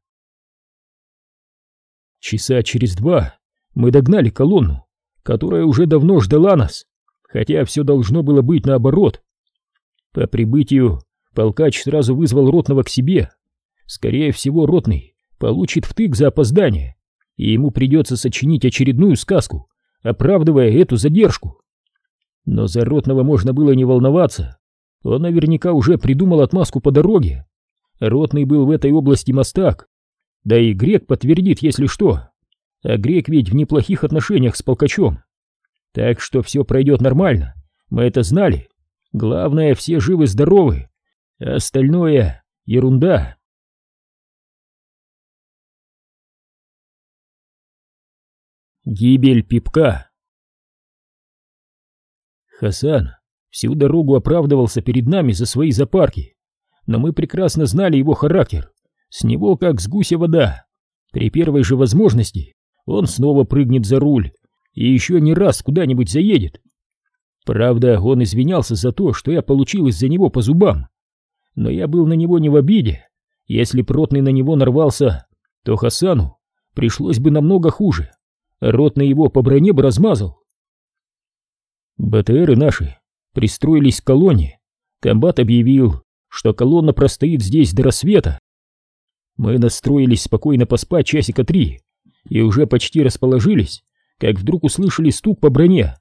Часа через два мы догнали колонну, которая уже давно ждала нас, хотя все должно было быть наоборот. По прибытию полкач сразу вызвал ротного к себе. Скорее всего, ротный получит втык за опоздание, и ему придется сочинить очередную сказку, оправдывая эту задержку. Но за ротного можно было не волноваться. Он наверняка уже придумал отмазку по дороге. Ротный был в этой области мастак. Да и Грек подтвердит, если что. А Грек ведь в неплохих отношениях с полкачом. Так что все пройдет нормально. Мы это знали. Главное, все живы-здоровы. А остальное — ерунда. Гибель Пипка. Хасан всю дорогу оправдывался перед нами за свои запарки, но мы прекрасно знали его характер. С него как с гуся вода. При первой же возможности он снова прыгнет за руль и еще не раз куда-нибудь заедет. Правда, он извинялся за то, что я получил из-за него по зубам. Но я был на него не в обиде. Если б ротный на него нарвался, то Хасану пришлось бы намного хуже. Ротный его по броне бы размазал. БТРы наши пристроились к колонне. Комбат объявил, что колонна простоит здесь до рассвета. Мы настроились спокойно поспать часика три и уже почти расположились, как вдруг услышали стук по броне.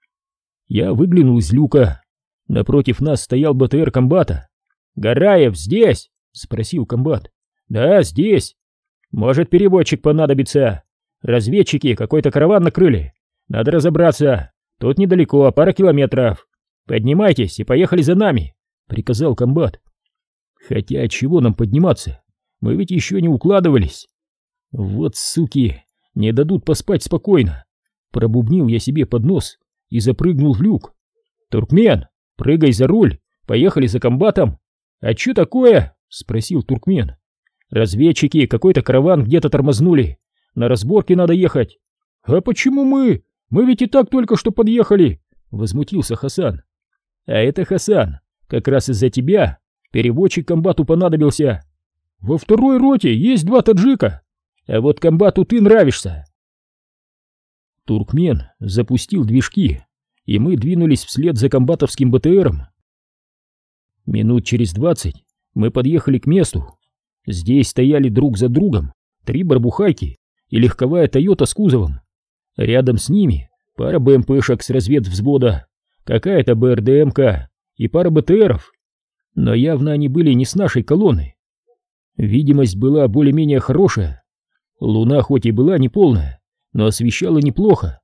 Я выглянул из люка. Напротив нас стоял БТР комбата. «Гараев здесь?» — спросил комбат. «Да, здесь. Может, переводчик понадобится. Разведчики какой-то караван накрыли. Надо разобраться. Тут недалеко, пара километров. Поднимайтесь и поехали за нами», — приказал комбат. Хотя чего нам подниматься? Мы ведь еще не укладывались. Вот суки, не дадут поспать спокойно. Пробубнил я себе под нос и запрыгнул в люк. «Туркмен, прыгай за руль, поехали за комбатом». «А чё такое?» — спросил Туркмен. «Разведчики какой-то караван где-то тормознули. На разборки надо ехать». «А почему мы? Мы ведь и так только что подъехали», — возмутился Хасан. «А это, Хасан, как раз из-за тебя переводчик комбату понадобился. Во второй роте есть два таджика, а вот комбату ты нравишься». Туркмен запустил движки, и мы двинулись вслед за комбатовским БТРом. Минут через двадцать мы подъехали к месту. Здесь стояли друг за другом три барбухайки и легковая Тойота с кузовом. Рядом с ними пара БМПшек с разведвзвода, какая-то БРДМка и пара БТРов. Но явно они были не с нашей колонны. Видимость была более-менее хорошая. Луна хоть и была неполная, но освещала неплохо.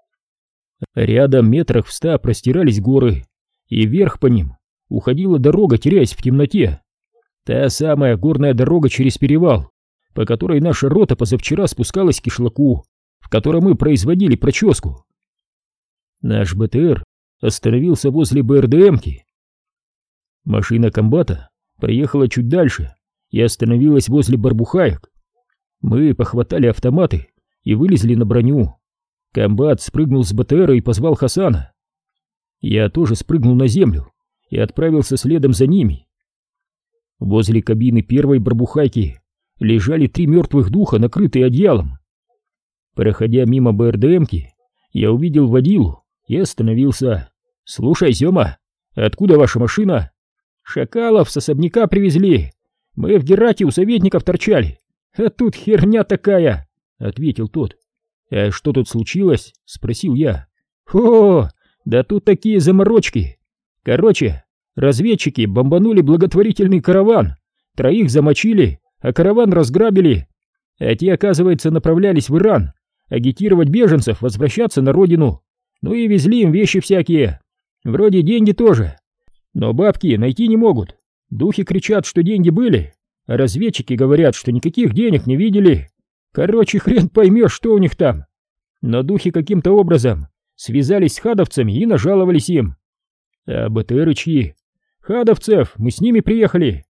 Рядом метрах в ста простирались горы, и вверх по ним уходила дорога, теряясь в темноте. Та самая горная дорога через перевал, по которой наша рота позавчера спускалась к кишлаку, в котором мы производили проческу. Наш БТР остановился возле БРДМки. Машина комбата проехала чуть дальше и остановилась возле барбухаек. Мы похватали автоматы и вылезли на броню. Комбат спрыгнул с БТРа и позвал Хасана. Я тоже спрыгнул на землю и отправился следом за ними. Возле кабины первой барбухайки лежали три мертвых духа, накрытые одеялом. Проходя мимо БРДМки, я увидел водилу и остановился. «Слушай, Зёма, откуда ваша машина?» «Шакалов с особняка привезли. Мы в Герате у советников торчали. А тут херня такая», — ответил тот. «А что тут случилось?» — спросил я. «О, да тут такие заморочки. Короче, разведчики бомбанули благотворительный караван, троих замочили, а караван разграбили. А те, оказывается, направлялись в Иран, агитировать беженцев возвращаться на родину. Ну и везли им вещи всякие. Вроде деньги тоже. Но бабки найти не могут. Духи кричат, что деньги были, а разведчики говорят, что никаких денег не видели. Короче, хрен поймешь, что у них там. Но духи каким-то образом связались с хадовцами и нажаловались им. А БТРычи? Хадовцев, мы с ними приехали.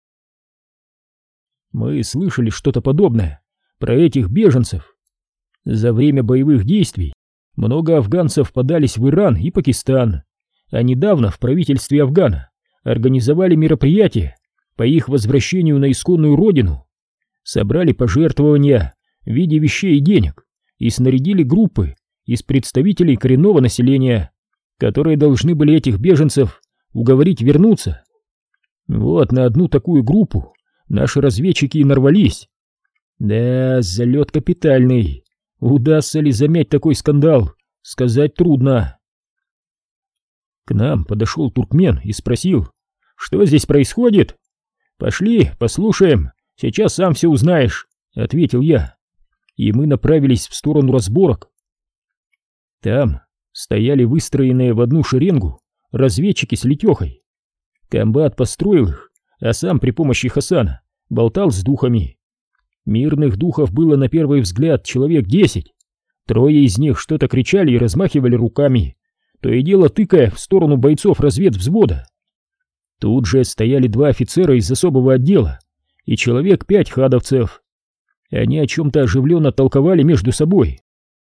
Мы слышали что-то подобное про этих беженцев. За время боевых действий много афганцев подались в Иран и Пакистан, а недавно в правительстве Афгана организовали мероприятие по их возвращению на исконную родину, собрали пожертвования в виде вещей и денег и снарядили группы из представителей коренного населения, которые должны были этих беженцев уговорить вернуться. Вот на одну такую группу наши разведчики и нарвались. Да, залет капитальный. Удастся ли замять такой скандал, сказать трудно. К нам подошел туркмен и спросил, что здесь происходит. «Пошли, послушаем, сейчас сам все узнаешь», — ответил я. И мы направились в сторону разборок. Там стояли выстроенные в одну шеренгу разведчики с Летехой. Комбат построил их, а сам при помощи Хасана болтал с духами. Мирных духов было на первый взгляд человек десять. Трое из них что-то кричали и размахивали руками, то и дело тыкая в сторону бойцов разведвзвода. Тут же стояли два офицера из особого отдела и человек пять хадовцев. Они о чем-то оживленно толковали между собой.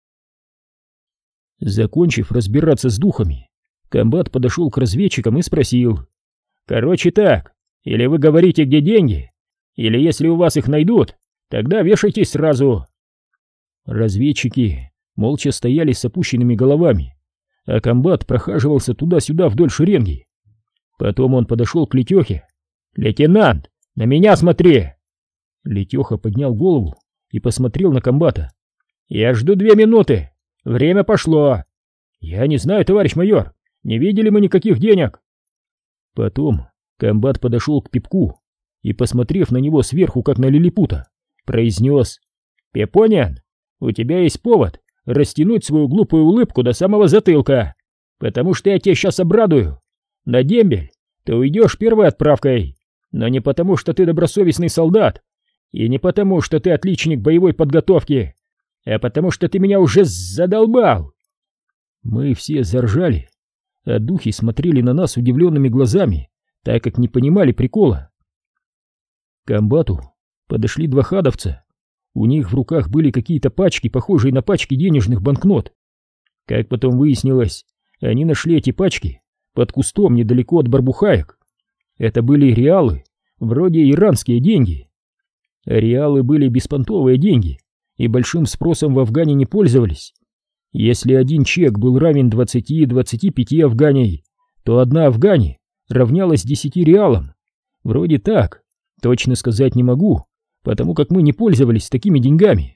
Закончив разбираться с духами, комбат подошел к разведчикам и спросил: «Короче так, или вы говорите, где деньги, или если у вас их найдут, тогда вешайтесь сразу». Разведчики молча стояли с опущенными головами, а комбат прохаживался туда-сюда вдоль шеренги. Потом он подошел к Летехе. «Лейтенант, на меня смотри!» Летеха поднял голову и посмотрел на комбата. «Я жду две минуты. Время пошло». «Я не знаю, товарищ майор, не видели мы никаких денег». Потом комбат подошел к Пипку и, посмотрев на него сверху, как на лилипута, произнес: «Пепонян, у тебя есть повод растянуть свою глупую улыбку до самого затылка, потому что я тебя сейчас обрадую. На дембель ты уйдешь первой отправкой, но не потому, что ты добросовестный солдат, и не потому, что ты отличник боевой подготовки, а потому что ты меня уже задолбал». Мы все заржали, а духи смотрели на нас удивленными глазами, так как не понимали прикола. К комбату подошли два хадовца. У них в руках были какие-то пачки, похожие на пачки денежных банкнот. Как потом выяснилось, они нашли эти пачки под кустом недалеко от Барбухаек. Это были реалы, вроде иранские деньги. Реалы были беспонтовые деньги и большим спросом в Афгане не пользовались. Если один чек был равен двадцати-двадцати пяти афганей, то одна афгани равнялась десяти реалам. Вроде так, точно сказать не могу, потому как мы не пользовались такими деньгами.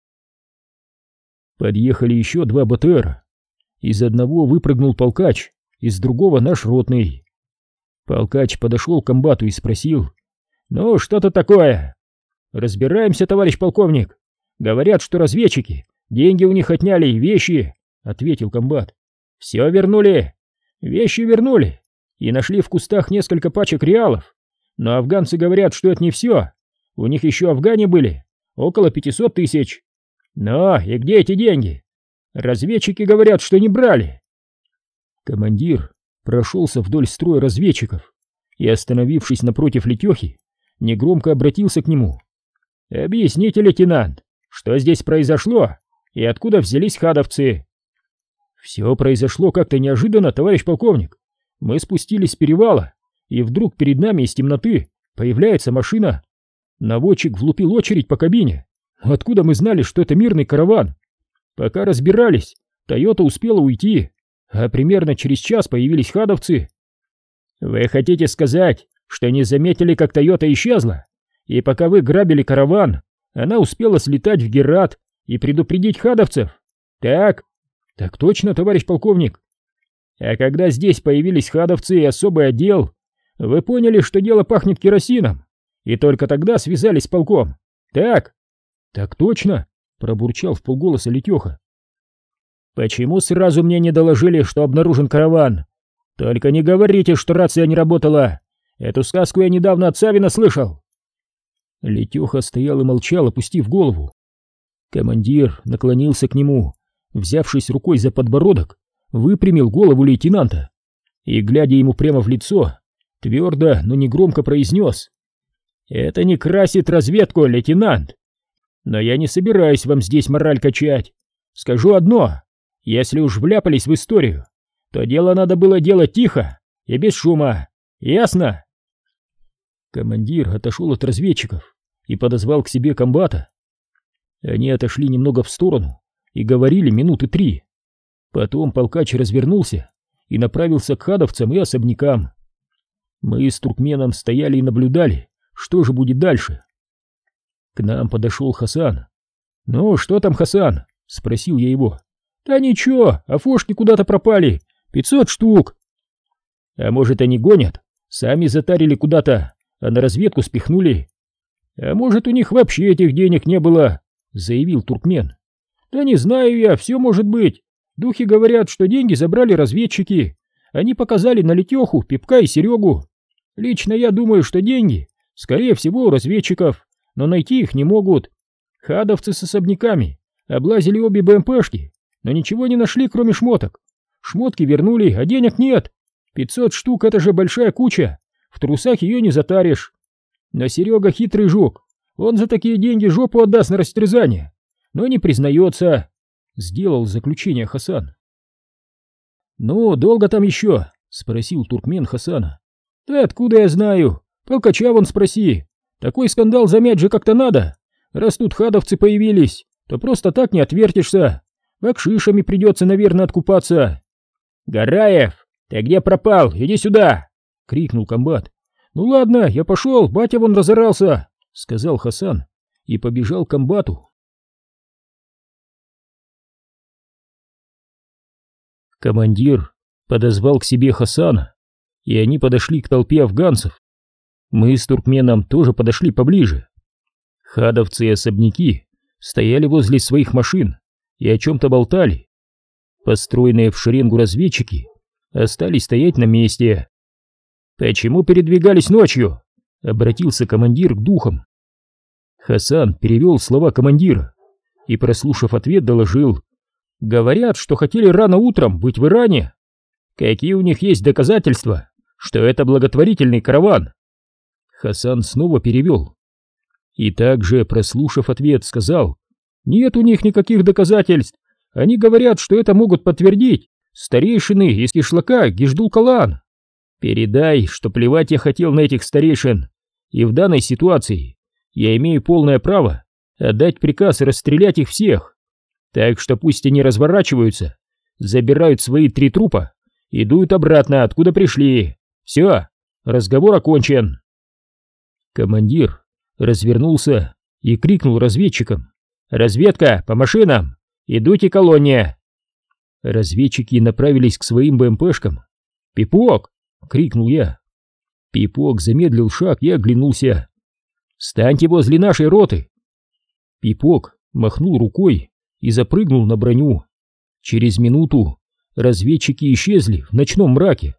Подъехали еще два БТРа. Из одного выпрыгнул полкач, из другого наш ротный. Полкач подошел к комбату и спросил: «Ну, что-то такое?» «Разбираемся, товарищ полковник. Говорят, что разведчики деньги у них отняли и вещи», — ответил комбат. «Все вернули. Вещи вернули. И нашли в кустах несколько пачек реалов. Но афганцы говорят, что это не все. У них еще афгане были. Около пятисот тысяч. Но и где эти деньги? Разведчики говорят, что не брали». Командир прошелся вдоль строя разведчиков и, остановившись напротив Летехи, негромко обратился к нему: «Объясните, лейтенант, что здесь произошло и откуда взялись хадовцы?» «Все произошло как-то неожиданно, товарищ полковник. Мы спустились с перевала, и вдруг перед нами из темноты появляется машина. Наводчик влупил очередь по кабине. Откуда мы знали, что это мирный караван? Пока разбирались, Тойота успела уйти, а примерно через час появились хадовцы». «Вы хотите сказать, что не заметили, как Тойота исчезла, и пока вы грабили караван, она успела слетать в Герат и предупредить хадовцев? Так?» «Так точно, товарищ полковник». «А когда здесь появились хадовцы и особый отдел, вы поняли, что дело пахнет керосином, и только тогда связались с полком? Так?» «Так точно», — пробурчал вполголоса Летеха. «Почему сразу мне не доложили, что обнаружен караван? Только не говорите, что рация не работала. Эту сказку я недавно от Савина слышал». Летеха стоял и молчал, опустив голову. Командир наклонился к нему, взявшись рукой за подбородок, выпрямил голову лейтенанта и, глядя ему прямо в лицо, твердо, но негромко произнес: «Это не красит разведку, лейтенант, но я не собираюсь вам здесь мораль качать. Скажу одно: если уж вляпались в историю, то дело надо было делать тихо и без шума, ясно?» Командир отошел от разведчиков и подозвал к себе комбата. Они отошли немного в сторону и говорили минуты три. Потом полкач развернулся и направился к хадовцам и особнякам. Мы с туркменом стояли и наблюдали, что же будет дальше. К нам подошел Хасан. «Ну, что там, Хасан?» — спросил я его. «Да ничего, афошки куда-то пропали, пятьсот штук». «А может, они гонят? Сами затарили куда-то, а на разведку спихнули?» «А может, у них вообще этих денег не было?» — заявил туркмен. «Да не знаю я, все может быть. Духи говорят, что деньги забрали разведчики. Они показали на Летеху, Пипка и Серегу. Лично я думаю, что деньги, скорее всего, у разведчиков, но найти их не могут. Хадовцы с особняками облазили обе БМПшки, но ничего не нашли, кроме шмоток. Шмотки вернули, а денег нет. Пятьсот штук — это же большая куча, в трусах ее не затаришь. Но Серега хитрый жук, он за такие деньги жопу отдаст на растерзание, но не признается», — сделал заключение Хасан. «Ну, долго там еще?» — спросил туркмен Хасана. «Да откуда я знаю? Полкача вон спроси. Такой скандал замять же как-то надо. Раз тут хадовцы появились, то просто так не отвертишься. Бакшишами придется, наверное, откупаться». «Гараев, ты где пропал? Иди сюда!» — крикнул комбат. «Ну ладно, я пошел, батя вон разорался», — сказал Хасан и побежал к комбату. Командир подозвал к себе Хасана, и они подошли к толпе афганцев. Мы с туркменом тоже подошли поближе. Хадовцы и особняки стояли возле своих машин и о чем-то болтали. Построенные в шеренгу разведчики остались стоять на месте. «Почему передвигались ночью?» — обратился командир к духам. Хасан перевел слова командира и, прослушав ответ, доложил: «Говорят, что хотели рано утром быть в Иране. Какие у них есть доказательства, что это благотворительный караван?» Хасан снова перевел и также, прослушав ответ, сказал: «Нет у них никаких доказательств. Они говорят, что это могут подтвердить старейшины из кишлака Гиждул-Калан. Передай, что плевать я хотел на этих старейшин, и в данной ситуации я имею полное право отдать приказ расстрелять их всех. Так что пусть они разворачиваются, забирают свои три трупа и дуют обратно, откуда пришли. Все, разговор окончен». Командир развернулся и крикнул разведчикам: «Разведка, по машинам! Идуйте к колонне!» Разведчики направились к своим БМПшкам. «Пипок!» — крикнул я. Пипок замедлил шаг и оглянулся. «Станьте возле нашей роты!» Пипок махнул рукой и запрыгнул на броню. Через минуту разведчики исчезли в ночном мраке.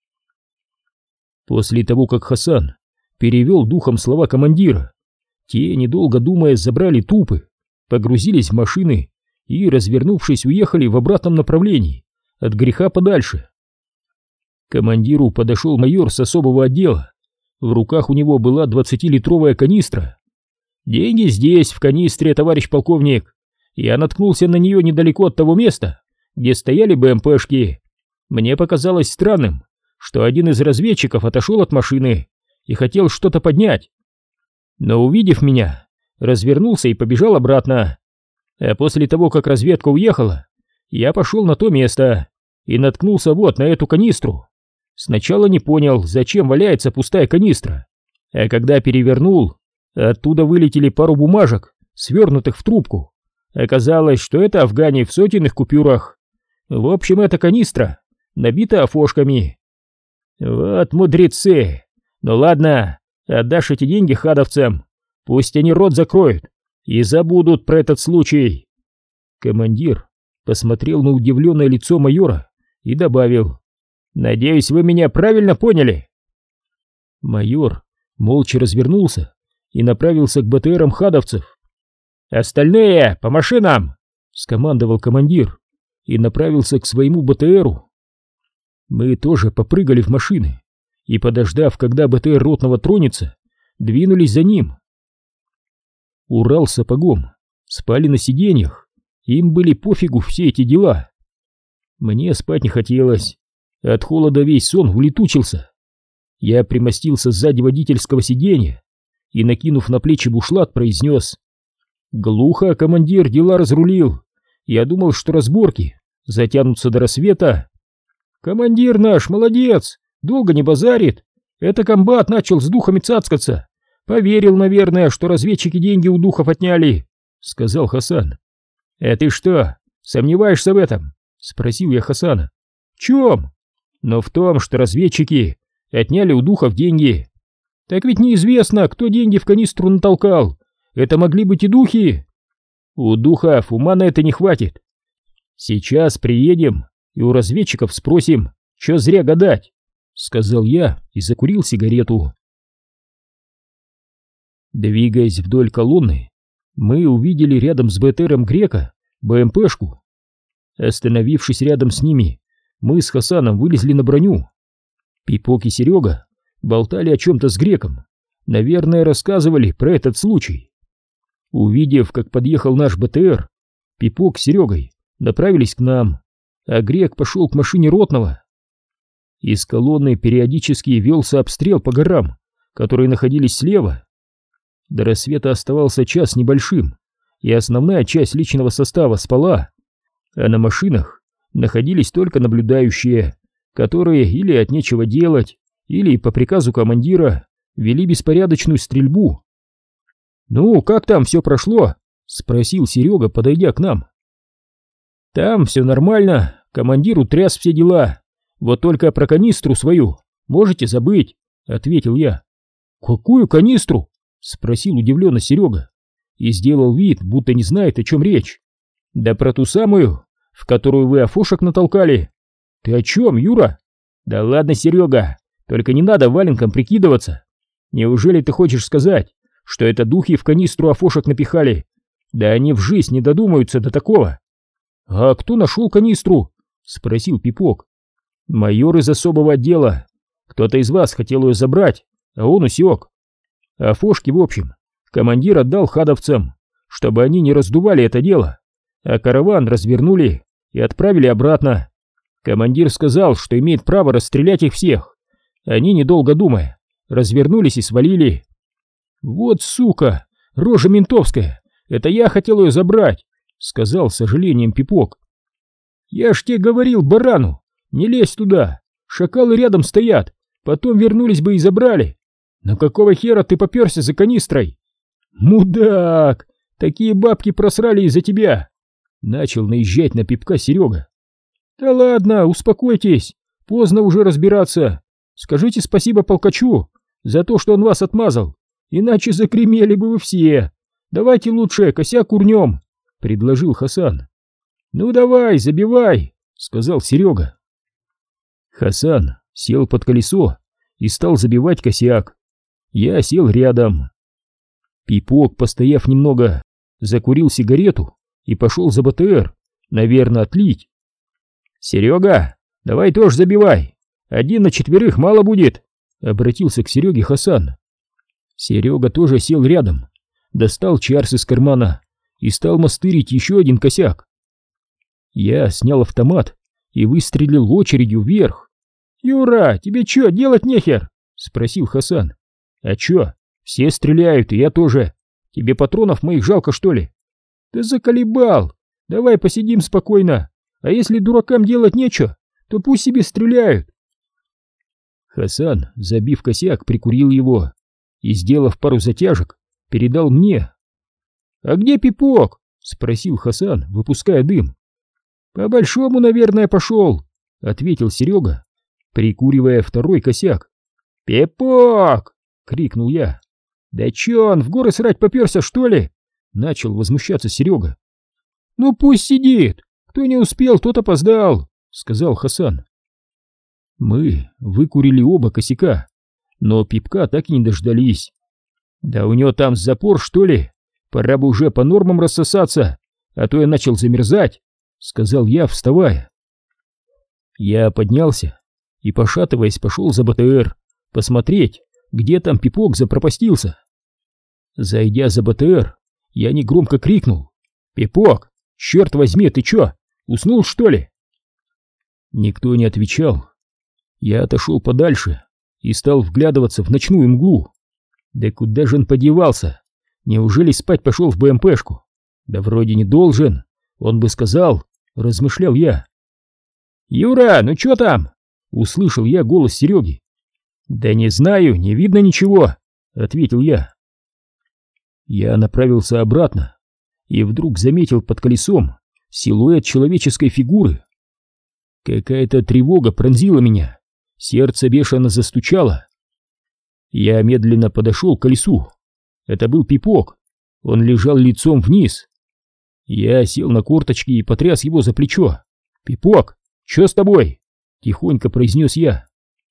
После того, как Хасан перевел духом слова командира, те, недолго думая, забрали тупы, погрузились в машины и, развернувшись, уехали в обратном направлении, от греха подальше. К командиру подошел майор с особого отдела. В руках у него была двадцатилитровая канистра. «Деньги здесь, в канистре, товарищ полковник. Я наткнулся на нее недалеко от того места, где стояли БМПшки. Мне показалось странным, что один из разведчиков отошел от машины и хотел что-то поднять. Но, увидев меня, развернулся и побежал обратно. А после того, как разведка уехала, я пошел на то место и наткнулся вот на эту канистру. Сначала не понял, зачем валяется пустая канистра, а когда перевернул, оттуда вылетели пару бумажек, свернутых в трубку. Оказалось, что это афгане в сотенных купюрах. В общем, эта канистра набита афошками. Вот мудрецы! Ну ладно, отдашь эти деньги хадовцам, пусть они рот закроют и забудут про этот случай». Командир посмотрел на удивленное лицо майора и добавил: «Надеюсь, вы меня правильно поняли?» Майор молча развернулся и направился к БТРам хадовцев. «Остальные по машинам!» — скомандовал командир и направился к своему БТРу. Мы тоже попрыгали в машины и, подождав, когда БТР ротного тронется, двинулись за ним. Урал с сапогом спали на сиденьях, им были пофигу все эти дела. Мне спать не хотелось, от холода весь сон улетучился. Я примостился сзади водительского сиденья и, накинув на плечи бушлат, произнес: «Глухо, командир, дела разрулил. Я думал, что разборки затянутся до рассвета». «Командир наш молодец, долго не базарит. Это комбат начал с духами цацкаться. Поверил, наверное, что разведчики деньги у духов отняли», — сказал Хасан. «А ты что, сомневаешься в этом?» — спросил я Хасана. «В чем?» «Но в том, что разведчики отняли у духов деньги». «Так ведь неизвестно, кто деньги в канистру натолкал. Это могли быть и духи». «У духов ума на это не хватит. Сейчас приедем и у разведчиков спросим, чё зря гадать», — сказал я и закурил сигарету. Двигаясь вдоль колонны, мы увидели рядом с БТРом Грека БМПшку. Остановившись рядом с ними, мы с Хасаном вылезли на броню. Пипок и Серега болтали о чем-то с Греком, наверное, рассказывали про этот случай. Увидев, как подъехал наш БТР, Пипок с Серегой направились к нам, а Грек пошел к машине ротного. Из колонны периодически велся обстрел по горам, которые находились слева. До рассвета оставался час небольшим, и основная часть личного состава спала, а на машинах находились только наблюдающие, которые или от нечего делать, или по приказу командира вели беспорядочную стрельбу. «Ну, как там все прошло?» — спросил Серега, подойдя к нам. «Там все нормально, командир утряс все дела, вот только про канистру свою можете забыть», — ответил я. «Какую канистру?» — спросил удивленно Серега и сделал вид, будто не знает, о чем речь. «Да про ту самую, в которую вы афошек натолкали». «Ты о чем, Юра?» «Да ладно, Серега, только не надо валенком прикидываться. Неужели ты хочешь сказать, что это духи в канистру афошек напихали? Да они в жизнь не додумаются до такого». «А кто нашел канистру?» — спросил Пипок. «Майор из особого отдела. Кто-то из вас хотел ее забрать, а он усек. Афошки, в общем, командир отдал хадовцам, чтобы они не раздували это дело, а караван развернули и отправили обратно. Командир сказал, что имеет право расстрелять их всех. Они, недолго думая, развернулись и свалили». «Вот сука, рожа ментовская, это я хотел ее забрать», — сказал с сожалением Пипок. «Я ж тебе говорил, барану, не лезь туда, шакалы рядом стоят, потом вернулись бы и забрали. Но какого хера ты попёрся за канистрой?» «Мудак, такие бабки просрали из-за тебя», — начал наезжать на Пипка Серега. «Да ладно, успокойтесь, поздно уже разбираться. Скажите спасибо полкачу за то, что он вас отмазал, иначе загремели бы вы все. Давайте лучше косяк урнем», — предложил Хасан. «Ну давай, забивай», — сказал Серега. Хасан сел под колесо и стал забивать косяк. Я сел рядом. Пипок, постояв немного, закурил сигарету и пошел за БТР, наверное, отлить. «Серега, давай тоже забивай, один на четверых мало будет», — обратился к Сереге Хасан. Серега тоже сел рядом, достал чарс из кармана и стал мастырить еще один косяк. Я снял автомат и выстрелил очередью вверх. «Юра, тебе че, делать нехер?» — спросил Хасан. «А че, все стреляют, и я тоже. Тебе патронов моих жалко, что ли?» «Да заколебал, давай посидим спокойно, а если дуракам делать нечего, то пусть себе стреляют». Хасан, забив косяк, прикурил его и, сделав пару затяжек, передал мне. «А где Пипок?» — спросил Хасан, выпуская дым. «По-большому, наверное, пошел», — ответил Серега, прикуривая второй косяк. «Пипок!» — крикнул я. «Да че он, в горы срать попёрся, что ли?» — начал возмущаться Серега. «Ну пусть сидит, кто не успел, тот опоздал», — сказал Хасан. Мы выкурили оба косяка, но Пипка так и не дождались. «Да у него там запор, что ли? Пора бы уже по нормам рассосаться, а то я начал замерзать», — сказал я, вставая. Я поднялся и, пошатываясь, пошел за БТР посмотреть, где там Пипок запропастился. Зайдя за БТР, я негромко крикнул: «Пипок, черт возьми, ты чё, уснул, что ли?» Никто не отвечал. Я отошел подальше и стал вглядываться в ночную мглу. Да куда же он подевался? Неужели спать пошел в БМПшку? Да вроде не должен, он бы сказал, размышлял я. «Юра, ну чё там?» — услышал я голос Сереги. «Да не знаю, не видно ничего», — ответил я. Я направился обратно и вдруг заметил под колесом силуэт человеческой фигуры. Какая-то тревога пронзила меня, сердце бешено застучало. Я медленно подошел к колесу. Это был Пипок, он лежал лицом вниз. Я сел на корточки и потряс его за плечо. «Пипок, что с тобой?» — тихонько произнес я.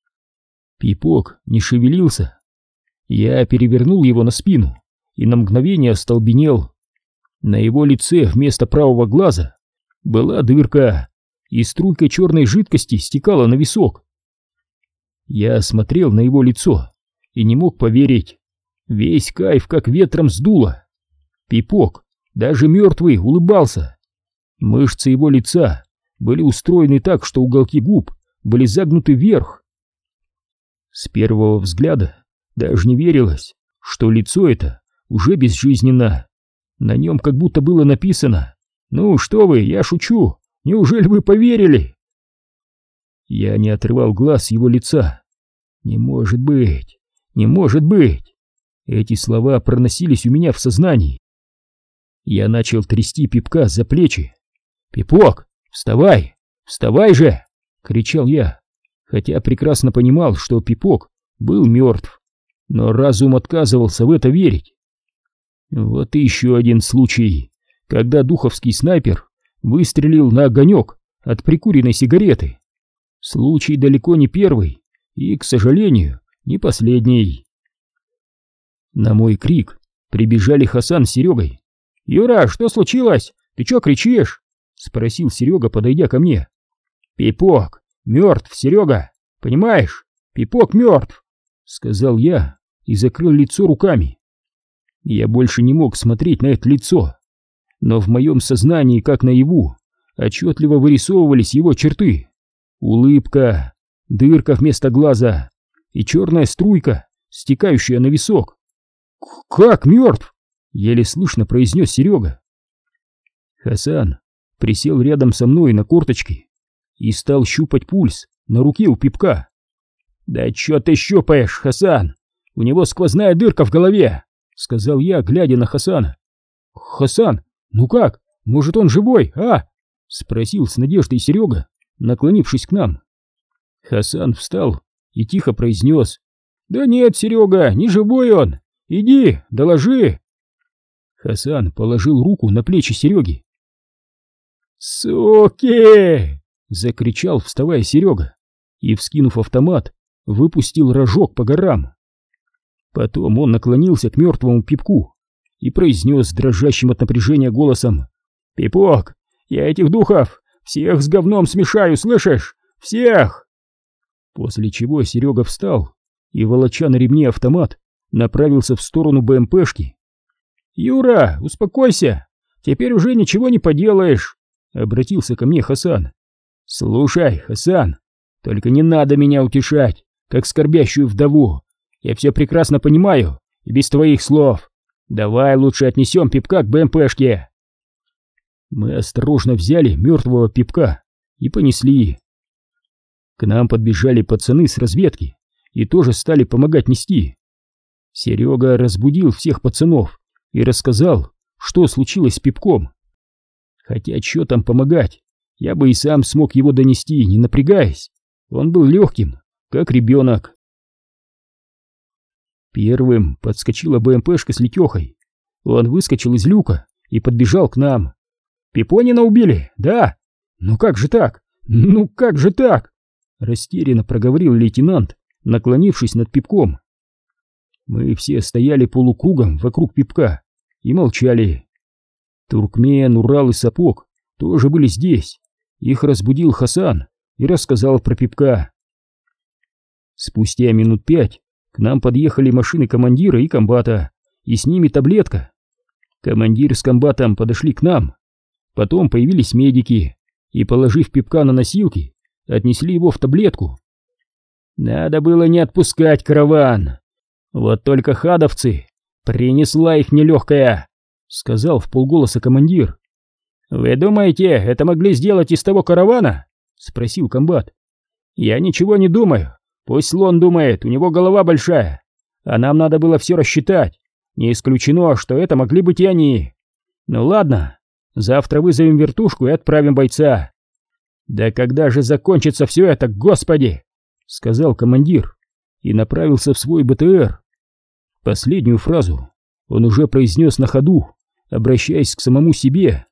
Пипок не шевелился. Я перевернул его на спину и на мгновение остолбенел. На его лице вместо правого глаза была дырка, и струйка черной жидкости стекала на висок. Я смотрел на его лицо и не мог поверить. Весь кайф как ветром сдуло. Пипок, даже мертвый, улыбался. Мышцы его лица были устроены так, что уголки губ были загнуты вверх. С первого взгляда даже не верилось, что лицо это уже безжизненно. На нем как будто было написано: «Ну что вы, я шучу, неужели вы поверили?» Я не отрывал глаз с его лица. «Не может быть, не может быть!» Эти слова проносились у меня в сознании. Я начал трясти Пипка за плечи. «Пипок, вставай, вставай же!» — кричал я, хотя прекрасно понимал, что Пипок был мертв, но разум отказывался в это верить. Вот и еще один случай, когда духовский снайпер выстрелил на огонек от прикуренной сигареты. Случай далеко не первый и, к сожалению, не последний. На мой крик прибежали Хасан с Серегой. «Юра, что случилось? Ты чё кричишь?» — спросил Серега, подойдя ко мне. «Пипок мертв, Серега, понимаешь? Пипок мертв!» — сказал я и закрыл лицо руками. Я больше не мог смотреть на это лицо, но в моем сознании, как наяву, отчетливо вырисовывались его черты. Улыбка, дырка вместо глаза и черная струйка, стекающая на висок. «Как мертв?» — еле слышно произнес Серега. Хасан присел рядом со мной на корточки и стал щупать пульс на руке у Пипка. «Да чё ты щупаешь, Хасан? У него сквозная дырка в голове!» — сказал я, глядя на Хасана. «Хасан, ну как? Может, он живой, а?» — спросил с надеждой Серега, наклонившись к нам. Хасан встал и тихо произнес: «Да нет, Серега, не живой он! Иди, доложи!» Хасан положил руку на плечи Сереги. «Суки!» — закричал, вставая Серега, и, вскинув автомат, выпустил рожок по горам. Потом он наклонился к мертвому Пипку и произнес дрожащим от напряжения голосом: «Пипок, я этих духов всех с говном смешаю, слышишь? Всех!» После чего Серега встал и, волоча на ремне автомат, направился в сторону БМПшки. «Юра, успокойся, теперь уже ничего не поделаешь», — обратился ко мне Хасан. «Слушай, Хасан, только не надо меня утешать, как скорбящую вдову. Я все прекрасно понимаю и без твоих слов. Давай лучше отнесем Пипка к БМПшке». Мы осторожно взяли мертвого Пипка и понесли. К нам подбежали пацаны с разведки и тоже стали помогать нести. Серега разбудил всех пацанов и рассказал, что случилось с Пипком. Хотя что там помогать, я бы и сам смог его донести, не напрягаясь. Он был легким, как ребенок. Первым подскочила БМПшка с Летехой. Он выскочил из люка и подбежал к нам. «Пипонина убили, да? Ну как же так? Ну как же так?» Растерянно проговорил лейтенант, наклонившись над Пипком. Мы все стояли полукругом вокруг Пипка и молчали. Туркмен, Урал и Сапог тоже были здесь. Их разбудил Хасан и рассказал про Пипка. Спустя минут пять к нам подъехали машины командира и комбата, и с ними таблетка. Командир с комбатом подошли к нам. Потом появились медики и, положив Пипка на носилки, отнесли его в таблетку. Надо было не отпускать караван. Вот только хадовцы, принесла их нелегкая, сказал вполголоса командир. Вы думаете, это могли сделать из того каравана? Спросил комбат. Я ничего не думаю. Пусть слон думает, у него голова большая. А нам надо было все рассчитать. Не исключено, что это могли быть и они. Ну ладно, завтра вызовем вертушку и отправим бойца. Да когда же закончится все это, господи? Сказал командир и направился в свой БТР. Последнюю фразу он уже произнес на ходу, обращаясь к самому себе.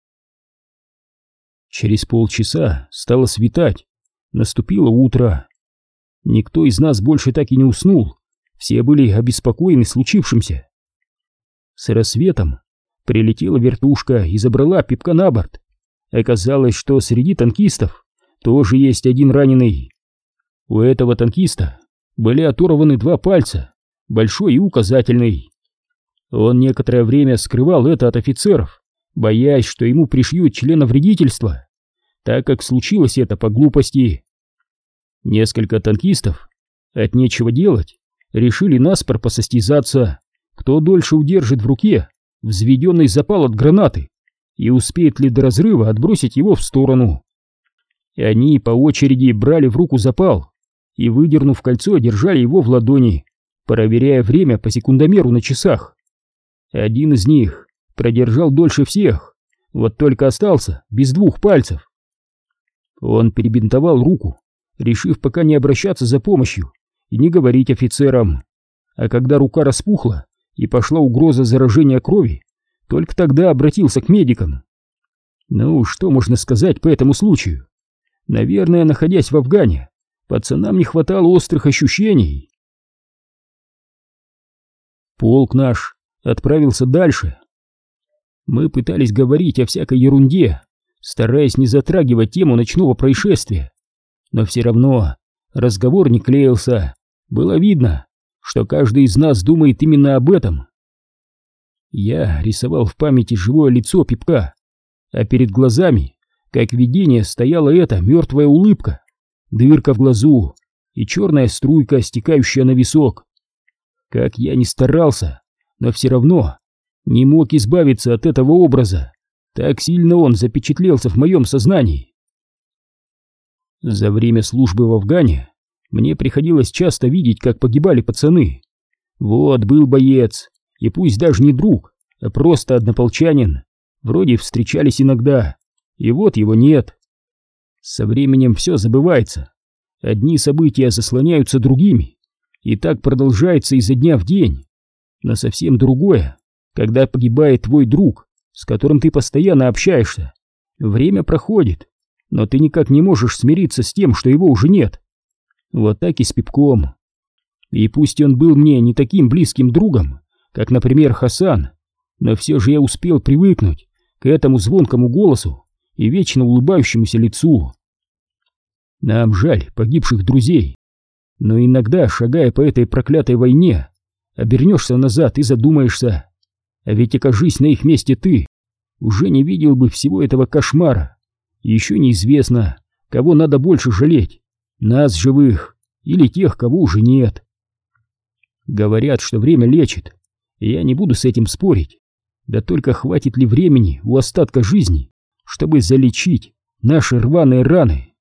Через полчаса стало светать, наступило утро. Никто из нас больше так и не уснул, все были обеспокоены случившимся. С рассветом прилетела вертушка и забрала Пипка на борт. Оказалось, что среди танкистов тоже есть один раненый. У этого танкиста были оторваны два пальца, большой и указательный. Он некоторое время скрывал это от офицеров, боясь, что ему пришьют членовредительство, так как случилось это по глупости. Несколько танкистов от нечего делать решили наспор посостязаться, кто дольше удержит в руке взведенный запал от гранаты и успеет ли до разрыва отбросить его в сторону. И они по очереди брали в руку запал и, выдернув кольцо, держали его в ладони, проверяя время по секундомеру на часах. Один из них продержал дольше всех, вот только остался без двух пальцев. Он перебинтовал руку, решив пока не обращаться за помощью и не говорить офицерам. А когда рука распухла и пошла угроза заражения крови, только тогда обратился к медикам. Ну, что можно сказать по этому случаю? Наверное, находясь в Афгане, пацанам не хватало острых ощущений. Полк наш отправился дальше. Мы пытались говорить о всякой ерунде, стараясь не затрагивать тему ночного происшествия. Но все равно разговор не клеился. Было видно, что каждый из нас думает именно об этом. Я рисовал в памяти живое лицо Пипка, а перед глазами, как видение, стояла эта мертвая улыбка, дырка в глазу и черная струйка, стекающая на висок. Как я ни старался, но все равно не мог избавиться от этого образа, так сильно он запечатлелся в моем сознании. За время службы в Афгане мне приходилось часто видеть, как погибали пацаны. Вот был боец, и пусть даже не друг, а просто однополчанин, вроде встречались иногда, и вот его нет. Со временем все забывается, одни события заслоняются другими, и так продолжается изо дня в день. Но совсем другое, когда погибает твой друг, с которым ты постоянно общаешься. Время проходит, но ты никак не можешь смириться с тем, что его уже нет. Вот так и с Пипком. И пусть он был мне не таким близким другом, как, например, Хасан, но все же я успел привыкнуть к этому звонкому голосу и вечно улыбающемуся лицу. Нам жаль погибших друзей, но иногда, шагая по этой проклятой войне, обернешься назад и задумаешься, а ведь окажись на их месте ты, уже не видел бы всего этого кошмара. Еще неизвестно, кого надо больше жалеть, нас живых или тех, кого уже нет. Говорят, что время лечит, и я не буду с этим спорить. Да только хватит ли времени у остатка жизни, чтобы залечить наши рваные раны?